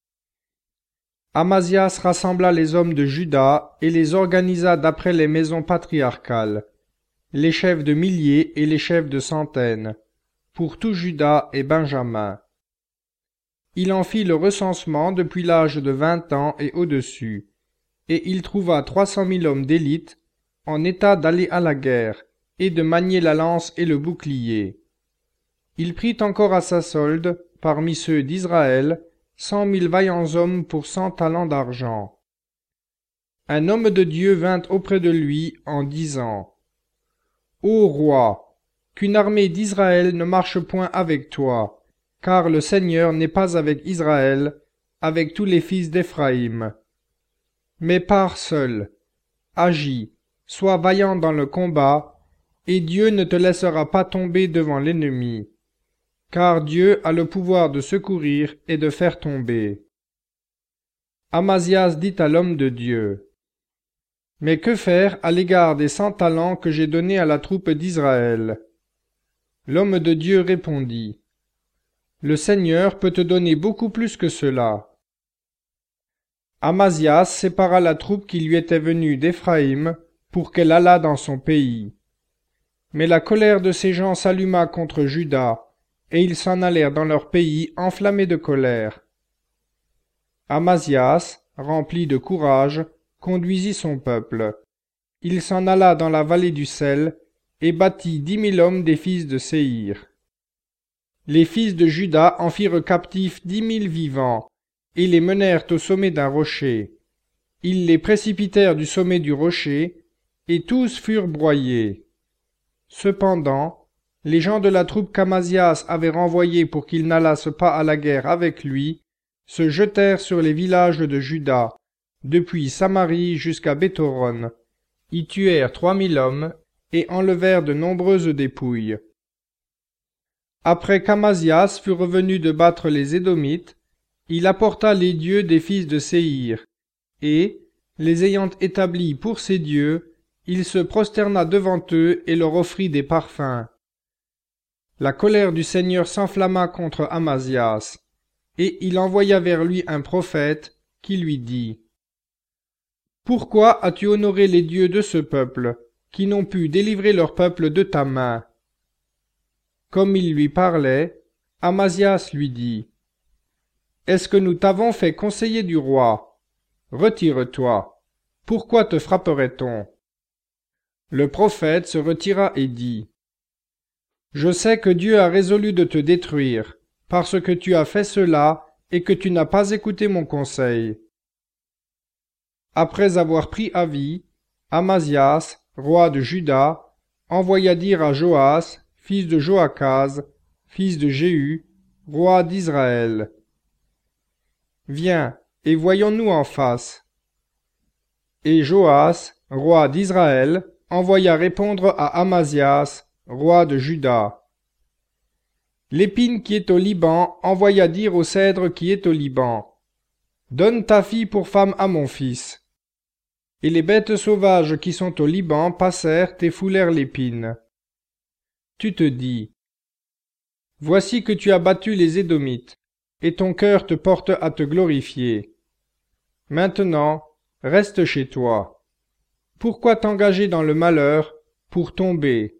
Amazias rassembla les hommes de Juda et les organisa d'après les maisons patriarcales, les chefs de milliers et les chefs de centaines, pour tout Juda et Benjamin. Il en fit le recensement depuis l'âge de vingt ans et au-dessus, et il trouva trois cent mille hommes d'élite en état d'aller à la guerre et de manier la lance et le bouclier. Il prit encore à sa solde, parmi ceux d'Israël, cent mille vaillants hommes pour cent talents d'argent. Un homme de Dieu vint auprès de lui en disant: Ô roi, qu'une armée d'Israël ne marche point avec toi, car le Seigneur n'est pas avec Israël, avec tous les fils d'Éphraïm. Mais pars seul, agis, sois vaillant dans le combat, et Dieu ne te laissera pas tomber devant l'ennemi, car Dieu a le pouvoir de secourir et de faire tomber. Amazias dit à l'homme de Dieu: Mais que faire à l'égard des cent talents que j'ai donnés à la troupe d'Israël? L'homme de Dieu répondit: Le Seigneur peut te donner beaucoup plus que cela. Amazias sépara la troupe qui lui était venue d'Éphraïm pour qu'elle allât dans son pays. Mais la colère de ces gens s'alluma contre Juda, et ils s'en allèrent dans leur pays enflammés de colère. Amazias, rempli de courage, conduisit son peuple. Il s'en alla dans la vallée du sel, et battit dix mille hommes des fils de Séhir. Les fils de Juda en firent captifs dix mille vivants, et les menèrent au sommet d'un rocher. Ils les précipitèrent du sommet du rocher, et tous furent broyés. Cependant, les gens de la troupe qu'Amazias avait renvoyée pour qu'ils n'allassent pas à la guerre avec lui, se jetèrent sur les villages de Juda, depuis Samarie jusqu'à Béthoron, y tuèrent trois mille hommes, et enlevèrent de nombreuses dépouilles. Après qu'Amazias fut revenu de battre les Édomites, il apporta les dieux des fils de Séhir, et, les ayant établis pour ses dieux, il se prosterna devant eux et leur offrit des parfums. La colère du Seigneur s'enflamma contre Amazias, et il envoya vers lui un prophète qui lui dit: Pourquoi as-tu honoré les dieux de ce peuple, qui n'ont pu délivrer leur peuple de ta main? Comme il lui parlait, Amazias lui dit: Est-ce que nous t'avons fait conseiller du roi? Retire-toi. Pourquoi te frapperait-on? Le prophète se retira et dit: Je sais que Dieu a résolu de te détruire, parce que tu as fait cela et que tu n'as pas écouté mon conseil. Après avoir pris avis, Amazias, roi de Juda, envoya dire à Joas, fils de Joachaz, fils de Jéhu, roi d'Israël: Viens, et voyons-nous en face. Et Joas, roi d'Israël, envoya répondre à Amazias, roi de Juda. L'épine qui est au Liban envoya dire au cèdre qui est au Liban: Donne ta fille pour femme à mon fils. Et les bêtes sauvages qui sont au Liban passèrent et foulèrent l'épine. Tu te dis: Voici que tu as battu les Édomites, et ton cœur te porte à te glorifier. Maintenant, reste chez toi. Pourquoi t'engager dans le malheur pour tomber?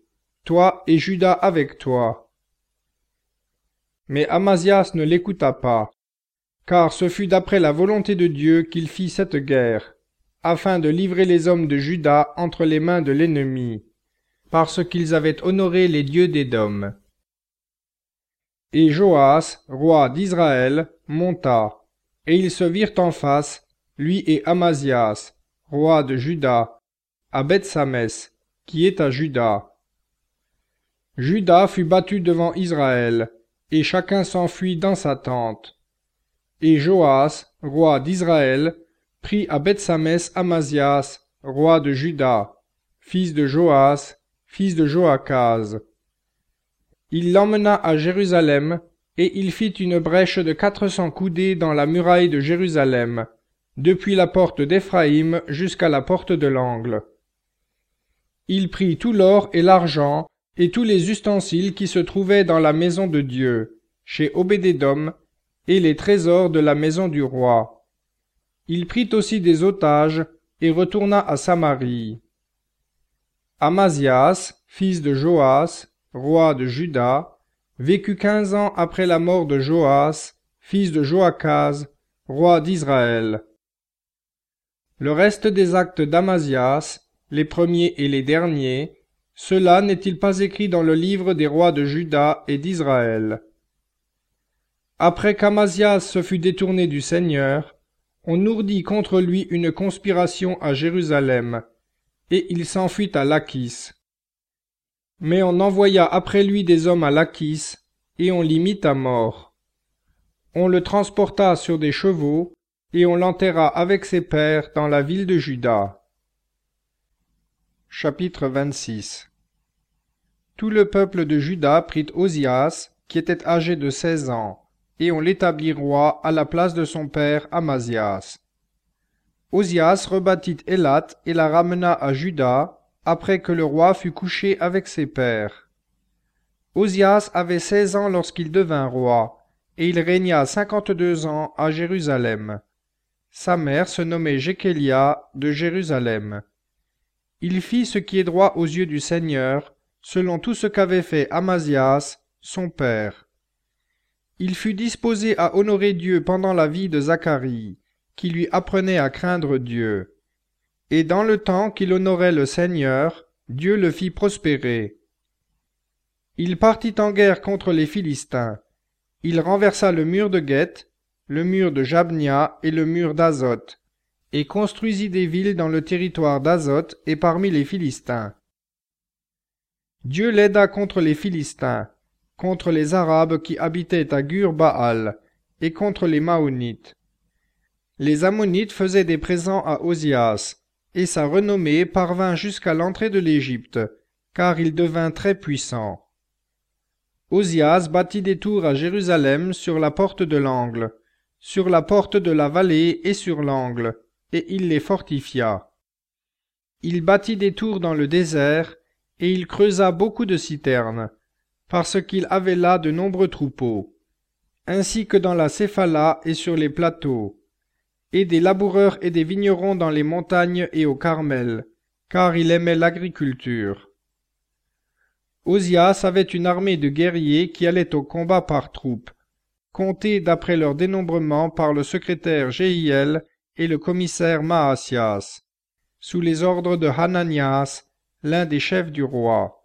toi et Juda avec toi. Mais Amazias ne l'écouta pas, car ce fut d'après la volonté de Dieu qu'il fit cette guerre, afin de livrer les hommes de Juda entre les mains de l'ennemi, parce qu'ils avaient honoré les dieux d'Édom. Et Joas, roi d'Israël, monta, et ils se virent en face, lui et Amazias, roi de Juda, à Beth-Samès, qui est à Juda. Juda fut battu devant Israël, et chacun s'enfuit dans sa tente. Et Joas, roi d'Israël, prit à Beth-Samès Amazias, roi de Juda, fils de Joas, fils de Joachaz. Il l'emmena à Jérusalem, et il fit une brèche de quatre cents coudées dans la muraille de Jérusalem, depuis la porte d'Éphraïm jusqu'à la porte de l'angle. Il prit tout l'or et l'argent, et tous les ustensiles qui se trouvaient dans la maison de Dieu, chez Obédédom, et les trésors de la maison du roi. Il prit aussi des otages, et retourna à Samarie. Amazias, fils de Joas, roi de Juda, vécut quinze ans après la mort de Joas, fils de Joachaz, roi d'Israël. Le reste des actes d'Amazias, les premiers et les derniers, cela n'est-il pas écrit dans le livre des rois de Juda et d'Israël? Après qu'Amazias se fut détourné du Seigneur, on ourdit contre lui une conspiration à Jérusalem, et il s'enfuit à Lachis. Mais on envoya après lui des hommes à Lachis, et on l'y mit à mort. On le transporta sur des chevaux, et on l'enterra avec ses pères dans la ville de Juda. Chapitre vingt-six. Tout le peuple de Juda prit Osias, qui était âgé de seize ans, et on l'établit roi à la place de son père Amazias. Osias rebâtit Élat et la ramena à Juda, après que le roi fut couché avec ses pères. Osias avait seize ans lorsqu'il devint roi, et il régna cinquante-deux ans à Jérusalem. Sa mère se nommait Jékélia de Jérusalem. Il fit ce qui est droit aux yeux du Seigneur, selon tout ce qu'avait fait Amazias, son père. Il fut disposé à honorer Dieu pendant la vie de Zacharie, qui lui apprenait à craindre Dieu. Et dans le temps qu'il honorait le Seigneur, Dieu le fit prospérer. Il partit en guerre contre les Philistins. Il renversa le mur de Gueth, le mur de Jabnia et le mur d'Azoth, et construisit des villes dans le territoire d'Azoth et parmi les Philistins. Dieu l'aida contre les Philistins, contre les Arabes qui habitaient à Gur-Baal, et contre les Maonites. Les Ammonites faisaient des présents à Osias, et sa renommée parvint jusqu'à l'entrée de l'Égypte, car il devint très puissant. Osias bâtit des tours à Jérusalem sur la porte de l'angle, sur la porte de la vallée et sur l'angle, et il les fortifia. Il bâtit des tours dans le désert, et il creusa beaucoup de citernes, parce qu'il avait là de nombreux troupeaux, ainsi que dans la Séphala et sur les plateaux, et des laboureurs et des vignerons dans les montagnes et au Carmel, car il aimait l'agriculture. Osias avait une armée de guerriers qui allaient au combat par troupes, comptés d'après leur dénombrement par le secrétaire Jéhiel et le commissaire Maasias, sous les ordres de Hananias, l'un des chefs du roi.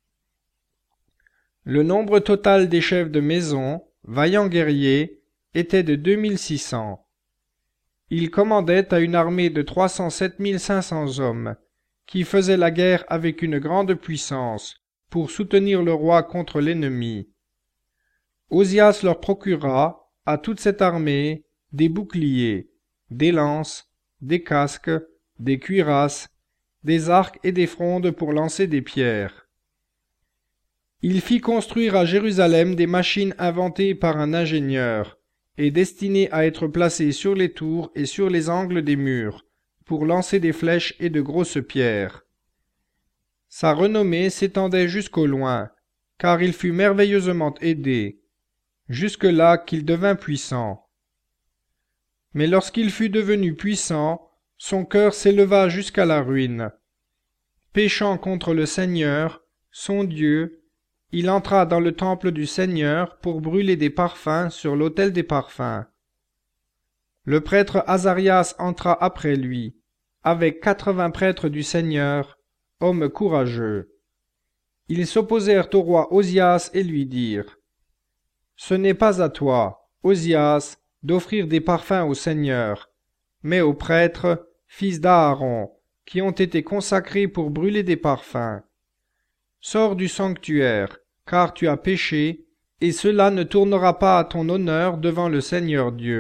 Le nombre total des chefs de maison, vaillants guerriers, était de deux mille six cents. Ils commandaient à une armée de trois cent sept mille cinq cents hommes, qui faisaient la guerre avec une grande puissance, pour soutenir le roi contre l'ennemi. Osias leur procura, à toute cette armée, des boucliers, des lances, des casques, des cuirasses, des arcs et des frondes pour lancer des pierres. Il fit construire à Jérusalem des machines inventées par un ingénieur, et destinées à être placées sur les tours et sur les angles des murs, pour lancer des flèches et de grosses pierres. Sa renommée s'étendait jusqu'au loin, car il fut merveilleusement aidé, jusque-là qu'il devint puissant. Mais lorsqu'il fut devenu puissant, son cœur s'éleva jusqu'à la ruine. Péchant contre le Seigneur, son Dieu, il entra dans le temple du Seigneur pour brûler des parfums sur l'autel des parfums. Le prêtre Azarias entra après lui, avec quatre-vingts prêtres du Seigneur, hommes courageux. Ils s'opposèrent au roi Osias et lui dirent : « Ce n'est pas à toi, Osias, d'offrir des parfums au Seigneur, mais aux prêtres, fils d'Aaron, qui ont été consacrés pour brûler des parfums. Sors du sanctuaire, car tu as péché, et cela ne tournera pas à ton honneur devant le Seigneur Dieu. »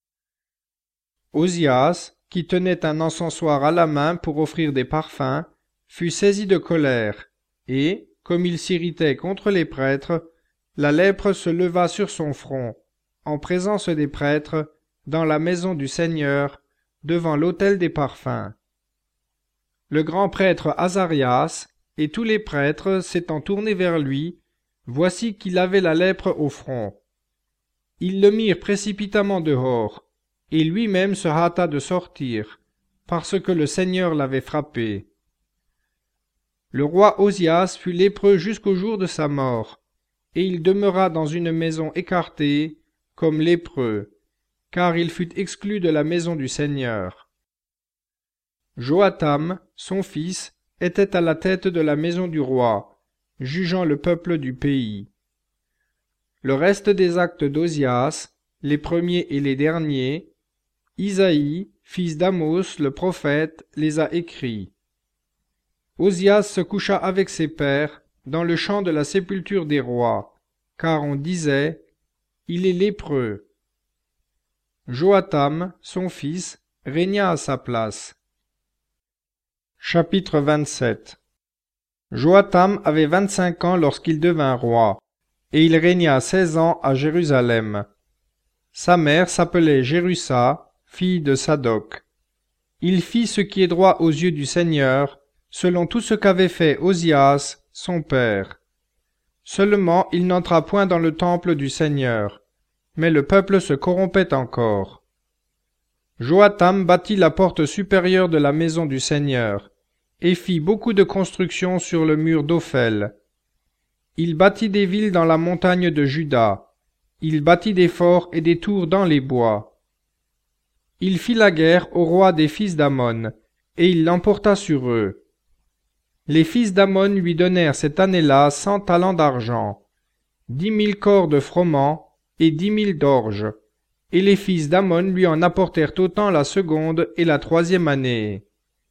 Osias, qui tenait un encensoir à la main pour offrir des parfums, fut saisi de colère, et, comme il s'irritait contre les prêtres, la lèpre se leva sur son front, en présence des prêtres, dans la maison du Seigneur, devant l'autel des parfums. Le grand prêtre Azarias et tous les prêtres s'étant tournés vers lui, voici qu'il avait la lèpre au front. Ils le mirent précipitamment dehors, et lui-même se hâta de sortir, parce que le Seigneur l'avait frappé. Le roi Osias fut lépreux jusqu'au jour de sa mort, et il demeura dans une maison écartée, comme lépreux, car il fut exclu de la maison du Seigneur. Joatam, son fils, était à la tête de la maison du roi, jugeant le peuple du pays. Le reste des actes d'Osias, les premiers et les derniers, Isaïe, fils d'Amos le prophète, les a écrits. Osias se coucha avec ses pères dans le champ de la sépulture des rois, car on disait : il est lépreux. Joatam, son fils, régna à sa place. Chapitre vingt-sept. Joatam avait vingt-cinq ans lorsqu'il devint roi, et il régna seize ans à Jérusalem. Sa mère s'appelait Jérusa, fille de Sadoc. Il fit ce qui est droit aux yeux du Seigneur, selon tout ce qu'avait fait Osias, son père. Seulement il n'entra point dans le temple du Seigneur, mais le peuple se corrompait encore. Joatam bâtit la porte supérieure de la maison du Seigneur, et fit beaucoup de constructions sur le mur d'Ophel. Il bâtit des villes dans la montagne de Juda. Il bâtit des forts et des tours dans les bois. Il fit la guerre au roi des fils d'Ammon, et il l'emporta sur eux. Les fils d'Ammon lui donnèrent cette année-là cent talents d'argent, dix mille corps de froment et dix mille d'orge, et les fils d'Ammon lui en apportèrent autant la seconde et la troisième année.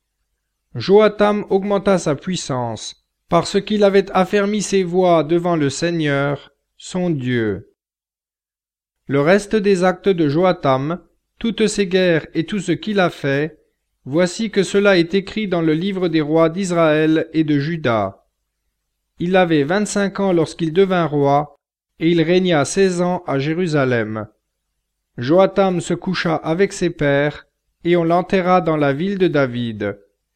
Joatam augmenta sa puissance, parce qu'il avait affermi ses voies devant le Seigneur, son Dieu. Le reste des actes de Joatam, toutes ses guerres et tout ce qu'il a fait, voici que cela est écrit dans le livre des rois d'Israël et de Juda. Il avait vingt-cinq ans lorsqu'il devint roi, et il régna seize ans à Jérusalem. Joatam se coucha avec ses pères, et on l'enterra dans la ville de David.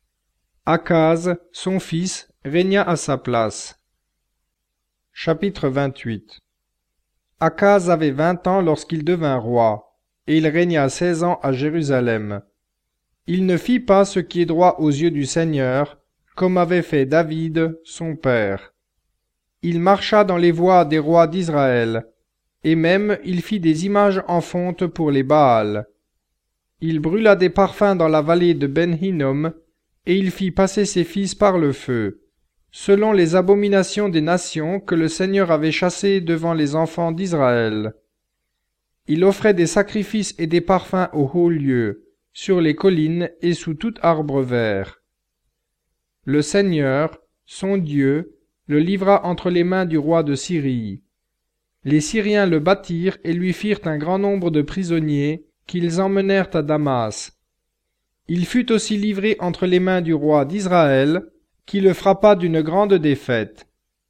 Akaz, son fils, régna à sa place. Chapitre vingt-huit. Akaz avait vingt ans lorsqu'il devint roi, et il régna seize ans à Jérusalem. Il ne fit pas ce qui est droit aux yeux du Seigneur, comme avait fait David, son père. Il marcha dans les voies des rois d'Israël, et même il fit des images en fonte pour les Baals. Il brûla des parfums dans la vallée de Ben-Hinnom, et il fit passer ses fils par le feu, selon les abominations des nations que le Seigneur avait chassées devant les enfants d'Israël. Il offrait des sacrifices et des parfums aux hauts lieux, sur les collines et sous tout arbre vert. Le Seigneur, son Dieu, le livra entre les mains du roi de Syrie. Les Syriens le battirent et lui firent un grand nombre de prisonniers, qu'ils emmenèrent à Damas. Il fut aussi livré entre les mains du roi d'Israël, qui le frappa d'une grande défaite.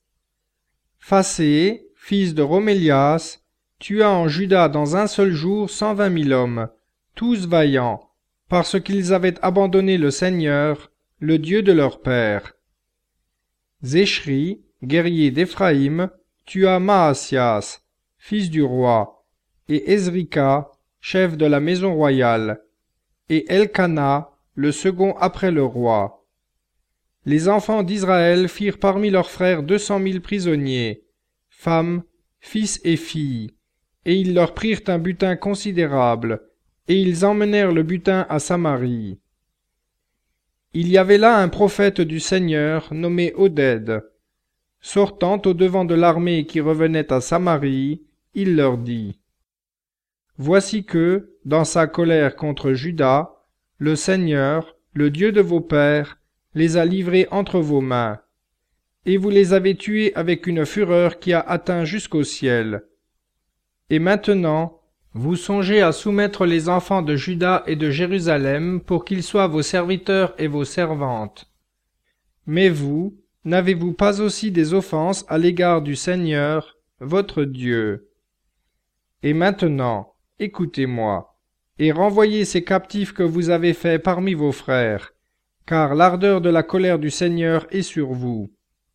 Phassé, fils de Romélias, tua en Juda dans un seul jour cent vingt mille hommes, tous vaillants, parce qu'ils avaient abandonné le Seigneur, le Dieu de leur père. Zéchri, guerrier d'Éphraïm, tua Maasias, fils du roi, et Ezrika, chef de la maison royale, et Elkana, le second après le roi. Les enfants d'Israël firent parmi leurs frères deux cent mille prisonniers, femmes, fils et filles, et ils leur prirent un butin considérable, et ils emmenèrent le butin à Samarie. Il y avait là un prophète du Seigneur nommé Oded. Sortant au-devant de l'armée qui revenait à Samarie, il leur dit : Voici que, dans sa colère contre Juda, le Seigneur, le Dieu de vos pères, les a livrés entre vos mains, et vous les avez tués avec une fureur qui a atteint jusqu'au ciel. Et maintenant, vous songez à soumettre les enfants de Juda et de Jérusalem pour qu'ils soient vos serviteurs et vos servantes. Mais vous, n'avez-vous pas aussi des offenses à l'égard du Seigneur, votre Dieu? Et maintenant, écoutez-moi, et renvoyez ces captifs que vous avez faits parmi vos frères, car l'ardeur de la colère du Seigneur est sur vous.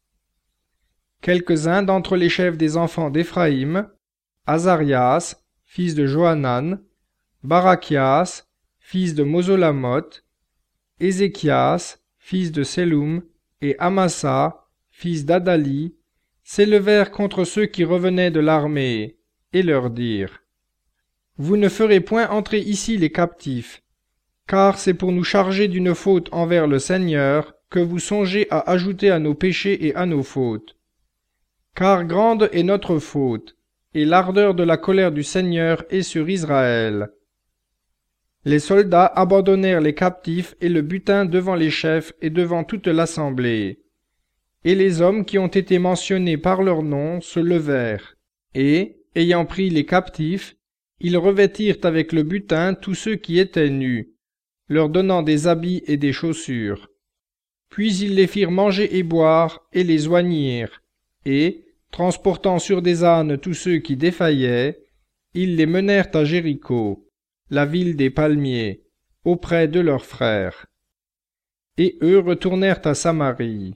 Quelques-uns d'entre les chefs des enfants d'Éphraïm, Azarias, fils de Johanan, Barachias, fils de Mosolamoth, Ézéchias, fils de Selum, et Amasa, fils d'Adali, s'élevèrent contre ceux qui revenaient de l'armée, et leur dirent : Vous ne ferez point entrer ici les captifs, car c'est pour nous charger d'une faute envers le Seigneur que vous songez à ajouter à nos péchés et à nos fautes. Car grande est notre faute, et l'ardeur de la colère du Seigneur est sur Israël. Les soldats abandonnèrent les captifs et le butin devant les chefs et devant toute l'assemblée. Et les hommes qui ont été mentionnés par leur nom se levèrent, et, ayant pris les captifs, ils revêtirent avec le butin tous ceux qui étaient nus, leur donnant des habits et des chaussures. Puis ils les firent manger et boire, et les oignirent, et, transportant sur des ânes tous ceux qui défaillaient, ils les menèrent à Jéricho, la ville des palmiers, auprès de leurs frères. Et eux retournèrent à Samarie.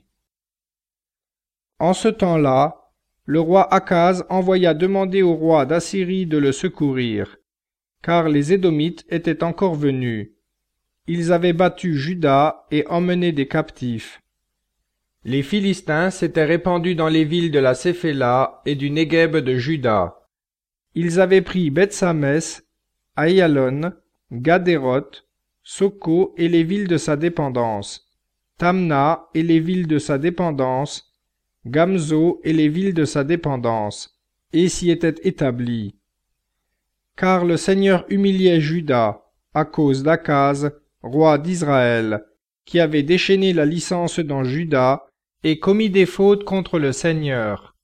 En ce temps-là, le roi Akaz envoya demander au roi d'Assyrie de le secourir, car les Édomites étaient encore venus. Ils avaient battu Juda et emmené des captifs. Les Philistins s'étaient répandus dans les villes de la Séphéla et du Négueb de Juda. Ils avaient pris Beth-Samès, Aïalon, Gadéroth, Soko et les villes de sa dépendance, Tamna et les villes de sa dépendance, Gamzo et les villes de sa dépendance, et s'y étaient établis. Car le Seigneur humiliait Juda, à cause d'Akaz, roi d'Israël, qui avait déchaîné la licence dans Juda et commis des fautes contre le Seigneur.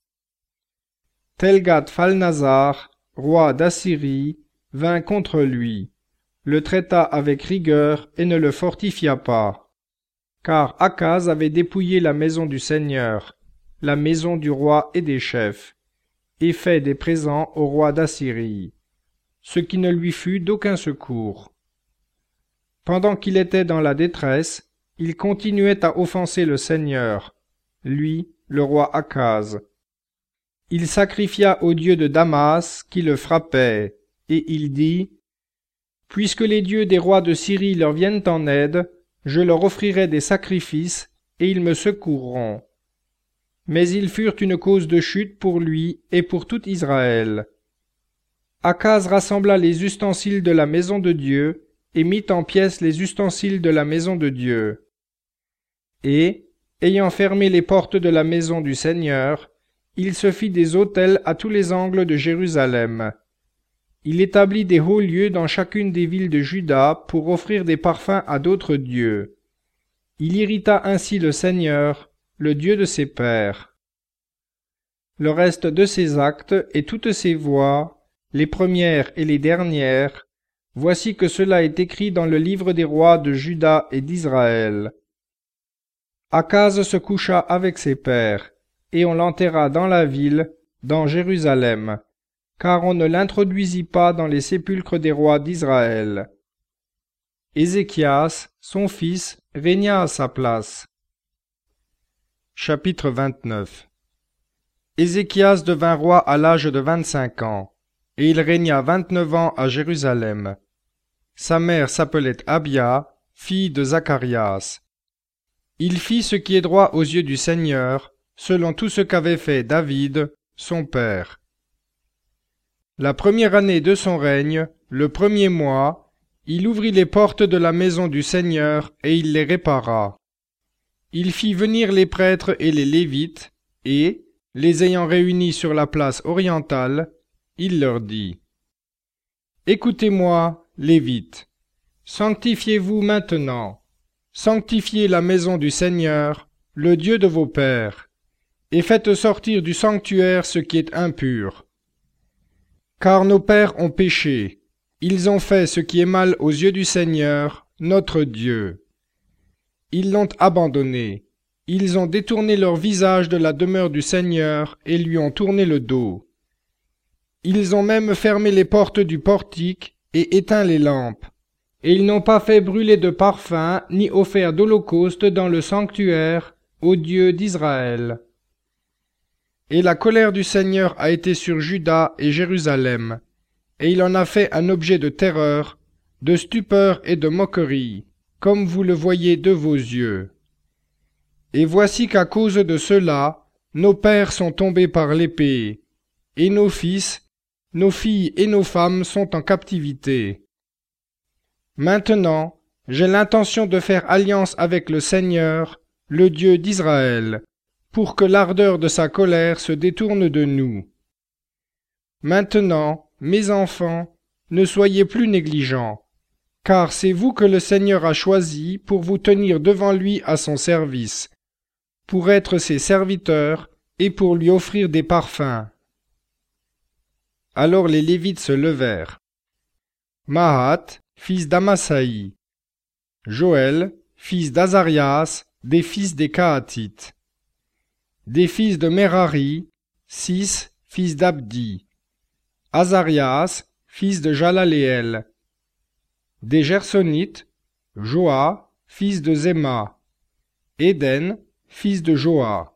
Telgat-Phalnazar, roi d'Assyrie, vint contre lui, le traita avec rigueur et ne le fortifia pas. Car Akaz avait dépouillé la maison du Seigneur, la maison du roi et des chefs, et fait des présents au roi d'Assyrie, ce qui ne lui fut d'aucun secours. Pendant qu'il était dans la détresse, il continuait à offenser le Seigneur, lui, le roi Akaz. Il sacrifia au dieu de Damas qui le frappait, et il dit : Puisque les dieux des rois de Syrie leur viennent en aide, je leur offrirai des sacrifices, et ils me secourront. Mais ils furent une cause de chute pour lui et pour tout Israël. Akaz rassembla les ustensiles de la maison de Dieu, et mit en pièces les ustensiles de la maison de Dieu. Et, ayant fermé les portes de la maison du Seigneur, il se fit des autels à tous les angles de Jérusalem. Il établit des hauts lieux dans chacune des villes de Juda pour offrir des parfums à d'autres dieux. Il irrita ainsi le Seigneur, le Dieu de ses pères. Le reste de ses actes et toutes ses voies, les premières et les dernières, voici que cela est écrit dans le livre des rois de Juda et d'Israël. Akaz se coucha avec ses pères, et on l'enterra dans la ville, dans Jérusalem, car on ne l'introduisit pas dans les sépulcres des rois d'Israël. Ézéchias, son fils, régna à sa place. Chapitre vingt-neuf. Ézéchias devint roi à l'âge de vingt-cinq ans, et il régna vingt-neuf ans à Jérusalem. Sa mère s'appelait Abia, fille de Zacharias. Il fit ce qui est droit aux yeux du Seigneur, selon tout ce qu'avait fait David, son père. La première année de son règne, le premier mois, il ouvrit les portes de la maison du Seigneur et il les répara. Il fit venir les prêtres et les Lévites, et, les ayant réunis sur la place orientale, il leur dit : Écoutez-moi, Lévites, sanctifiez-vous maintenant, sanctifiez la maison du Seigneur, le Dieu de vos pères, et faites sortir du sanctuaire ce qui est impur. Car nos pères ont péché, ils ont fait ce qui est mal aux yeux du Seigneur, notre Dieu. Ils l'ont abandonné, ils ont détourné leur visage de la demeure du Seigneur et lui ont tourné le dos. Ils ont même fermé les portes du portique et éteint les lampes, et ils n'ont pas fait brûler de parfum ni offert d'holocauste dans le sanctuaire au Dieu d'Israël. Et la colère du Seigneur a été sur Juda et Jérusalem, et il en a fait un objet de terreur, de stupeur et de moquerie, comme vous le voyez de vos yeux. Et voici qu'à cause de cela, nos pères sont tombés par l'épée, et nos fils, nos filles et nos femmes sont en captivité. Maintenant, j'ai l'intention de faire alliance avec le Seigneur, le Dieu d'Israël, pour que l'ardeur de sa colère se détourne de nous. Maintenant, mes enfants, ne soyez plus négligents, car c'est vous que le Seigneur a choisi pour vous tenir devant lui à son service, pour être ses serviteurs et pour lui offrir des parfums. Alors les Lévites se levèrent. Mahat, fils d'Amasaï, Joël, fils d'Azarias, des fils des Kahatites, des fils de Merari, six, fils d'Abdi, Azarias, fils de Jalaléel, des Gersonites, Joa, fils de Zéma, Éden, fils de Joa,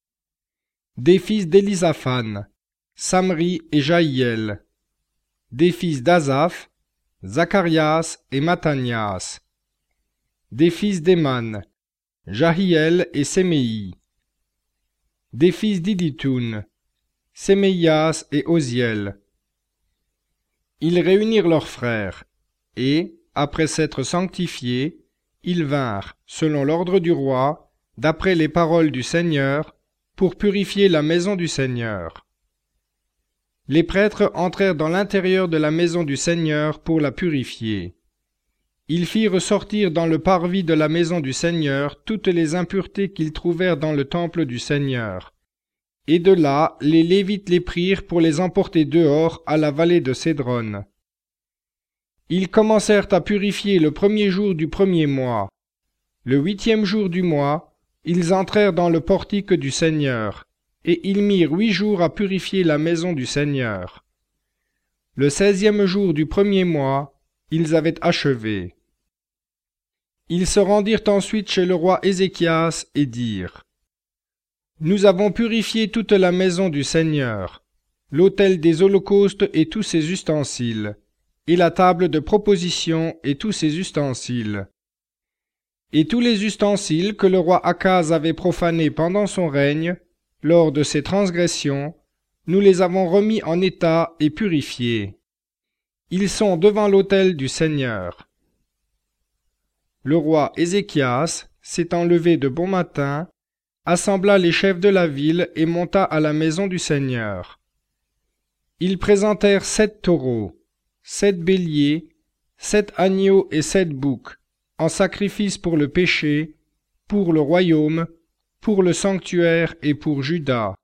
des fils d'Élisaphan, Samri et Jaïel, des fils d'Azaph, Zacharias et Mattanias, des fils d'Éman, Jahiel et Séméi, des fils d'Iditoun, Séméias et Oziel. Ils réunirent leurs frères, et, après s'être sanctifiés, ils vinrent, selon l'ordre du roi, d'après les paroles du Seigneur, pour purifier la maison du Seigneur. Les prêtres entrèrent dans l'intérieur de la maison du Seigneur pour la purifier. Ils firent sortir dans le parvis de la maison du Seigneur toutes les impuretés qu'ils trouvèrent dans le temple du Seigneur. Et de là, les Lévites les prirent pour les emporter dehors à la vallée de Cédron. Ils commencèrent à purifier le premier jour du premier mois. Le huitième jour du mois, ils entrèrent dans le portique du Seigneur, et ils mirent huit jours à purifier la maison du Seigneur. Le seizième jour du premier mois, ils avaient achevé. Ils se rendirent ensuite chez le roi Ézéchias et dirent : Nous avons purifié toute la maison du Seigneur, l'autel des holocaustes et tous ses ustensiles, et la table de proposition et tous ses ustensiles. Et tous les ustensiles que le roi Akaz avait profanés pendant son règne, lors de ses transgressions, nous les avons remis en état et purifiés. Ils sont devant l'autel du Seigneur. Le roi Ézéchias, s'étant levé de bon matin, assembla les chefs de la ville et monta à la maison du Seigneur. Ils présentèrent sept taureaux, sept béliers, sept agneaux et sept boucs, en sacrifice pour le péché, pour le royaume, pour le sanctuaire et pour Juda.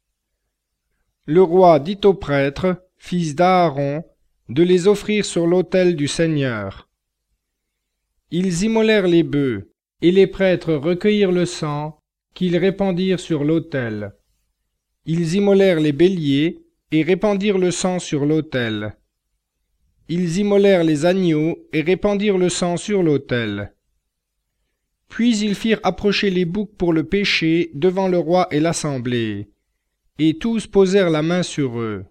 Le roi dit aux prêtres, fils d'Aaron, de les offrir sur l'autel du Seigneur. Ils immolèrent les bœufs, et les prêtres recueillirent le sang, qu'ils répandirent sur l'autel. Ils immolèrent les béliers, et répandirent le sang sur l'autel. Ils immolèrent les agneaux, et répandirent le sang sur l'autel. Puis ils firent approcher les boucs pour le péché devant le roi et l'assemblée, et tous posèrent la main sur eux.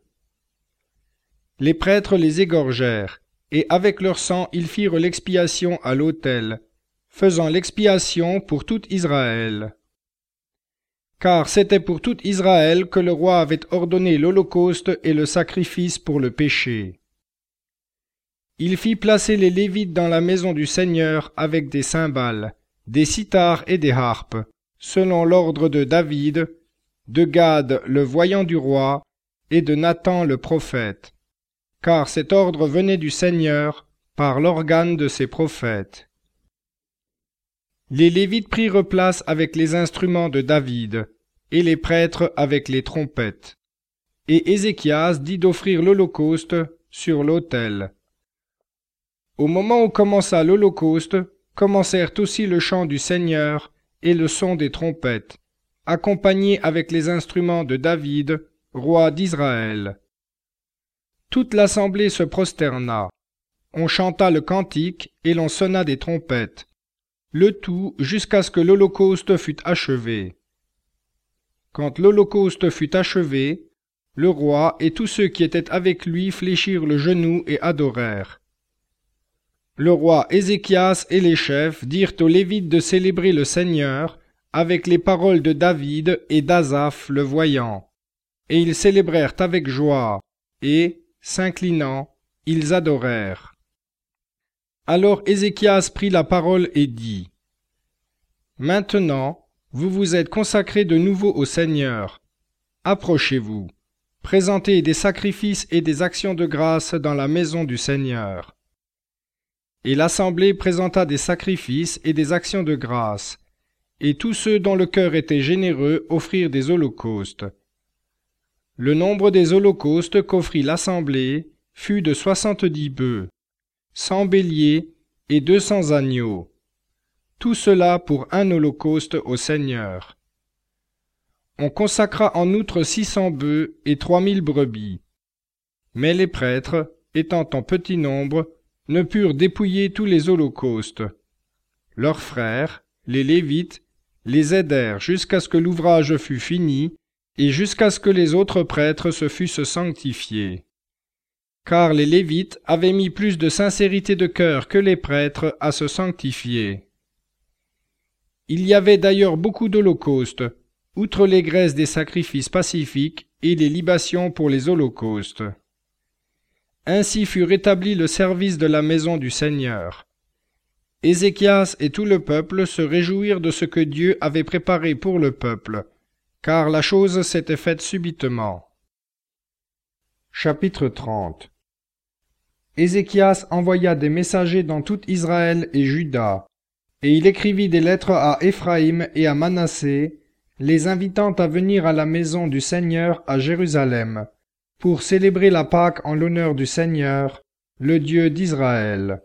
Les prêtres les égorgèrent, et avec leur sang ils firent l'expiation à l'autel, faisant l'expiation pour tout Israël. Car c'était pour tout Israël que le roi avait ordonné l'holocauste et le sacrifice pour le péché. Il fit placer les Lévites dans la maison du Seigneur avec des cymbales, des cithars et des harpes, selon l'ordre de David, de Gad le voyant du roi, et de Nathan le prophète, car cet ordre venait du Seigneur par l'organe de ses prophètes. Les Lévites prirent place avec les instruments de David, et les prêtres avec les trompettes. Et Ézéchias dit d'offrir l'holocauste sur l'autel. Au moment où commença l'holocauste, commencèrent aussi le chant du Seigneur et le son des trompettes, accompagnés avec les instruments de David, roi d'Israël. Toute l'assemblée se prosterna. On chanta le cantique et l'on sonna des trompettes, le tout jusqu'à ce que l'holocauste fût achevé. Quand l'holocauste fut achevé, le roi et tous ceux qui étaient avec lui fléchirent le genou et adorèrent. Le roi Ézéchias et les chefs dirent aux Lévites de célébrer le Seigneur avec les paroles de David et d'Asaph le voyant. Et ils célébrèrent avec joie, et, s'inclinant, ils adorèrent. Alors Ézéchias prit la parole et dit : Maintenant, vous vous êtes consacrés de nouveau au Seigneur. Approchez-vous, présentez des sacrifices et des actions de grâce dans la maison du Seigneur. Et l'assemblée présenta des sacrifices et des actions de grâce, et tous ceux dont le cœur était généreux offrirent des holocaustes. Le nombre des holocaustes qu'offrit l'assemblée fut de soixante-dix bœufs, cent béliers et deux cents agneaux. Tout cela pour un holocauste au Seigneur. On consacra en outre six cents bœufs et trois mille brebis. Mais les prêtres, étant en petit nombre, ne purent dépouiller tous les holocaustes. Leurs frères, les Lévites, les aidèrent jusqu'à ce que l'ouvrage fût fini, et jusqu'à ce que les autres prêtres se fussent sanctifiés. Car les Lévites avaient mis plus de sincérité de cœur que les prêtres à se sanctifier. Il y avait d'ailleurs beaucoup d'holocaustes, outre les graisses des sacrifices pacifiques et les libations pour les holocaustes. Ainsi fut rétabli le service de la maison du Seigneur. Ézéchias et tout le peuple se réjouirent de ce que Dieu avait préparé pour le peuple, car la chose s'était faite subitement. Chapitre trente. Ézéchias envoya des messagers dans tout Israël et Juda, et il écrivit des lettres à Éphraïm et à Manassé, les invitant à venir à la maison du Seigneur à Jérusalem, pour célébrer la Pâque en l'honneur du Seigneur, le Dieu d'Israël.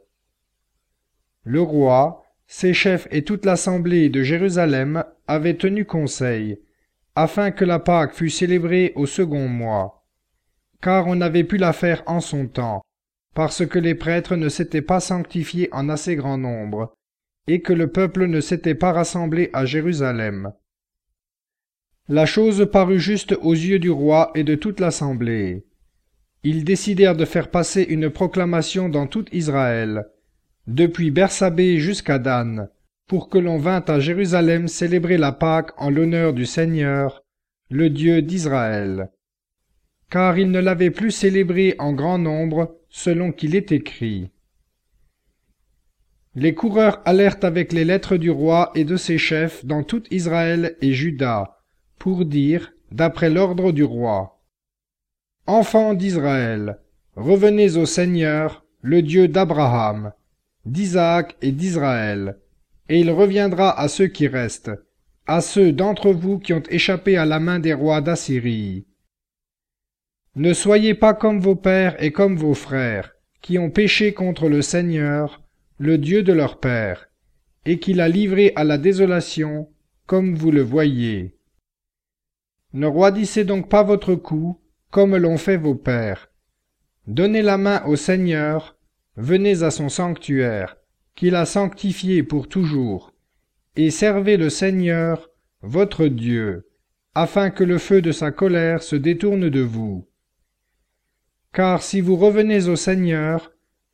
Le roi, ses chefs et toute l'assemblée de Jérusalem avaient tenu conseil, afin que la Pâque fût célébrée au second mois, car on n'avait pu la faire en son temps, parce que les prêtres ne s'étaient pas sanctifiés en assez grand nombre, et que le peuple ne s'était pas rassemblé à Jérusalem. La chose parut juste aux yeux du roi et de toute l'assemblée. Ils décidèrent de faire passer une proclamation dans tout Israël, depuis Bersabée jusqu'à Dan, pour que l'on vînt à Jérusalem célébrer la Pâque en l'honneur du Seigneur, le Dieu d'Israël. Car ils ne l'avaient plus célébrée en grand nombre, selon qu'il est écrit. Les coureurs allèrent avec les lettres du roi et de ses chefs dans tout Israël et Juda, pour dire, d'après l'ordre du roi: Enfants d'Israël, revenez au Seigneur, le Dieu d'Abraham, d'Isaac et d'Israël, et il reviendra à ceux qui restent, à ceux d'entre vous qui ont échappé à la main des rois d'Assyrie. Ne soyez pas comme vos pères et comme vos frères, qui ont péché contre le Seigneur, le Dieu de leur père, et qui l'a livré à la désolation, comme vous le voyez. Ne roidissez donc pas votre cou, comme l'ont fait vos pères. Donnez la main au Seigneur, venez à son sanctuaire, qu'il a sanctifié pour toujours, et servez le Seigneur, votre Dieu, afin que le feu de sa colère se détourne de vous. Car si vous revenez au Seigneur,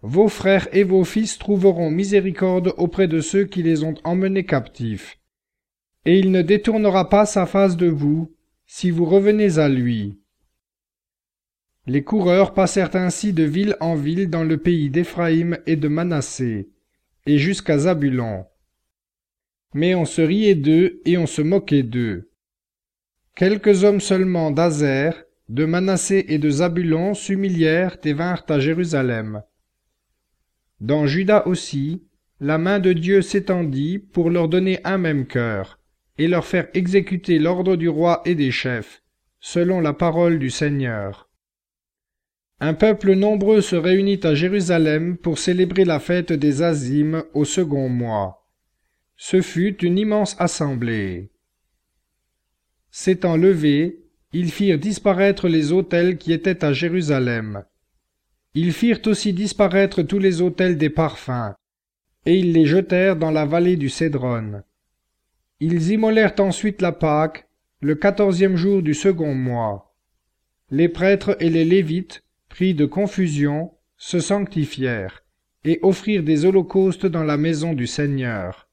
Vos frères et vos fils trouveront miséricorde auprès de ceux qui les ont emmenés captifs. Et il ne détournera pas sa face de vous, si vous revenez à lui. » Les coureurs passèrent ainsi de ville en ville dans le pays d'Éphraïm et de Manassé, et jusqu'à Zabulon. Mais on se riait d'eux et on se moquait d'eux. Quelques hommes seulement d'Azer, de Manassé et de Zabulon s'humilièrent et vinrent à Jérusalem. Dans Juda aussi, la main de Dieu s'étendit pour leur donner un même cœur, et leur faire exécuter l'ordre du roi et des chefs, selon la parole du Seigneur. Un peuple nombreux se réunit à Jérusalem pour célébrer la fête des Azimes au second mois. Ce fut une immense assemblée. S'étant levés, ils firent disparaître les autels qui étaient à Jérusalem. Ils firent aussi disparaître tous les autels des parfums, et ils les jetèrent dans la vallée du Cédron. Ils immolèrent ensuite la Pâque, le quatorzième jour du second mois. Les prêtres et les Lévites, pris de confusion, se sanctifièrent, et offrirent des holocaustes dans la maison du Seigneur.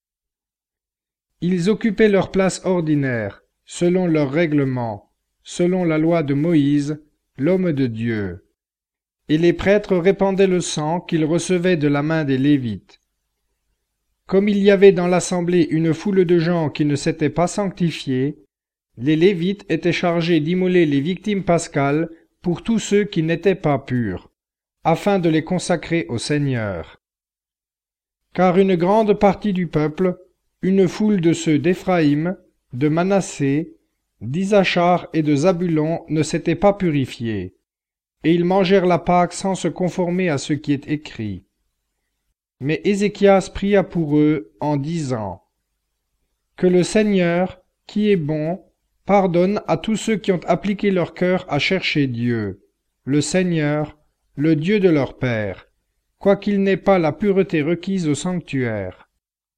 Ils occupaient leur place ordinaire, selon leur règlement, selon la loi de Moïse, l'homme de Dieu. Et les prêtres répandaient le sang qu'ils recevaient de la main des Lévites. Comme il y avait dans l'assemblée une foule de gens qui ne s'étaient pas sanctifiés, les Lévites étaient chargés d'immoler les victimes pascales pour tous ceux qui n'étaient pas purs, afin de les consacrer au Seigneur. Car une grande partie du peuple, une foule de ceux d'Éphraïm, de Manassé, d'Isachar et de Zabulon ne s'étaient pas purifiés, et ils mangèrent la Pâque sans se conformer à ce qui est écrit. Mais Ézéchias pria pour eux en disant : « Que le Seigneur, qui est bon, pardonne à tous ceux qui ont appliqué leur cœur à chercher Dieu, le Seigneur, le Dieu de leur père, quoiqu'il n'ait pas la pureté requise au sanctuaire. »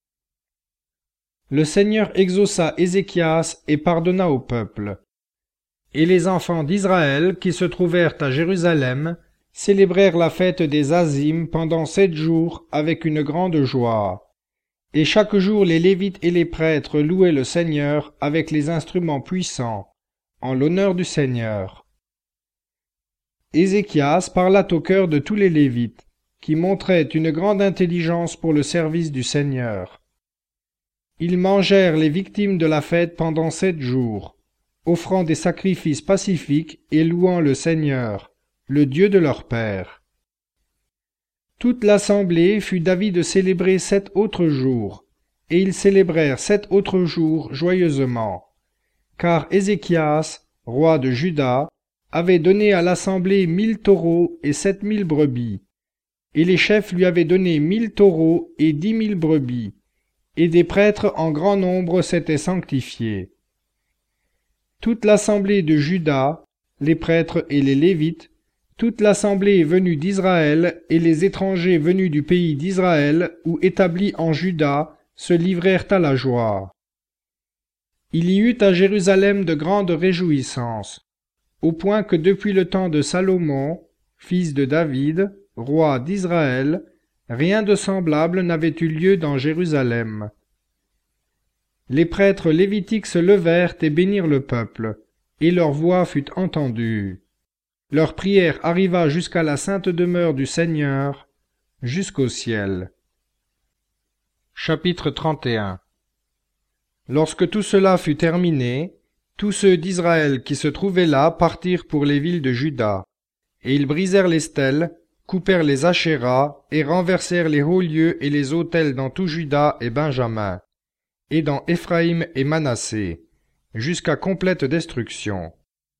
Le Seigneur exauça Ézéchias et pardonna au peuple. Et les enfants d'Israël qui se trouvèrent à Jérusalem célébrèrent la fête des Azimes pendant sept jours avec une grande joie. Et chaque jour les Lévites et les prêtres louaient le Seigneur avec les instruments puissants, en l'honneur du Seigneur. Ézéchias parla au cœur de tous les Lévites, qui montraient une grande intelligence pour le service du Seigneur. Ils mangèrent les victimes de la fête pendant sept jours, offrant des sacrifices pacifiques et louant le Seigneur, le Dieu de leur père. Toute l'assemblée fut d'avis de célébrer sept autres jours, et ils célébrèrent sept autres jours joyeusement, car Ézéchias, roi de Juda, avait donné à l'assemblée mille taureaux et sept mille brebis, et les chefs lui avaient donné mille taureaux et dix mille brebis, et des prêtres en grand nombre s'étaient sanctifiés. Toute l'assemblée de Juda, les prêtres et les Lévites, toute l'assemblée venue d'Israël et les étrangers venus du pays d'Israël ou établis en Juda se livrèrent à la joie. Il y eut à Jérusalem de grandes réjouissances, au point que depuis le temps de Salomon, fils de David, roi d'Israël, rien de semblable n'avait eu lieu dans Jérusalem. Les prêtres lévitiques se levèrent et bénirent le peuple, et leur voix fut entendue. Leur prière arriva jusqu'à la sainte demeure du Seigneur, jusqu'au ciel. Chapitre trente et un. Lorsque tout cela fut terminé, tous ceux d'Israël qui se trouvaient là partirent pour les villes de Juda, et ils brisèrent les stèles, coupèrent les Achéras, et renversèrent les hauts lieux et les autels dans tout Juda et Benjamin, et dans Éphraïm et Manassé, jusqu'à complète destruction.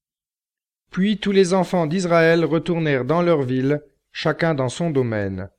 Puis tous les enfants d'Israël retournèrent dans leur ville, chacun dans son domaine.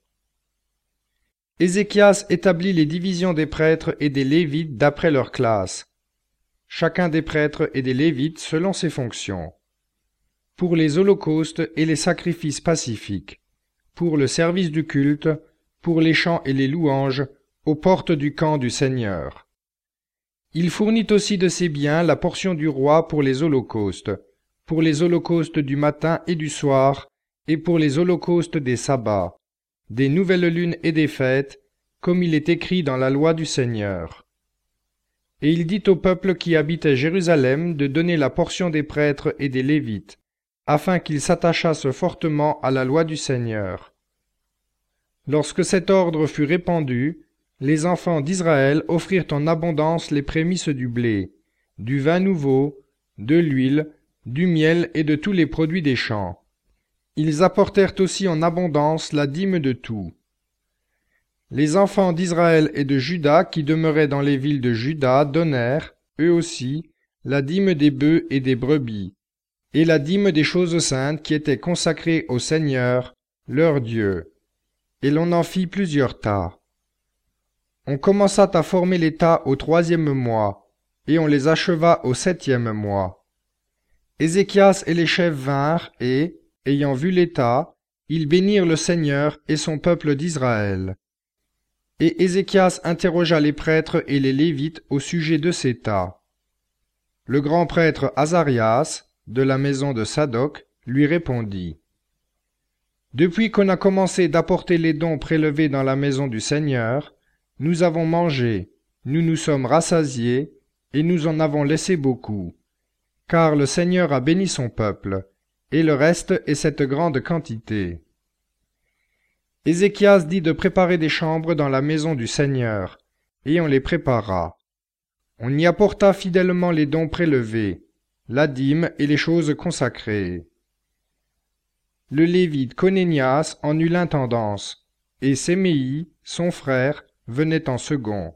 Ézéchias établit les divisions des prêtres et des Lévites d'après leurs classes, chacun des prêtres et des Lévites selon ses fonctions, pour les holocaustes et les sacrifices pacifiques, pour le service du culte, pour les chants et les louanges, aux portes du camp du Seigneur. Il fournit aussi de ses biens la portion du roi pour les holocaustes, pour les holocaustes du matin et du soir, et pour les holocaustes des sabbats, des nouvelles lunes et des fêtes, comme il est écrit dans la loi du Seigneur. Et il dit au peuple qui habitait Jérusalem de donner la portion des prêtres et des Lévites, afin qu'ils s'attachassent fortement à la loi du Seigneur. Lorsque cet ordre fut répandu, les enfants d'Israël offrirent en abondance les prémices du blé, du vin nouveau, de l'huile, du miel et de tous les produits des champs. Ils apportèrent aussi en abondance la dîme de tout. Les enfants d'Israël et de Juda qui demeuraient dans les villes de Juda donnèrent, eux aussi, la dîme des bœufs et des brebis, et la dîme des choses saintes qui étaient consacrées au Seigneur, leur Dieu. Et l'on en fit plusieurs tas. On commença à former les tas au troisième mois, et on les acheva au septième mois. Ézéchias et les chefs vinrent, et, ayant vu les tas, ils bénirent le Seigneur et son peuple d'Israël. Et Ézéchias interrogea les prêtres et les Lévites au sujet de ces tas. Le grand prêtre Azarias, de la maison de Sadoc, lui répondit. Depuis qu'on a commencé d'apporter les dons prélevés dans la maison du Seigneur, nous avons mangé, nous nous sommes rassasiés, et nous en avons laissé beaucoup. Car le Seigneur a béni son peuple, et le reste est cette grande quantité. Ézéchias dit de préparer des chambres dans la maison du Seigneur, et on les prépara. On y apporta fidèlement les dons prélevés, la dîme et les choses consacrées. Le Lévite Conénias en eut l'intendance, et Séméi, son frère, venait en second.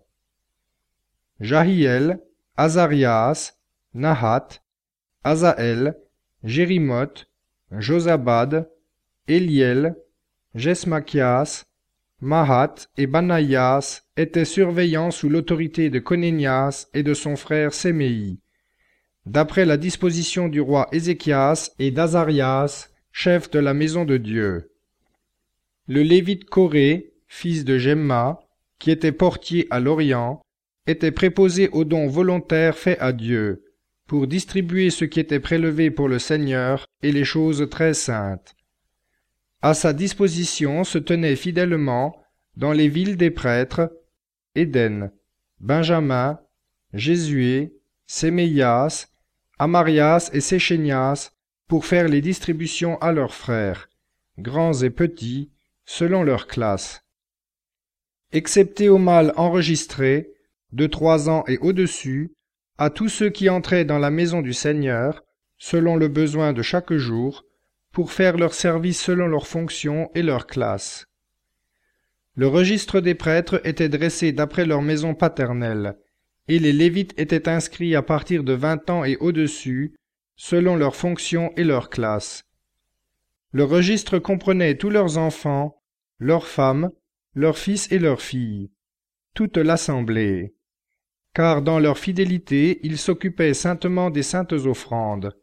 Jahiel, Azarias, Nahath, Azaël, Jérimoth, Josabad, Éliel, Jesmakias, Mahath et Banaïas étaient surveillants sous l'autorité de Conénias et de son frère Séméi, d'après la disposition du roi Ézéchias et d'Azarias, chef de la maison de Dieu. Le Lévite Coré, fils de Gemma, qui était portier à l'Orient, était préposé aux dons volontaires faits à Dieu, pour distribuer ce qui était prélevé pour le Seigneur et les choses très saintes. À sa disposition se tenaient fidèlement, dans les villes des prêtres, Éden, Benjamin, Jésué, Séméias, Amarias et Séchénias, pour faire les distributions à leurs frères, grands et petits, selon leur classe. Excepté aux mâles enregistrés, de trois ans et au-dessus, à tous ceux qui entraient dans la maison du Seigneur, selon le besoin de chaque jour, pour faire leur service selon leurs fonctions et leur classe. Le registre des prêtres était dressé d'après leur maison paternelle, et les Lévites étaient inscrits à partir de vingt ans et au-dessus, selon leurs fonctions et leur classe. Le registre comprenait tous leurs enfants, leurs femmes, leurs fils et leurs filles, toute l'assemblée, car dans leur fidélité ils s'occupaient saintement des saintes offrandes.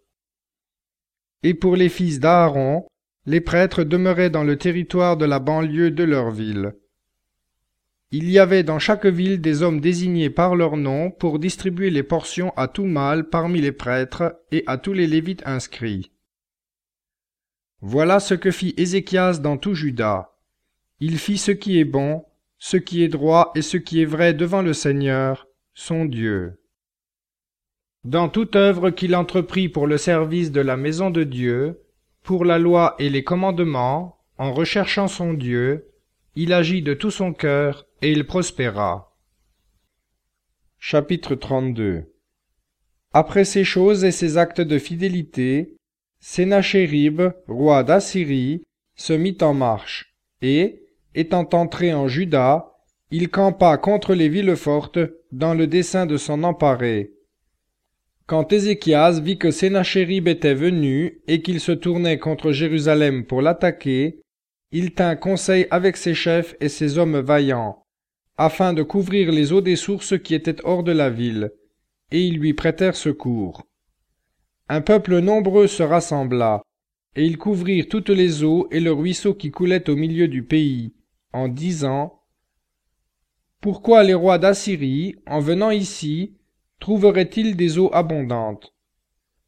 Et pour les fils d'Aaron, les prêtres demeuraient dans le territoire de la banlieue de leur ville. Il y avait dans chaque ville des hommes désignés par leur nom pour distribuer les portions à tout mâle parmi les prêtres et à tous les Lévites inscrits. Voilà ce que fit Ézéchias dans tout Juda. Il fit ce qui est bon, ce qui est droit et ce qui est vrai devant le Seigneur, son Dieu. Dans toute œuvre qu'il entreprit pour le service de la maison de Dieu, pour la loi et les commandements, en recherchant son Dieu, il agit de tout son cœur et il prospéra. Chapitre trente-deux. Après ces choses et ces actes de fidélité, Sénachérib, roi d'Assyrie, se mit en marche, et, étant entré en Juda, il campa contre les villes fortes, dans le dessein de s'en emparer. Quand Ézéchias vit que Sénachérib était venu, et qu'il se tournait contre Jérusalem pour l'attaquer, il tint conseil avec ses chefs et ses hommes vaillants, afin de couvrir les eaux des sources qui étaient hors de la ville, et ils lui prêtèrent secours. Un peuple nombreux se rassembla, et ils couvrirent toutes les eaux et le ruisseau qui coulait au milieu du pays, en disant : « Pourquoi les rois d'Assyrie, en venant ici, trouveraient-ils des eaux abondantes ?»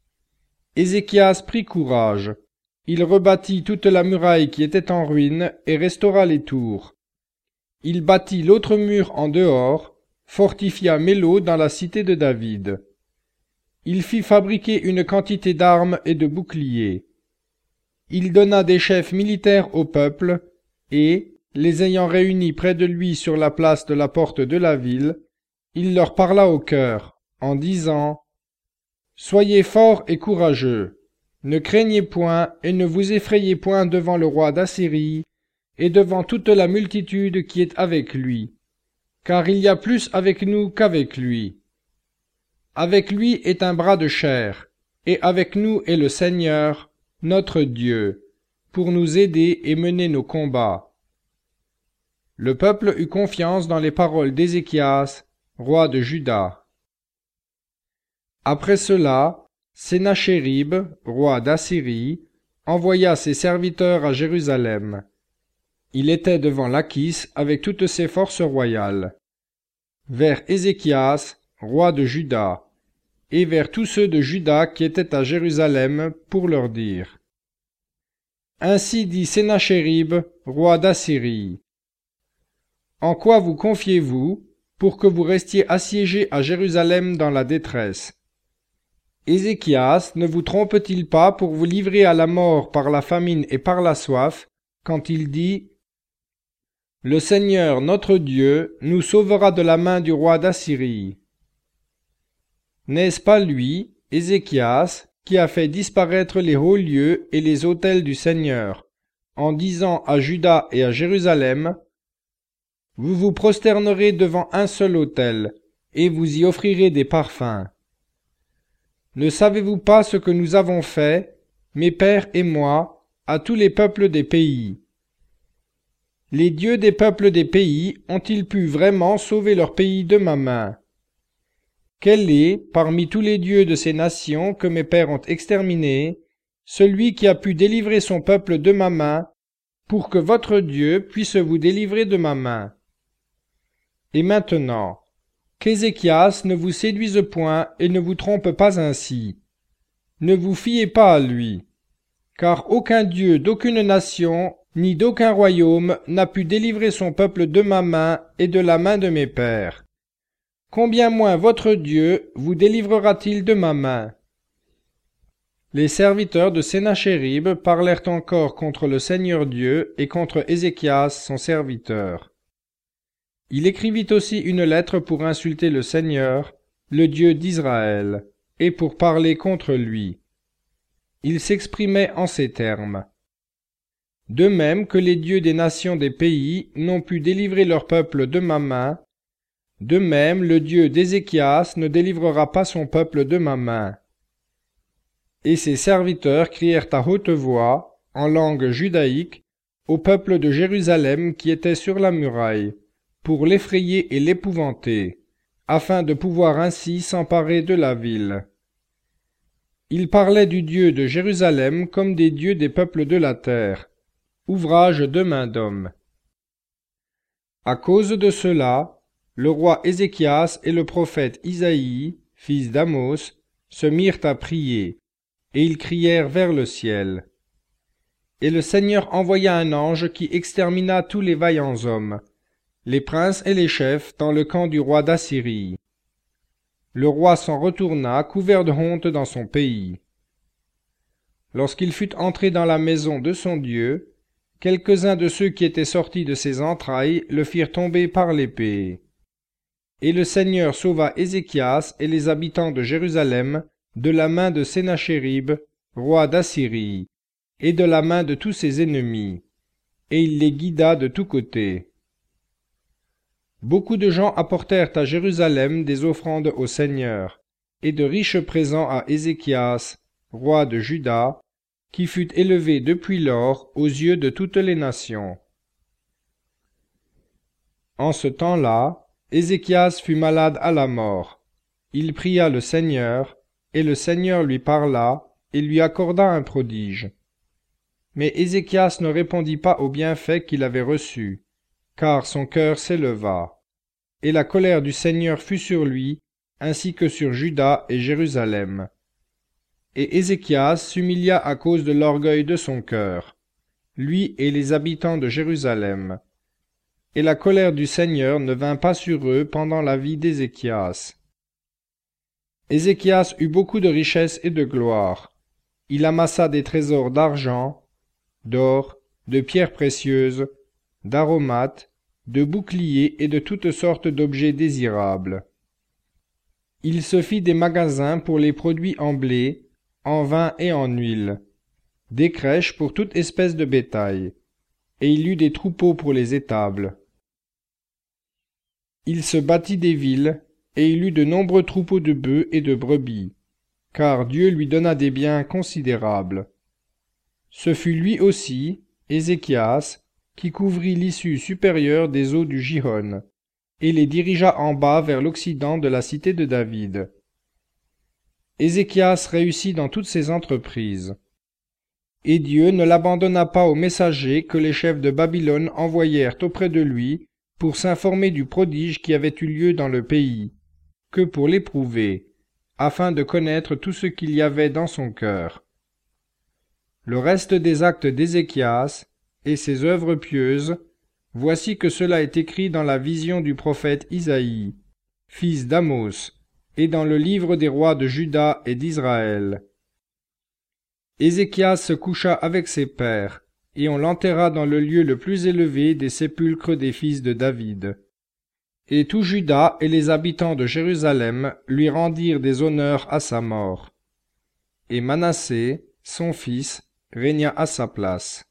Ézéchias prit courage, Il rebâtit toute la muraille qui était en ruine et restaura les tours. Il bâtit l'autre mur en dehors, fortifia Mélo dans la cité de David. Il fit fabriquer une quantité d'armes et de boucliers. Il donna des chefs militaires au peuple, et, les ayant réunis près de lui sur la place de la porte de la ville, il leur parla au cœur, en disant : « Soyez forts et courageux, ne craignez point et ne vous effrayez point devant le roi d'Assyrie et devant toute la multitude qui est avec lui, car il y a plus avec nous qu'avec lui. Avec lui est un bras de chair, et avec nous est le Seigneur, notre Dieu, pour nous aider et mener nos combats. » Le peuple eut confiance dans les paroles d'Ézéchias, roi de Juda. Après cela, Sennachérib, roi d'Assyrie, envoya ses serviteurs à Jérusalem. Il était devant Lachis avec toutes ses forces royales, vers Ézéchias, roi de Juda, et vers tous ceux de Juda qui étaient à Jérusalem, pour leur dire : Ainsi dit Sennachérib, roi d'Assyrie. En quoi vous confiez-vous, pour que vous restiez assiégés à Jérusalem dans la détresse? Ézéchias ne vous trompe-t-il pas pour vous livrer à la mort par la famine et par la soif, quand il dit : Le Seigneur notre Dieu nous sauvera de la main du roi d'Assyrie? N'est-ce pas lui, Ézéchias, qui a fait disparaître les hauts lieux et les autels du Seigneur, en disant à Juda et à Jérusalem : Vous vous prosternerez devant un seul autel, et vous y offrirez des parfums. Ne savez-vous pas ce que nous avons fait, mes pères et moi, à tous les peuples des pays? Les dieux des peuples des pays ont-ils pu vraiment sauver leur pays de ma main? Quel est, parmi tous les dieux de ces nations que mes pères ont exterminés, celui qui a pu délivrer son peuple de ma main, pour que votre Dieu puisse vous délivrer de ma main? Et maintenant, qu'Ézéchias ne vous séduise point et ne vous trompe pas ainsi. Ne vous fiez pas à lui, car aucun Dieu d'aucune nation ni d'aucun royaume n'a pu délivrer son peuple de ma main et de la main de mes pères. Combien moins votre Dieu vous délivrera-t-il de ma main? Les serviteurs de Sennachérib parlèrent encore contre le Seigneur Dieu et contre Ézéchias son serviteur. Il écrivit aussi une lettre pour insulter le Seigneur, le Dieu d'Israël, et pour parler contre lui. Il s'exprimait en ces termes : De même que les dieux des nations des pays n'ont pu délivrer leur peuple de ma main, de même le Dieu d'Ézéchias ne délivrera pas son peuple de ma main. Et ses serviteurs crièrent à haute voix, en langue judaïque, au peuple de Jérusalem qui était sur la muraille, pour l'effrayer et l'épouvanter, afin de pouvoir ainsi s'emparer de la ville. Ils parlaient du Dieu de Jérusalem comme des dieux des peuples de la terre, ouvrage de main d'homme. À cause de cela, le roi Ézéchias et le prophète Isaïe, fils d'Amos, se mirent à prier, et ils crièrent vers le ciel. Et le Seigneur envoya un ange qui extermina tous les vaillants hommes, les princes et les chefs dans le camp du roi d'Assyrie. Le roi s'en retourna, couvert de honte dans son pays. Lorsqu'il fut entré dans la maison de son Dieu, quelques-uns de ceux qui étaient sortis de ses entrailles le firent tomber par l'épée. Et le Seigneur sauva Ézéchias et les habitants de Jérusalem de la main de Sennachérib, roi d'Assyrie, et de la main de tous ses ennemis, et il les guida de tous côtés. Beaucoup de gens apportèrent à Jérusalem des offrandes au Seigneur, et de riches présents à Ézéchias, roi de Juda, qui fut élevé depuis lors aux yeux de toutes les nations. En ce temps-là, Ézéchias fut malade à la mort. Il pria le Seigneur, et le Seigneur lui parla, et lui accorda un prodige. Mais Ézéchias ne répondit pas aux bienfaits qu'il avait reçus, car son cœur s'éleva, et la colère du Seigneur fut sur lui, ainsi que sur Juda et Jérusalem. Et Ézéchias s'humilia à cause de l'orgueil de son cœur, lui et les habitants de Jérusalem. Et la colère du Seigneur ne vint pas sur eux pendant la vie d'Ézéchias. Ézéchias eut beaucoup de richesses et de gloire. Il amassa des trésors d'argent, d'or, de pierres précieuses, d'aromates, de boucliers et de toutes sortes d'objets désirables. Il se fit des magasins pour les produits en blé, en vin et en huile, des crèches pour toute espèce de bétail, et il eut des troupeaux pour les étables. Il se bâtit des villes, et il eut de nombreux troupeaux de bœufs et de brebis, car Dieu lui donna des biens considérables. Ce fut lui aussi, Ézéchias, qui couvrit l'issue supérieure des eaux du Gihon, et les dirigea en bas vers l'occident de la cité de David. Ézéchias réussit dans toutes ses entreprises. Et Dieu ne l'abandonna pas aux messagers que les chefs de Babylone envoyèrent auprès de lui pour s'informer du prodige qui avait eu lieu dans le pays, que pour l'éprouver, afin de connaître tout ce qu'il y avait dans son cœur. Le reste des actes d'Ézéchias et ses œuvres pieuses, voici que cela est écrit dans la vision du prophète Isaïe, fils d'Amos, et dans le livre des rois de Juda et d'Israël. Ézéchias se coucha avec ses pères, et on l'enterra dans le lieu le plus élevé des sépulcres des fils de David. Et tout Juda et les habitants de Jérusalem lui rendirent des honneurs à sa mort. Et Manassé, son fils, régna à sa place.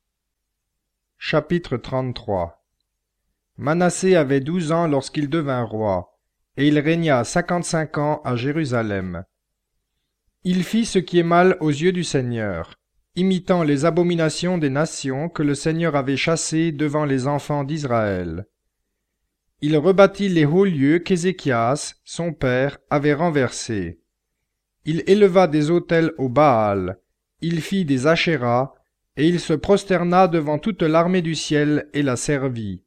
Chapitre trente-trois. Manassé avait douze ans lorsqu'il devint roi, et il régna cinquante-cinq ans à Jérusalem. Il fit ce qui est mal aux yeux du Seigneur, imitant les abominations des nations que le Seigneur avait chassées devant les enfants d'Israël. Il rebâtit les hauts lieux qu'Ézéchias, son père, avait renversés. Il éleva des autels au Baal, il fit des Ashéras, et il se prosterna devant toute l'armée du ciel et la servit.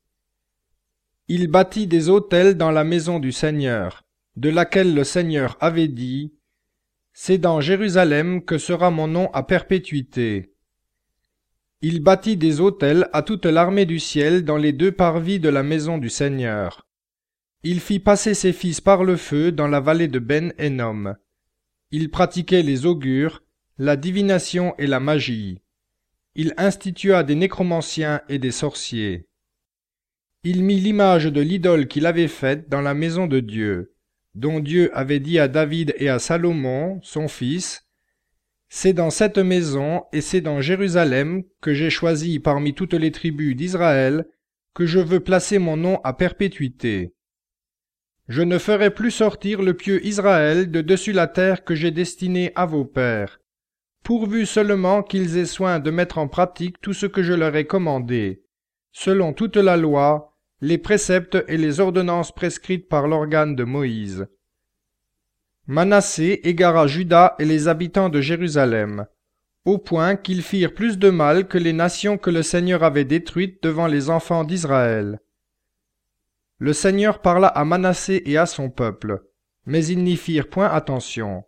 Il bâtit des autels dans la maison du Seigneur, de laquelle le Seigneur avait dit, « C'est dans Jérusalem que sera mon nom à perpétuité. » Il bâtit des autels à toute l'armée du ciel dans les deux parvis de la maison du Seigneur. Il fit passer ses fils par le feu dans la vallée de Ben-Hénom. Il pratiquait les augures, la divination et la magie. Il institua des nécromanciens et des sorciers. Il mit l'image de l'idole qu'il avait faite dans la maison de Dieu, dont Dieu avait dit à David et à Salomon, son fils, « C'est dans cette maison et c'est dans Jérusalem que j'ai choisi parmi toutes les tribus d'Israël que je veux placer mon nom à perpétuité. Je ne ferai plus sortir le pieux Israël de dessus la terre que j'ai destinée à vos pères, pourvu seulement qu'ils aient soin de mettre en pratique tout ce que je leur ai commandé, selon toute la loi, les préceptes et les ordonnances prescrites par l'organe de Moïse. » Manassé égara Juda et les habitants de Jérusalem, au point qu'ils firent plus de mal que les nations que le Seigneur avait détruites devant les enfants d'Israël. Le Seigneur parla à Manassé et à son peuple, mais ils n'y firent point attention.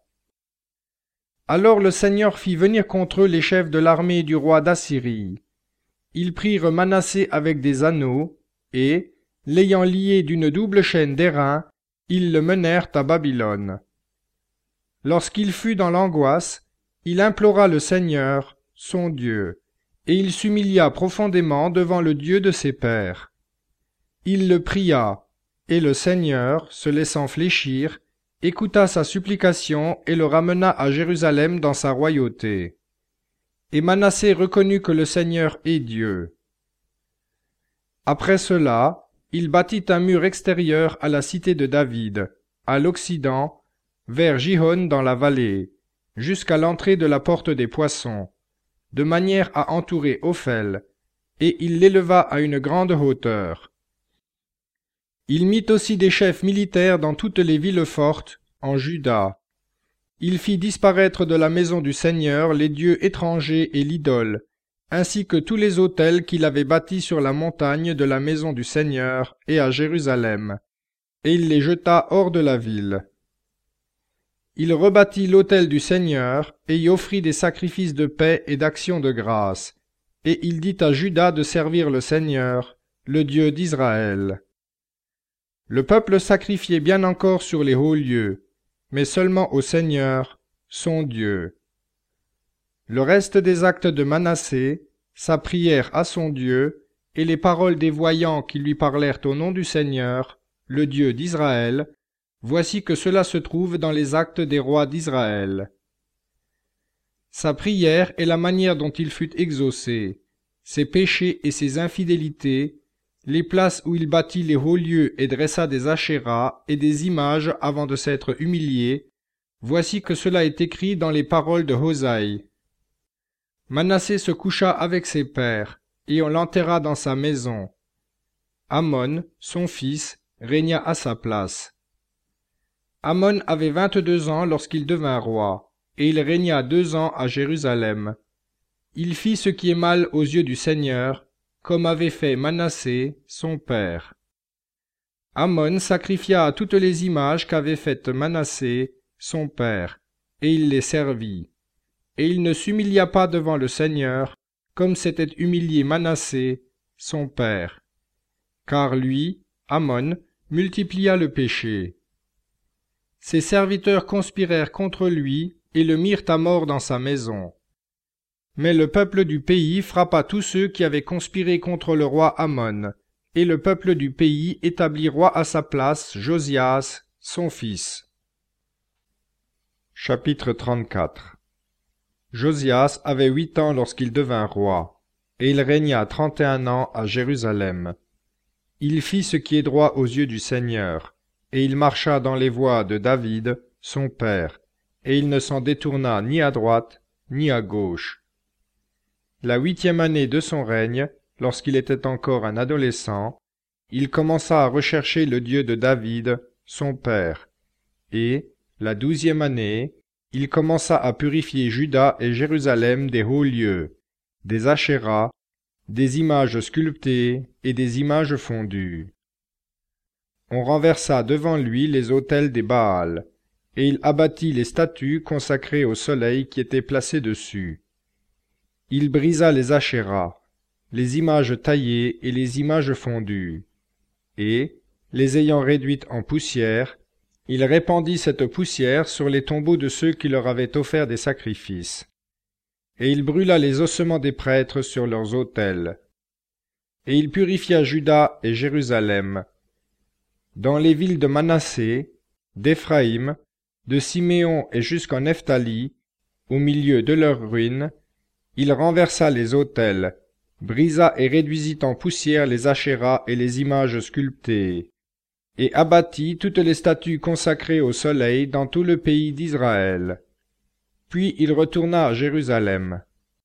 Alors le Seigneur fit venir contre eux les chefs de l'armée du roi d'Assyrie. Ils prirent Manassé avec des anneaux, et, l'ayant lié d'une double chaîne d'airain, ils le menèrent à Babylone. Lorsqu'il fut dans l'angoisse, il implora le Seigneur, son Dieu, et il s'humilia profondément devant le Dieu de ses pères. Il le pria, et le Seigneur, se laissant fléchir, écouta sa supplication et le ramena à Jérusalem dans sa royauté. Et Manassé reconnut que le Seigneur est Dieu. Après cela, il bâtit un mur extérieur à la cité de David, à l'occident, vers Gihon dans la vallée, jusqu'à l'entrée de la porte des poissons, de manière à entourer Ophel, et il l'éleva à une grande hauteur. Il mit aussi des chefs militaires dans toutes les villes fortes, en Juda. Il fit disparaître de la maison du Seigneur les dieux étrangers et l'idole, ainsi que tous les autels qu'il avait bâtis sur la montagne de la maison du Seigneur et à Jérusalem, et il les jeta hors de la ville. Il rebâtit l'autel du Seigneur et y offrit des sacrifices de paix et d'action de grâce. Et il dit à Juda de servir le Seigneur, le Dieu d'Israël. Le peuple sacrifiait bien encore sur les hauts lieux, mais seulement au Seigneur, son Dieu. Le reste des actes de Manassé, sa prière à son Dieu, et les paroles des voyants qui lui parlèrent au nom du Seigneur, le Dieu d'Israël, voici que cela se trouve dans les actes des rois d'Israël. Sa prière et la manière dont il fut exaucé, ses péchés et ses infidélités, les places où il bâtit les hauts lieux et dressa des achéras et des images avant de s'être humilié, voici que cela est écrit dans les paroles de Hosaï. Manassé se coucha avec ses pères, et on l'enterra dans sa maison. Amon, son fils, régna à sa place. Amon avait vingt-deux ans lorsqu'il devint roi, et il régna deux ans à Jérusalem. Il fit ce qui est mal aux yeux du Seigneur, comme avait fait Manassé, son père. Amon sacrifia à toutes les images qu'avait faites Manassé, son père, et il les servit. Et il ne s'humilia pas devant le Seigneur, comme s'était humilié Manassé, son père. Car lui, Amon, multiplia le péché. Ses serviteurs conspirèrent contre lui et le mirent à mort dans sa maison. Mais le peuple du pays frappa tous ceux qui avaient conspiré contre le roi Amon, et le peuple du pays établit roi à sa place Josias, son fils. Chapitre trente-quatre. Josias avait huit ans lorsqu'il devint roi, et il régna trente et un ans à Jérusalem. Il fit ce qui est droit aux yeux du Seigneur, et il marcha dans les voies de David, son père, et il ne s'en détourna ni à droite, ni à gauche. La huitième année de son règne, lorsqu'il était encore un adolescent, il commença à rechercher le Dieu de David, son père, et, la douzième année, il commença à purifier Juda et Jérusalem des hauts lieux, des achéras, des images sculptées et des images fondues. On renversa devant lui les autels des Baals, et il abattit les statues consacrées au soleil qui étaient placées dessus. Il brisa les achéras, les images taillées et les images fondues, et, les ayant réduites en poussière, il répandit cette poussière sur les tombeaux de ceux qui leur avaient offert des sacrifices. Et il brûla les ossements des prêtres sur leurs autels. Et il purifia Juda et Jérusalem. Dans les villes de Manassé, d'Éphraïm, de Siméon et jusqu'en Nephtali, au milieu de leurs ruines, il renversa les autels, brisa et réduisit en poussière les achéras et les images sculptées, et abattit toutes les statues consacrées au soleil dans tout le pays d'Israël. Puis il retourna à Jérusalem.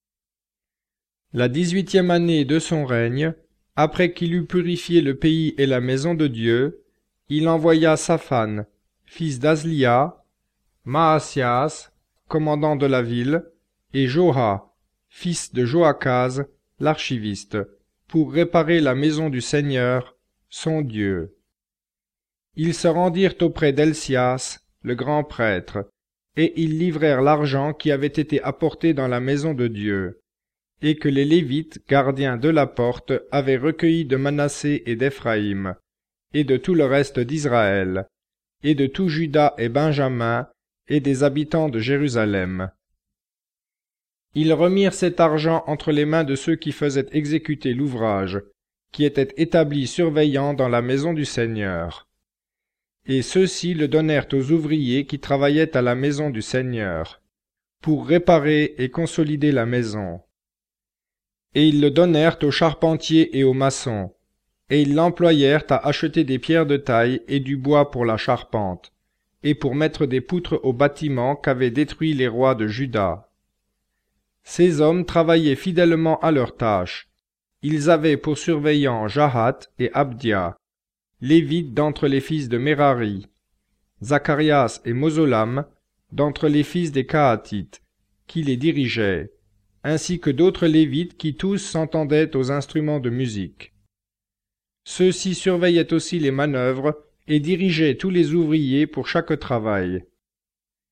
La dix-huitième année de son règne, après qu'il eut purifié le pays et la maison de Dieu, il envoya Saphan, fils d'Azlia, Maasias, commandant de la ville, et Joha, fils de Joachaz, l'archiviste, pour réparer la maison du Seigneur, son Dieu. Ils se rendirent auprès d'Elsias, le grand prêtre, et ils livrèrent l'argent qui avait été apporté dans la maison de Dieu, et que les Lévites, gardiens de la porte, avaient recueilli de Manassé et d'Éphraïm, et de tout le reste d'Israël, et de tout Juda et Benjamin, et des habitants de Jérusalem. Ils remirent cet argent entre les mains de ceux qui faisaient exécuter l'ouvrage, qui étaient établis surveillants dans la maison du Seigneur. Et ceux-ci le donnèrent aux ouvriers qui travaillaient à la maison du Seigneur, pour réparer et consolider la maison. Et ils le donnèrent aux charpentiers et aux maçons, et ils l'employèrent à acheter des pierres de taille et du bois pour la charpente, et pour mettre des poutres aux bâtiments qu'avaient détruits les rois de Juda. Ces hommes travaillaient fidèlement à leurs tâches. Ils avaient pour surveillants Jahath et Abdia, Lévites d'entre les fils de Merari, Zacharias et Mozolam d'entre les fils des Kahatites, qui les dirigeaient, ainsi que d'autres Lévites qui tous s'entendaient aux instruments de musique. Ceux-ci surveillaient aussi les manœuvres et dirigeaient tous les ouvriers pour chaque travail.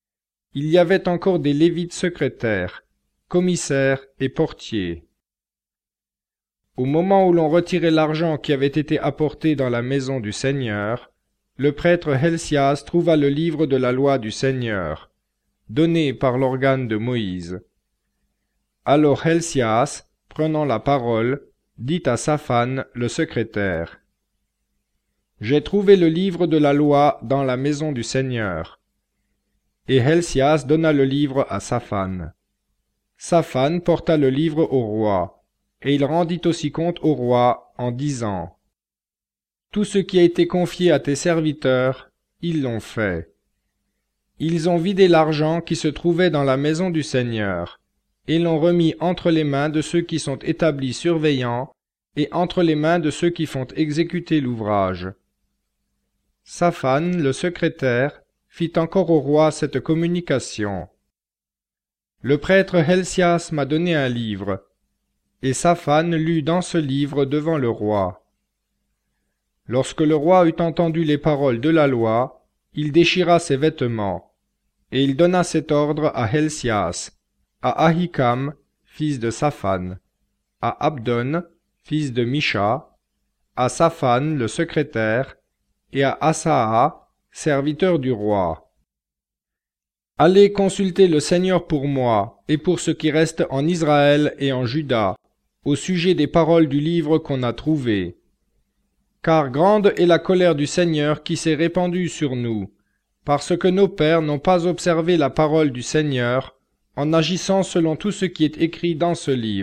il y avait encore des Lévites secrétaires, commissaires et portiers. Au moment où l'on retirait l'argent qui avait été apporté dans la maison du Seigneur, le prêtre Helcias trouva le livre de la loi du Seigneur, donné par l'organe de Moïse. Alors Helcias, prenant la parole, dit à Shaphan le secrétaire: « J'ai trouvé le livre de la loi dans la maison du Seigneur. » Et Helcias donna le livre à Shaphan. Shaphan porta le livre au roi, et il rendit aussi compte au roi en disant: « Tout ce qui a été confié à tes serviteurs, ils l'ont fait. Ils ont vidé l'argent qui se trouvait dans la maison du Seigneur, et l'ont remis entre les mains de ceux qui sont établis surveillants, et entre les mains de ceux qui font exécuter l'ouvrage. » Shaphan, le secrétaire, fit encore au roi cette communication. Le prêtre Helcias m'a donné un livre, et Shaphan lut dans ce livre devant le roi. Lorsque le roi eut entendu les paroles de la loi, il déchira ses vêtements, et il donna cet ordre à Helcias, à Ahikam, fils de Shaphan, à Abdon, fils de Misha, à Shaphan, le secrétaire, et à Asaa, serviteur du roi. « Allez consulter le Seigneur pour moi, et pour ce qui reste en Israël et en Juda, au sujet des paroles du livre qu'on a trouvé. Car grande est la colère du Seigneur qui s'est répandue sur nous, parce que nos pères n'ont pas observé la parole du Seigneur, en agissant selon tout ce qui est écrit dans ce livre. »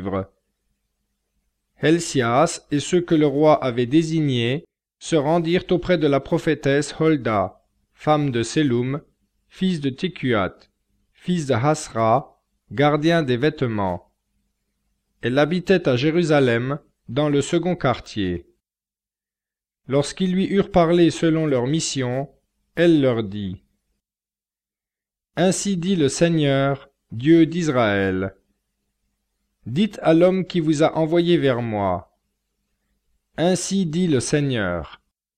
Helcias et ceux que le roi avait désignés se rendirent auprès de la prophétesse Holda, femme de Selum, fils de Tecuat, fils de Hasra, gardien des vêtements. Elle habitait à Jérusalem, dans le second quartier. Lorsqu'ils lui eurent parlé selon leur mission, elle leur dit: « Ainsi dit le Seigneur, Dieu d'Israël. Dites à l'homme qui vous a envoyé vers moi: Ainsi dit le Seigneur.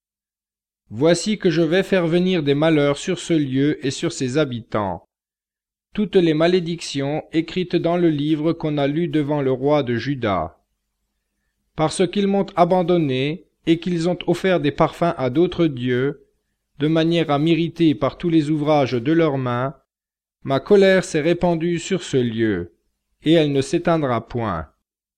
Voici que je vais faire venir des malheurs sur ce lieu et sur ses habitants, toutes les malédictions écrites dans le livre qu'on a lu devant le roi de Juda. Parce qu'ils m'ont abandonné et qu'ils ont offert des parfums à d'autres dieux, de manière à m'irriter par tous les ouvrages de leurs mains, ma colère s'est répandue sur ce lieu, et elle ne s'éteindra point.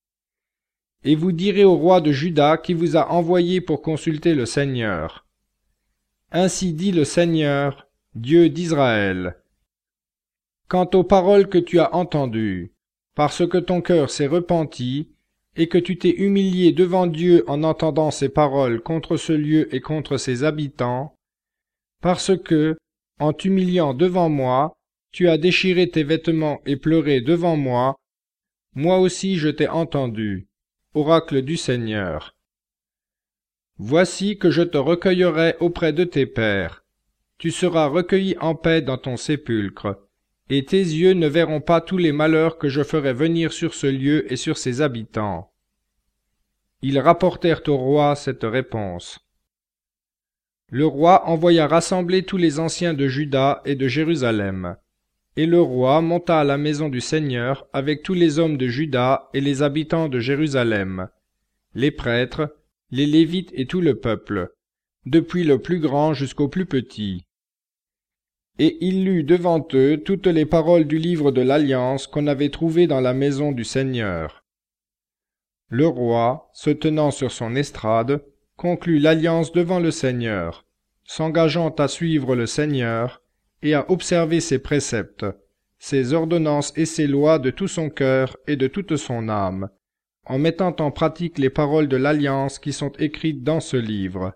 Et vous direz au roi de Juda qui vous a envoyé pour consulter le Seigneur: Ainsi dit le Seigneur, Dieu d'Israël. Quant aux paroles que tu as entendues, parce que ton cœur s'est repenti, et que tu t'es humilié devant Dieu en entendant ces paroles contre ce lieu et contre ses habitants, parce que, en t'humiliant devant moi, tu as déchiré tes vêtements et pleuré devant moi, moi aussi je t'ai entendu, oracle du Seigneur. Voici que je te recueillerai auprès de tes pères. Tu seras recueilli en paix dans ton sépulcre, et tes yeux ne verront pas tous les malheurs que je ferai venir sur ce lieu et sur ses habitants. » Ils rapportèrent au roi cette réponse. Le roi envoya rassembler tous les anciens de Juda et de Jérusalem. Et le roi monta à la maison du Seigneur avec tous les hommes de Juda et les habitants de Jérusalem, les prêtres, les Lévites et tout le peuple, depuis le plus grand jusqu'au plus petit. Et il lut devant eux toutes les paroles du livre de l'Alliance qu'on avait trouvé dans la maison du Seigneur. Le roi, se tenant sur son estrade, conclut l'alliance devant le Seigneur, s'engageant à suivre le Seigneur et à observer ses préceptes, ses ordonnances et ses lois de tout son cœur et de toute son âme, en mettant en pratique les paroles de l'alliance qui sont écrites dans ce livre.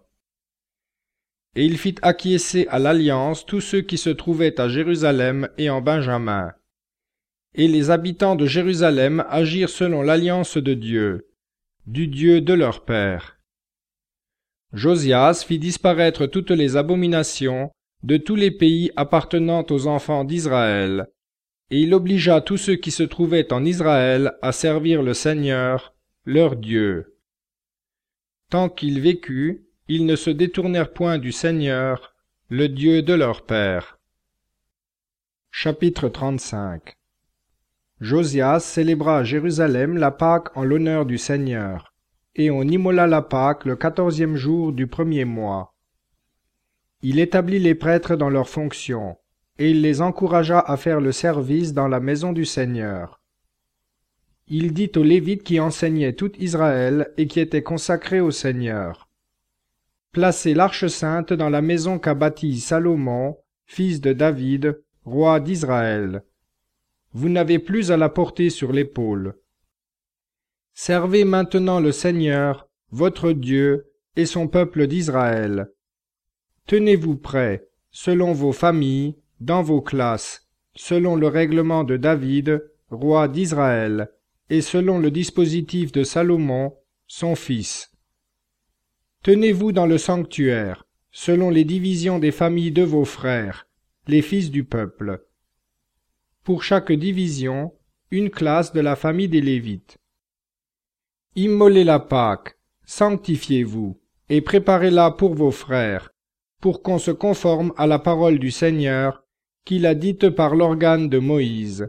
Et il fit acquiescer à l'alliance tous ceux qui se trouvaient à Jérusalem et en Benjamin. Et les habitants de Jérusalem agirent selon l'alliance de Dieu, du Dieu de leur père. Josias fit disparaître toutes les abominations de tous les pays appartenant aux enfants d'Israël, et il obligea tous ceux qui se trouvaient en Israël à servir le Seigneur, leur Dieu. Tant qu'il vécut, ils ne se détournèrent point du Seigneur, le Dieu de leur père. Chapitre trente-cinq. Josias célébra à Jérusalem la Pâque en l'honneur du Seigneur, et on immola la Pâque le quatorzième jour du premier mois. Il établit les prêtres dans leurs fonctions, et il les encouragea à faire le service dans la maison du Seigneur. Il dit aux Lévites qui enseignaient tout Israël et qui étaient consacrés au Seigneur: Placez l'arche sainte dans la maison qu'a bâtie Salomon, fils de David, roi d'Israël. Vous n'avez plus à la porter sur l'épaule. Servez maintenant le Seigneur, votre Dieu, et son peuple d'Israël. Tenez-vous prêts, selon vos familles, dans vos classes, selon le règlement de David, roi d'Israël, et selon le dispositif de Salomon, son fils. Tenez-vous dans le sanctuaire, selon les divisions des familles de vos frères, les fils du peuple. Pour chaque division, une classe de la famille des Lévites. Immolez la Pâque, sanctifiez-vous, et préparez-la pour vos frères, pour qu'on se conforme à la parole du Seigneur, qu'il a dite par l'organe de Moïse.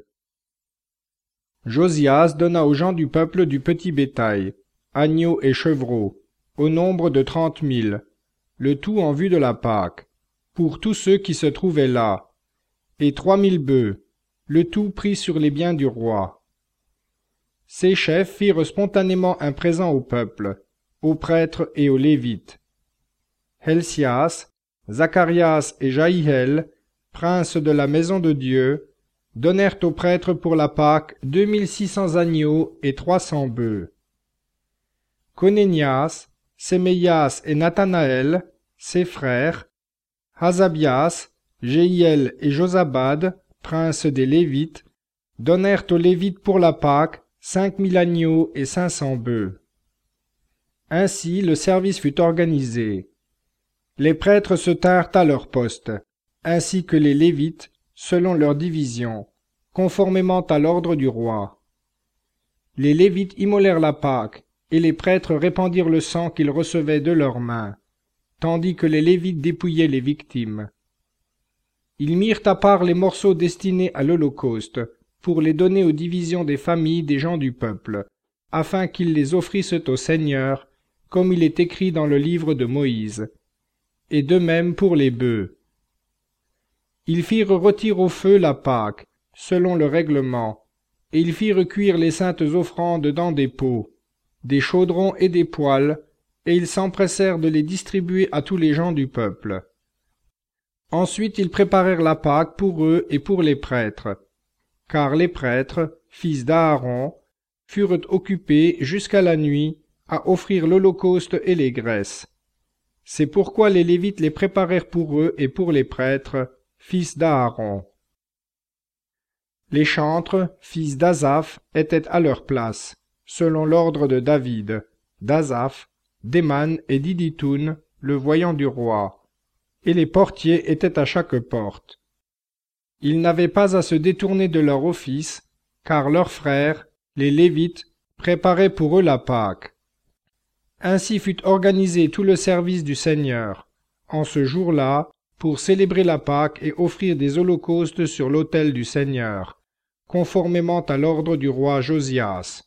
Josias donna aux gens du peuple du petit bétail, agneaux et chevreaux, au nombre de trente mille, le tout en vue de la Pâque, pour tous ceux qui se trouvaient là, et trois mille bœufs, le tout pris sur les biens du roi. Ces chefs firent spontanément un présent au peuple, aux prêtres et aux Lévites. Helcias, Zacharias et Jaïel, princes de la maison de Dieu, donnèrent aux prêtres pour la Pâque deux mille six cents agneaux et trois cents bœufs. Conénias, Séméias et Nathanaël, ses frères, Hazabias, Jéhiel et Josabad, princes des Lévites, donnèrent aux Lévites pour la Pâque cinq mille agneaux et cinq cents bœufs. Ainsi le service fut organisé. Les prêtres se tinrent à leur poste, ainsi que les Lévites, selon leur division, conformément à l'ordre du roi. Les Lévites immolèrent la Pâque, et les prêtres répandirent le sang qu'ils recevaient de leurs mains, tandis que les Lévites dépouillaient les victimes. Ils mirent à part les morceaux destinés à l'Holocauste, pour les donner aux divisions des familles des gens du peuple, afin qu'ils les offrissent au Seigneur, comme il est écrit dans le livre de Moïse, et de même pour les bœufs. Ils firent rôtir au feu la Pâque, selon le règlement, et ils firent cuire les saintes offrandes dans des pots, des chaudrons et des poêles, et ils s'empressèrent de les distribuer à tous les gens du peuple. Ensuite ils préparèrent la Pâque pour eux et pour les prêtres, car les prêtres, fils d'Aaron, furent occupés jusqu'à la nuit à offrir l'holocauste et les graisses. C'est pourquoi les Lévites les préparèrent pour eux et pour les prêtres, fils d'Aaron. Les chantres, fils d'Azaph, étaient à leur place, selon l'ordre de David, d'Azaph, d'Éman et d'Iditoun, le voyant du roi, et les portiers étaient à chaque porte. Ils n'avaient pas à se détourner de leur office, car leurs frères, les Lévites, préparaient pour eux la Pâque. Ainsi fut organisé tout le service du Seigneur, en ce jour-là, pour célébrer la Pâque et offrir des holocaustes sur l'autel du Seigneur, conformément à l'ordre du roi Josias.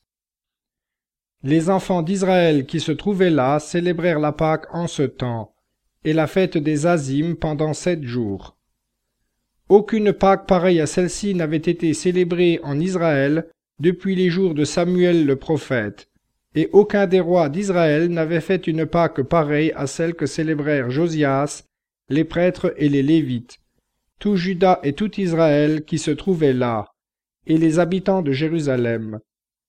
Les enfants d'Israël qui se trouvaient là célébrèrent la Pâque en ce temps, et la fête des Azim pendant sept jours. Aucune Pâque pareille à celle-ci n'avait été célébrée en Israël depuis les jours de Samuel le prophète, et aucun des rois d'Israël n'avait fait une Pâque pareille à celle que célébrèrent Josias, les prêtres et les Lévites, tout Juda et tout Israël qui se trouvaient là, et les habitants de Jérusalem.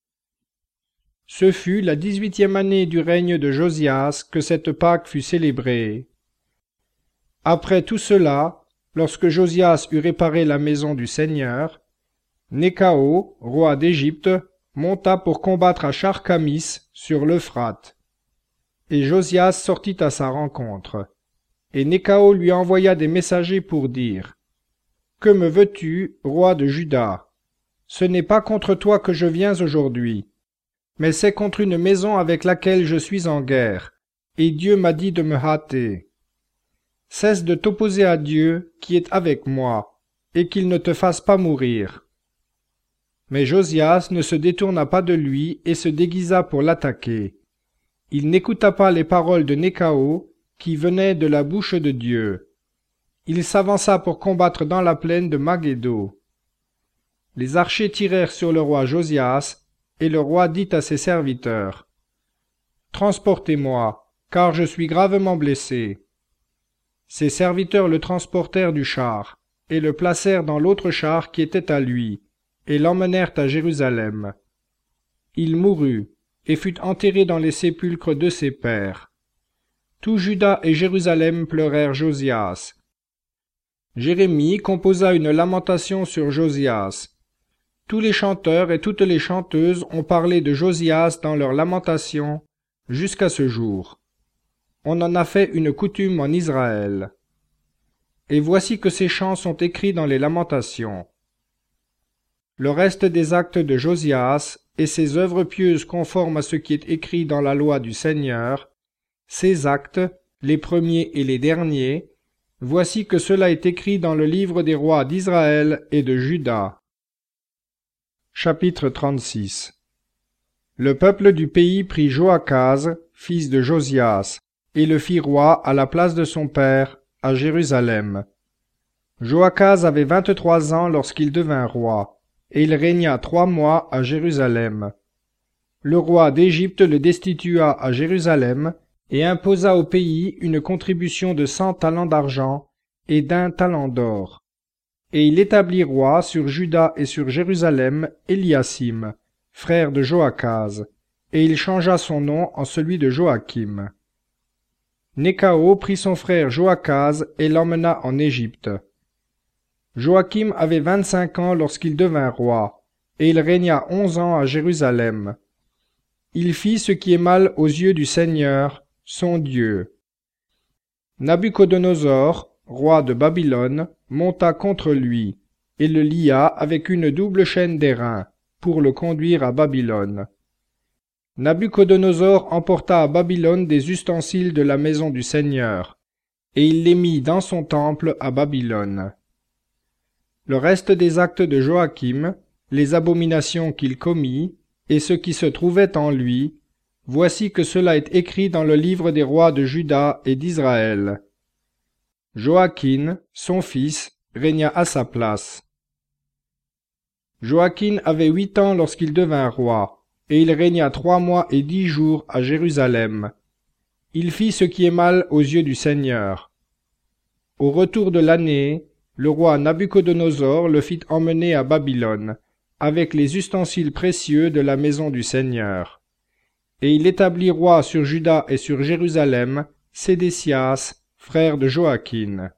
Ce fut la dix-huitième année du règne de Josias que cette Pâque fut célébrée. Après tout cela, lorsque Josias eut réparé la maison du Seigneur, Néchao, roi d'Égypte, monta pour combattre à Charkamis sur l'Euphrate. Et Josias sortit à sa rencontre. Et Néchao lui envoya des messagers pour dire: « Que me veux-tu, roi de Juda? Ce n'est pas contre toi que je viens aujourd'hui, mais c'est contre une maison avec laquelle je suis en guerre, et Dieu m'a dit de me hâter. Cesse de t'opposer à Dieu, qui est avec moi, et qu'il ne te fasse pas mourir. » Mais Josias ne se détourna pas de lui et se déguisa pour l'attaquer. Il n'écouta pas les paroles de Néchao, qui venaient de la bouche de Dieu. Il s'avança pour combattre dans la plaine de Magédo. Les archers tirèrent sur le roi Josias, et le roi dit à ses serviteurs, « Transportez-moi, car je suis gravement blessé. » Ses serviteurs le transportèrent du char, et le placèrent dans l'autre char qui était à lui, et l'emmenèrent à Jérusalem. Il mourut, et fut enterré dans les sépulcres de ses pères. Tout Juda et Jérusalem pleurèrent Josias. Jérémie composa une lamentation sur Josias. Tous les chanteurs et toutes les chanteuses ont parlé de Josias dans leurs lamentations jusqu'à ce jour. On en a fait une coutume en Israël. Et voici que ces chants sont écrits dans les lamentations. Le reste des actes de Josias et ses œuvres pieuses conformes à ce qui est écrit dans la loi du Seigneur, ces actes, les premiers et les derniers, voici que cela est écrit dans le livre des rois d'Israël et de Juda. Chapitre trente-six. Le peuple du pays prit Joachaz, fils de Josias, et le fit roi à la place de son père, à Jérusalem. Joachaz avait vingt-trois ans lorsqu'il devint roi, et il régna trois mois à Jérusalem. Le roi d'Égypte le destitua à Jérusalem, et imposa au pays une contribution de cent talents d'argent et d'un talent d'or. Et il établit roi sur Juda et sur Jérusalem Éliasim, frère de Joachaz, et il changea son nom en celui de Joachim. Néchao prit son frère Joachaz et l'emmena en Égypte. Joachim avait vingt-cinq ans lorsqu'il devint roi, et il régna onze ans à Jérusalem. Il fit ce qui est mal aux yeux du Seigneur, son Dieu. Nabuchodonosor, roi de Babylone, monta contre lui, et le lia avec une double chaîne d'airain, pour le conduire à Babylone. Nabuchodonosor emporta à Babylone des ustensiles de la maison du Seigneur, et il les mit dans son temple à Babylone. Le reste des actes de Joachim, les abominations qu'il commit, et ce qui se trouvait en lui, voici que cela est écrit dans le livre des rois de Juda et d'Israël. Joachim, son fils, régna à sa place. Joachim avait huit ans lorsqu'il devint roi, et il régna trois mois et dix jours à Jérusalem. Il fit ce qui est mal aux yeux du Seigneur. Au retour de l'année, le roi Nabuchodonosor le fit emmener à Babylone, avec les ustensiles précieux de la maison du Seigneur. Et il établit roi sur Juda et sur Jérusalem Sédécias, frère de Joachim.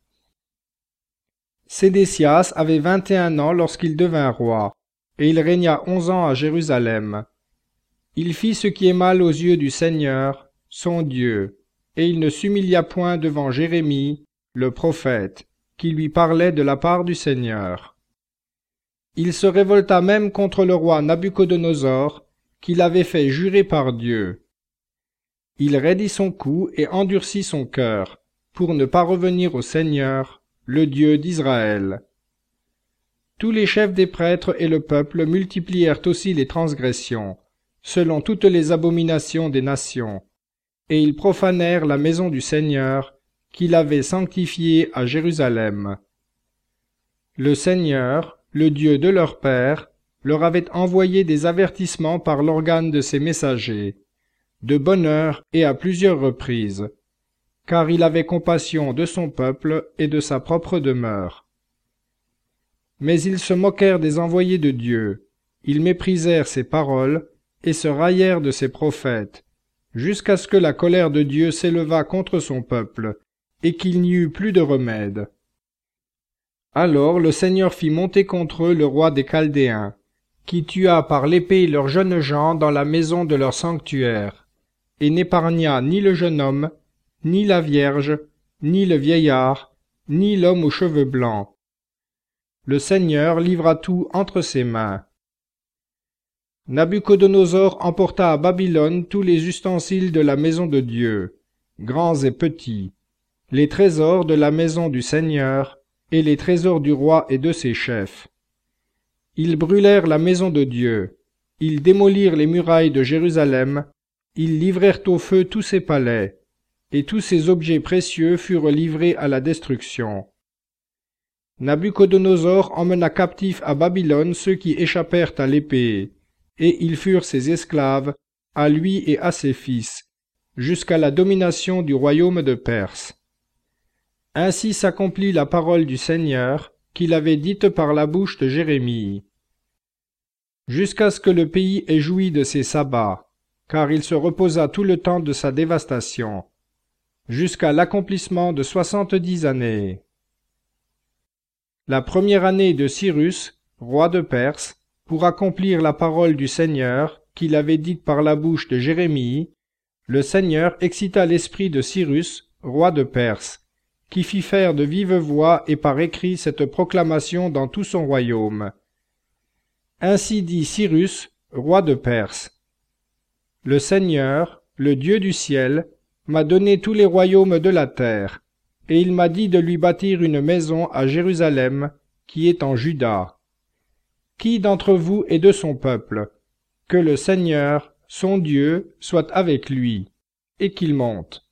Sédécias avait vingt et un ans lorsqu'il devint roi, et il régna onze ans à Jérusalem. Il fit ce qui est mal aux yeux du Seigneur, son Dieu, et il ne s'humilia point devant Jérémie, le prophète, qui lui parlait de la part du Seigneur. Il se révolta même contre le roi Nabuchodonosor, qu'il avait fait jurer par Dieu. Il raidit son cou et endurcit son cœur, pour ne pas revenir au Seigneur, le Dieu d'Israël. Tous les chefs des prêtres et le peuple multiplièrent aussi les transgressions, selon toutes les abominations des nations, et ils profanèrent la maison du Seigneur, qu'il avait sanctifiée à Jérusalem. Le Seigneur, le Dieu de leur père, leur avait envoyé des avertissements par l'organe de ses messagers, de bonne heure et à plusieurs reprises, car il avait compassion de son peuple et de sa propre demeure. Mais ils se moquèrent des envoyés de Dieu, ils méprisèrent ses paroles et se raillèrent de ses prophètes, jusqu'à ce que la colère de Dieu s'élevât contre son peuple, et qu'il n'y eut plus de remède. Alors le Seigneur fit monter contre eux le roi des Chaldéens, qui tua par l'épée leurs jeunes gens dans la maison de leur sanctuaire, et n'épargna ni le jeune homme, ni la vierge, ni le vieillard, ni l'homme aux cheveux blancs. Le Seigneur livra tout entre ses mains. Nabuchodonosor emporta à Babylone tous les ustensiles de la maison de Dieu, grands et petits, les trésors de la maison du Seigneur, et les trésors du roi et de ses chefs. Ils brûlèrent la maison de Dieu, ils démolirent les murailles de Jérusalem, ils livrèrent au feu tous ses palais, et tous ses objets précieux furent livrés à la destruction. Nabuchodonosor emmena captifs à Babylone ceux qui échappèrent à l'épée, et ils furent ses esclaves, à lui et à ses fils, jusqu'à la domination du royaume de Perse. Ainsi s'accomplit la parole du Seigneur, qu'il avait dite par la bouche de Jérémie. Jusqu'à ce que le pays ait joui de ses sabbats, car il se reposa tout le temps de sa dévastation, jusqu'à l'accomplissement de soixante-dix années. La première année de Cyrus, roi de Perse, pour accomplir la parole du Seigneur, qu'il avait dite par la bouche de Jérémie, le Seigneur excita l'esprit de Cyrus, roi de Perse, qui fit faire de vive voix et par écrit cette proclamation dans tout son royaume. Ainsi dit Cyrus, roi de Perse. Le Seigneur, le Dieu du ciel, m'a donné tous les royaumes de la terre, et il m'a dit de lui bâtir une maison à Jérusalem, qui est en Juda. Qui d'entre vous est de son peuple? Que le Seigneur, son Dieu, soit avec lui, et qu'il monte.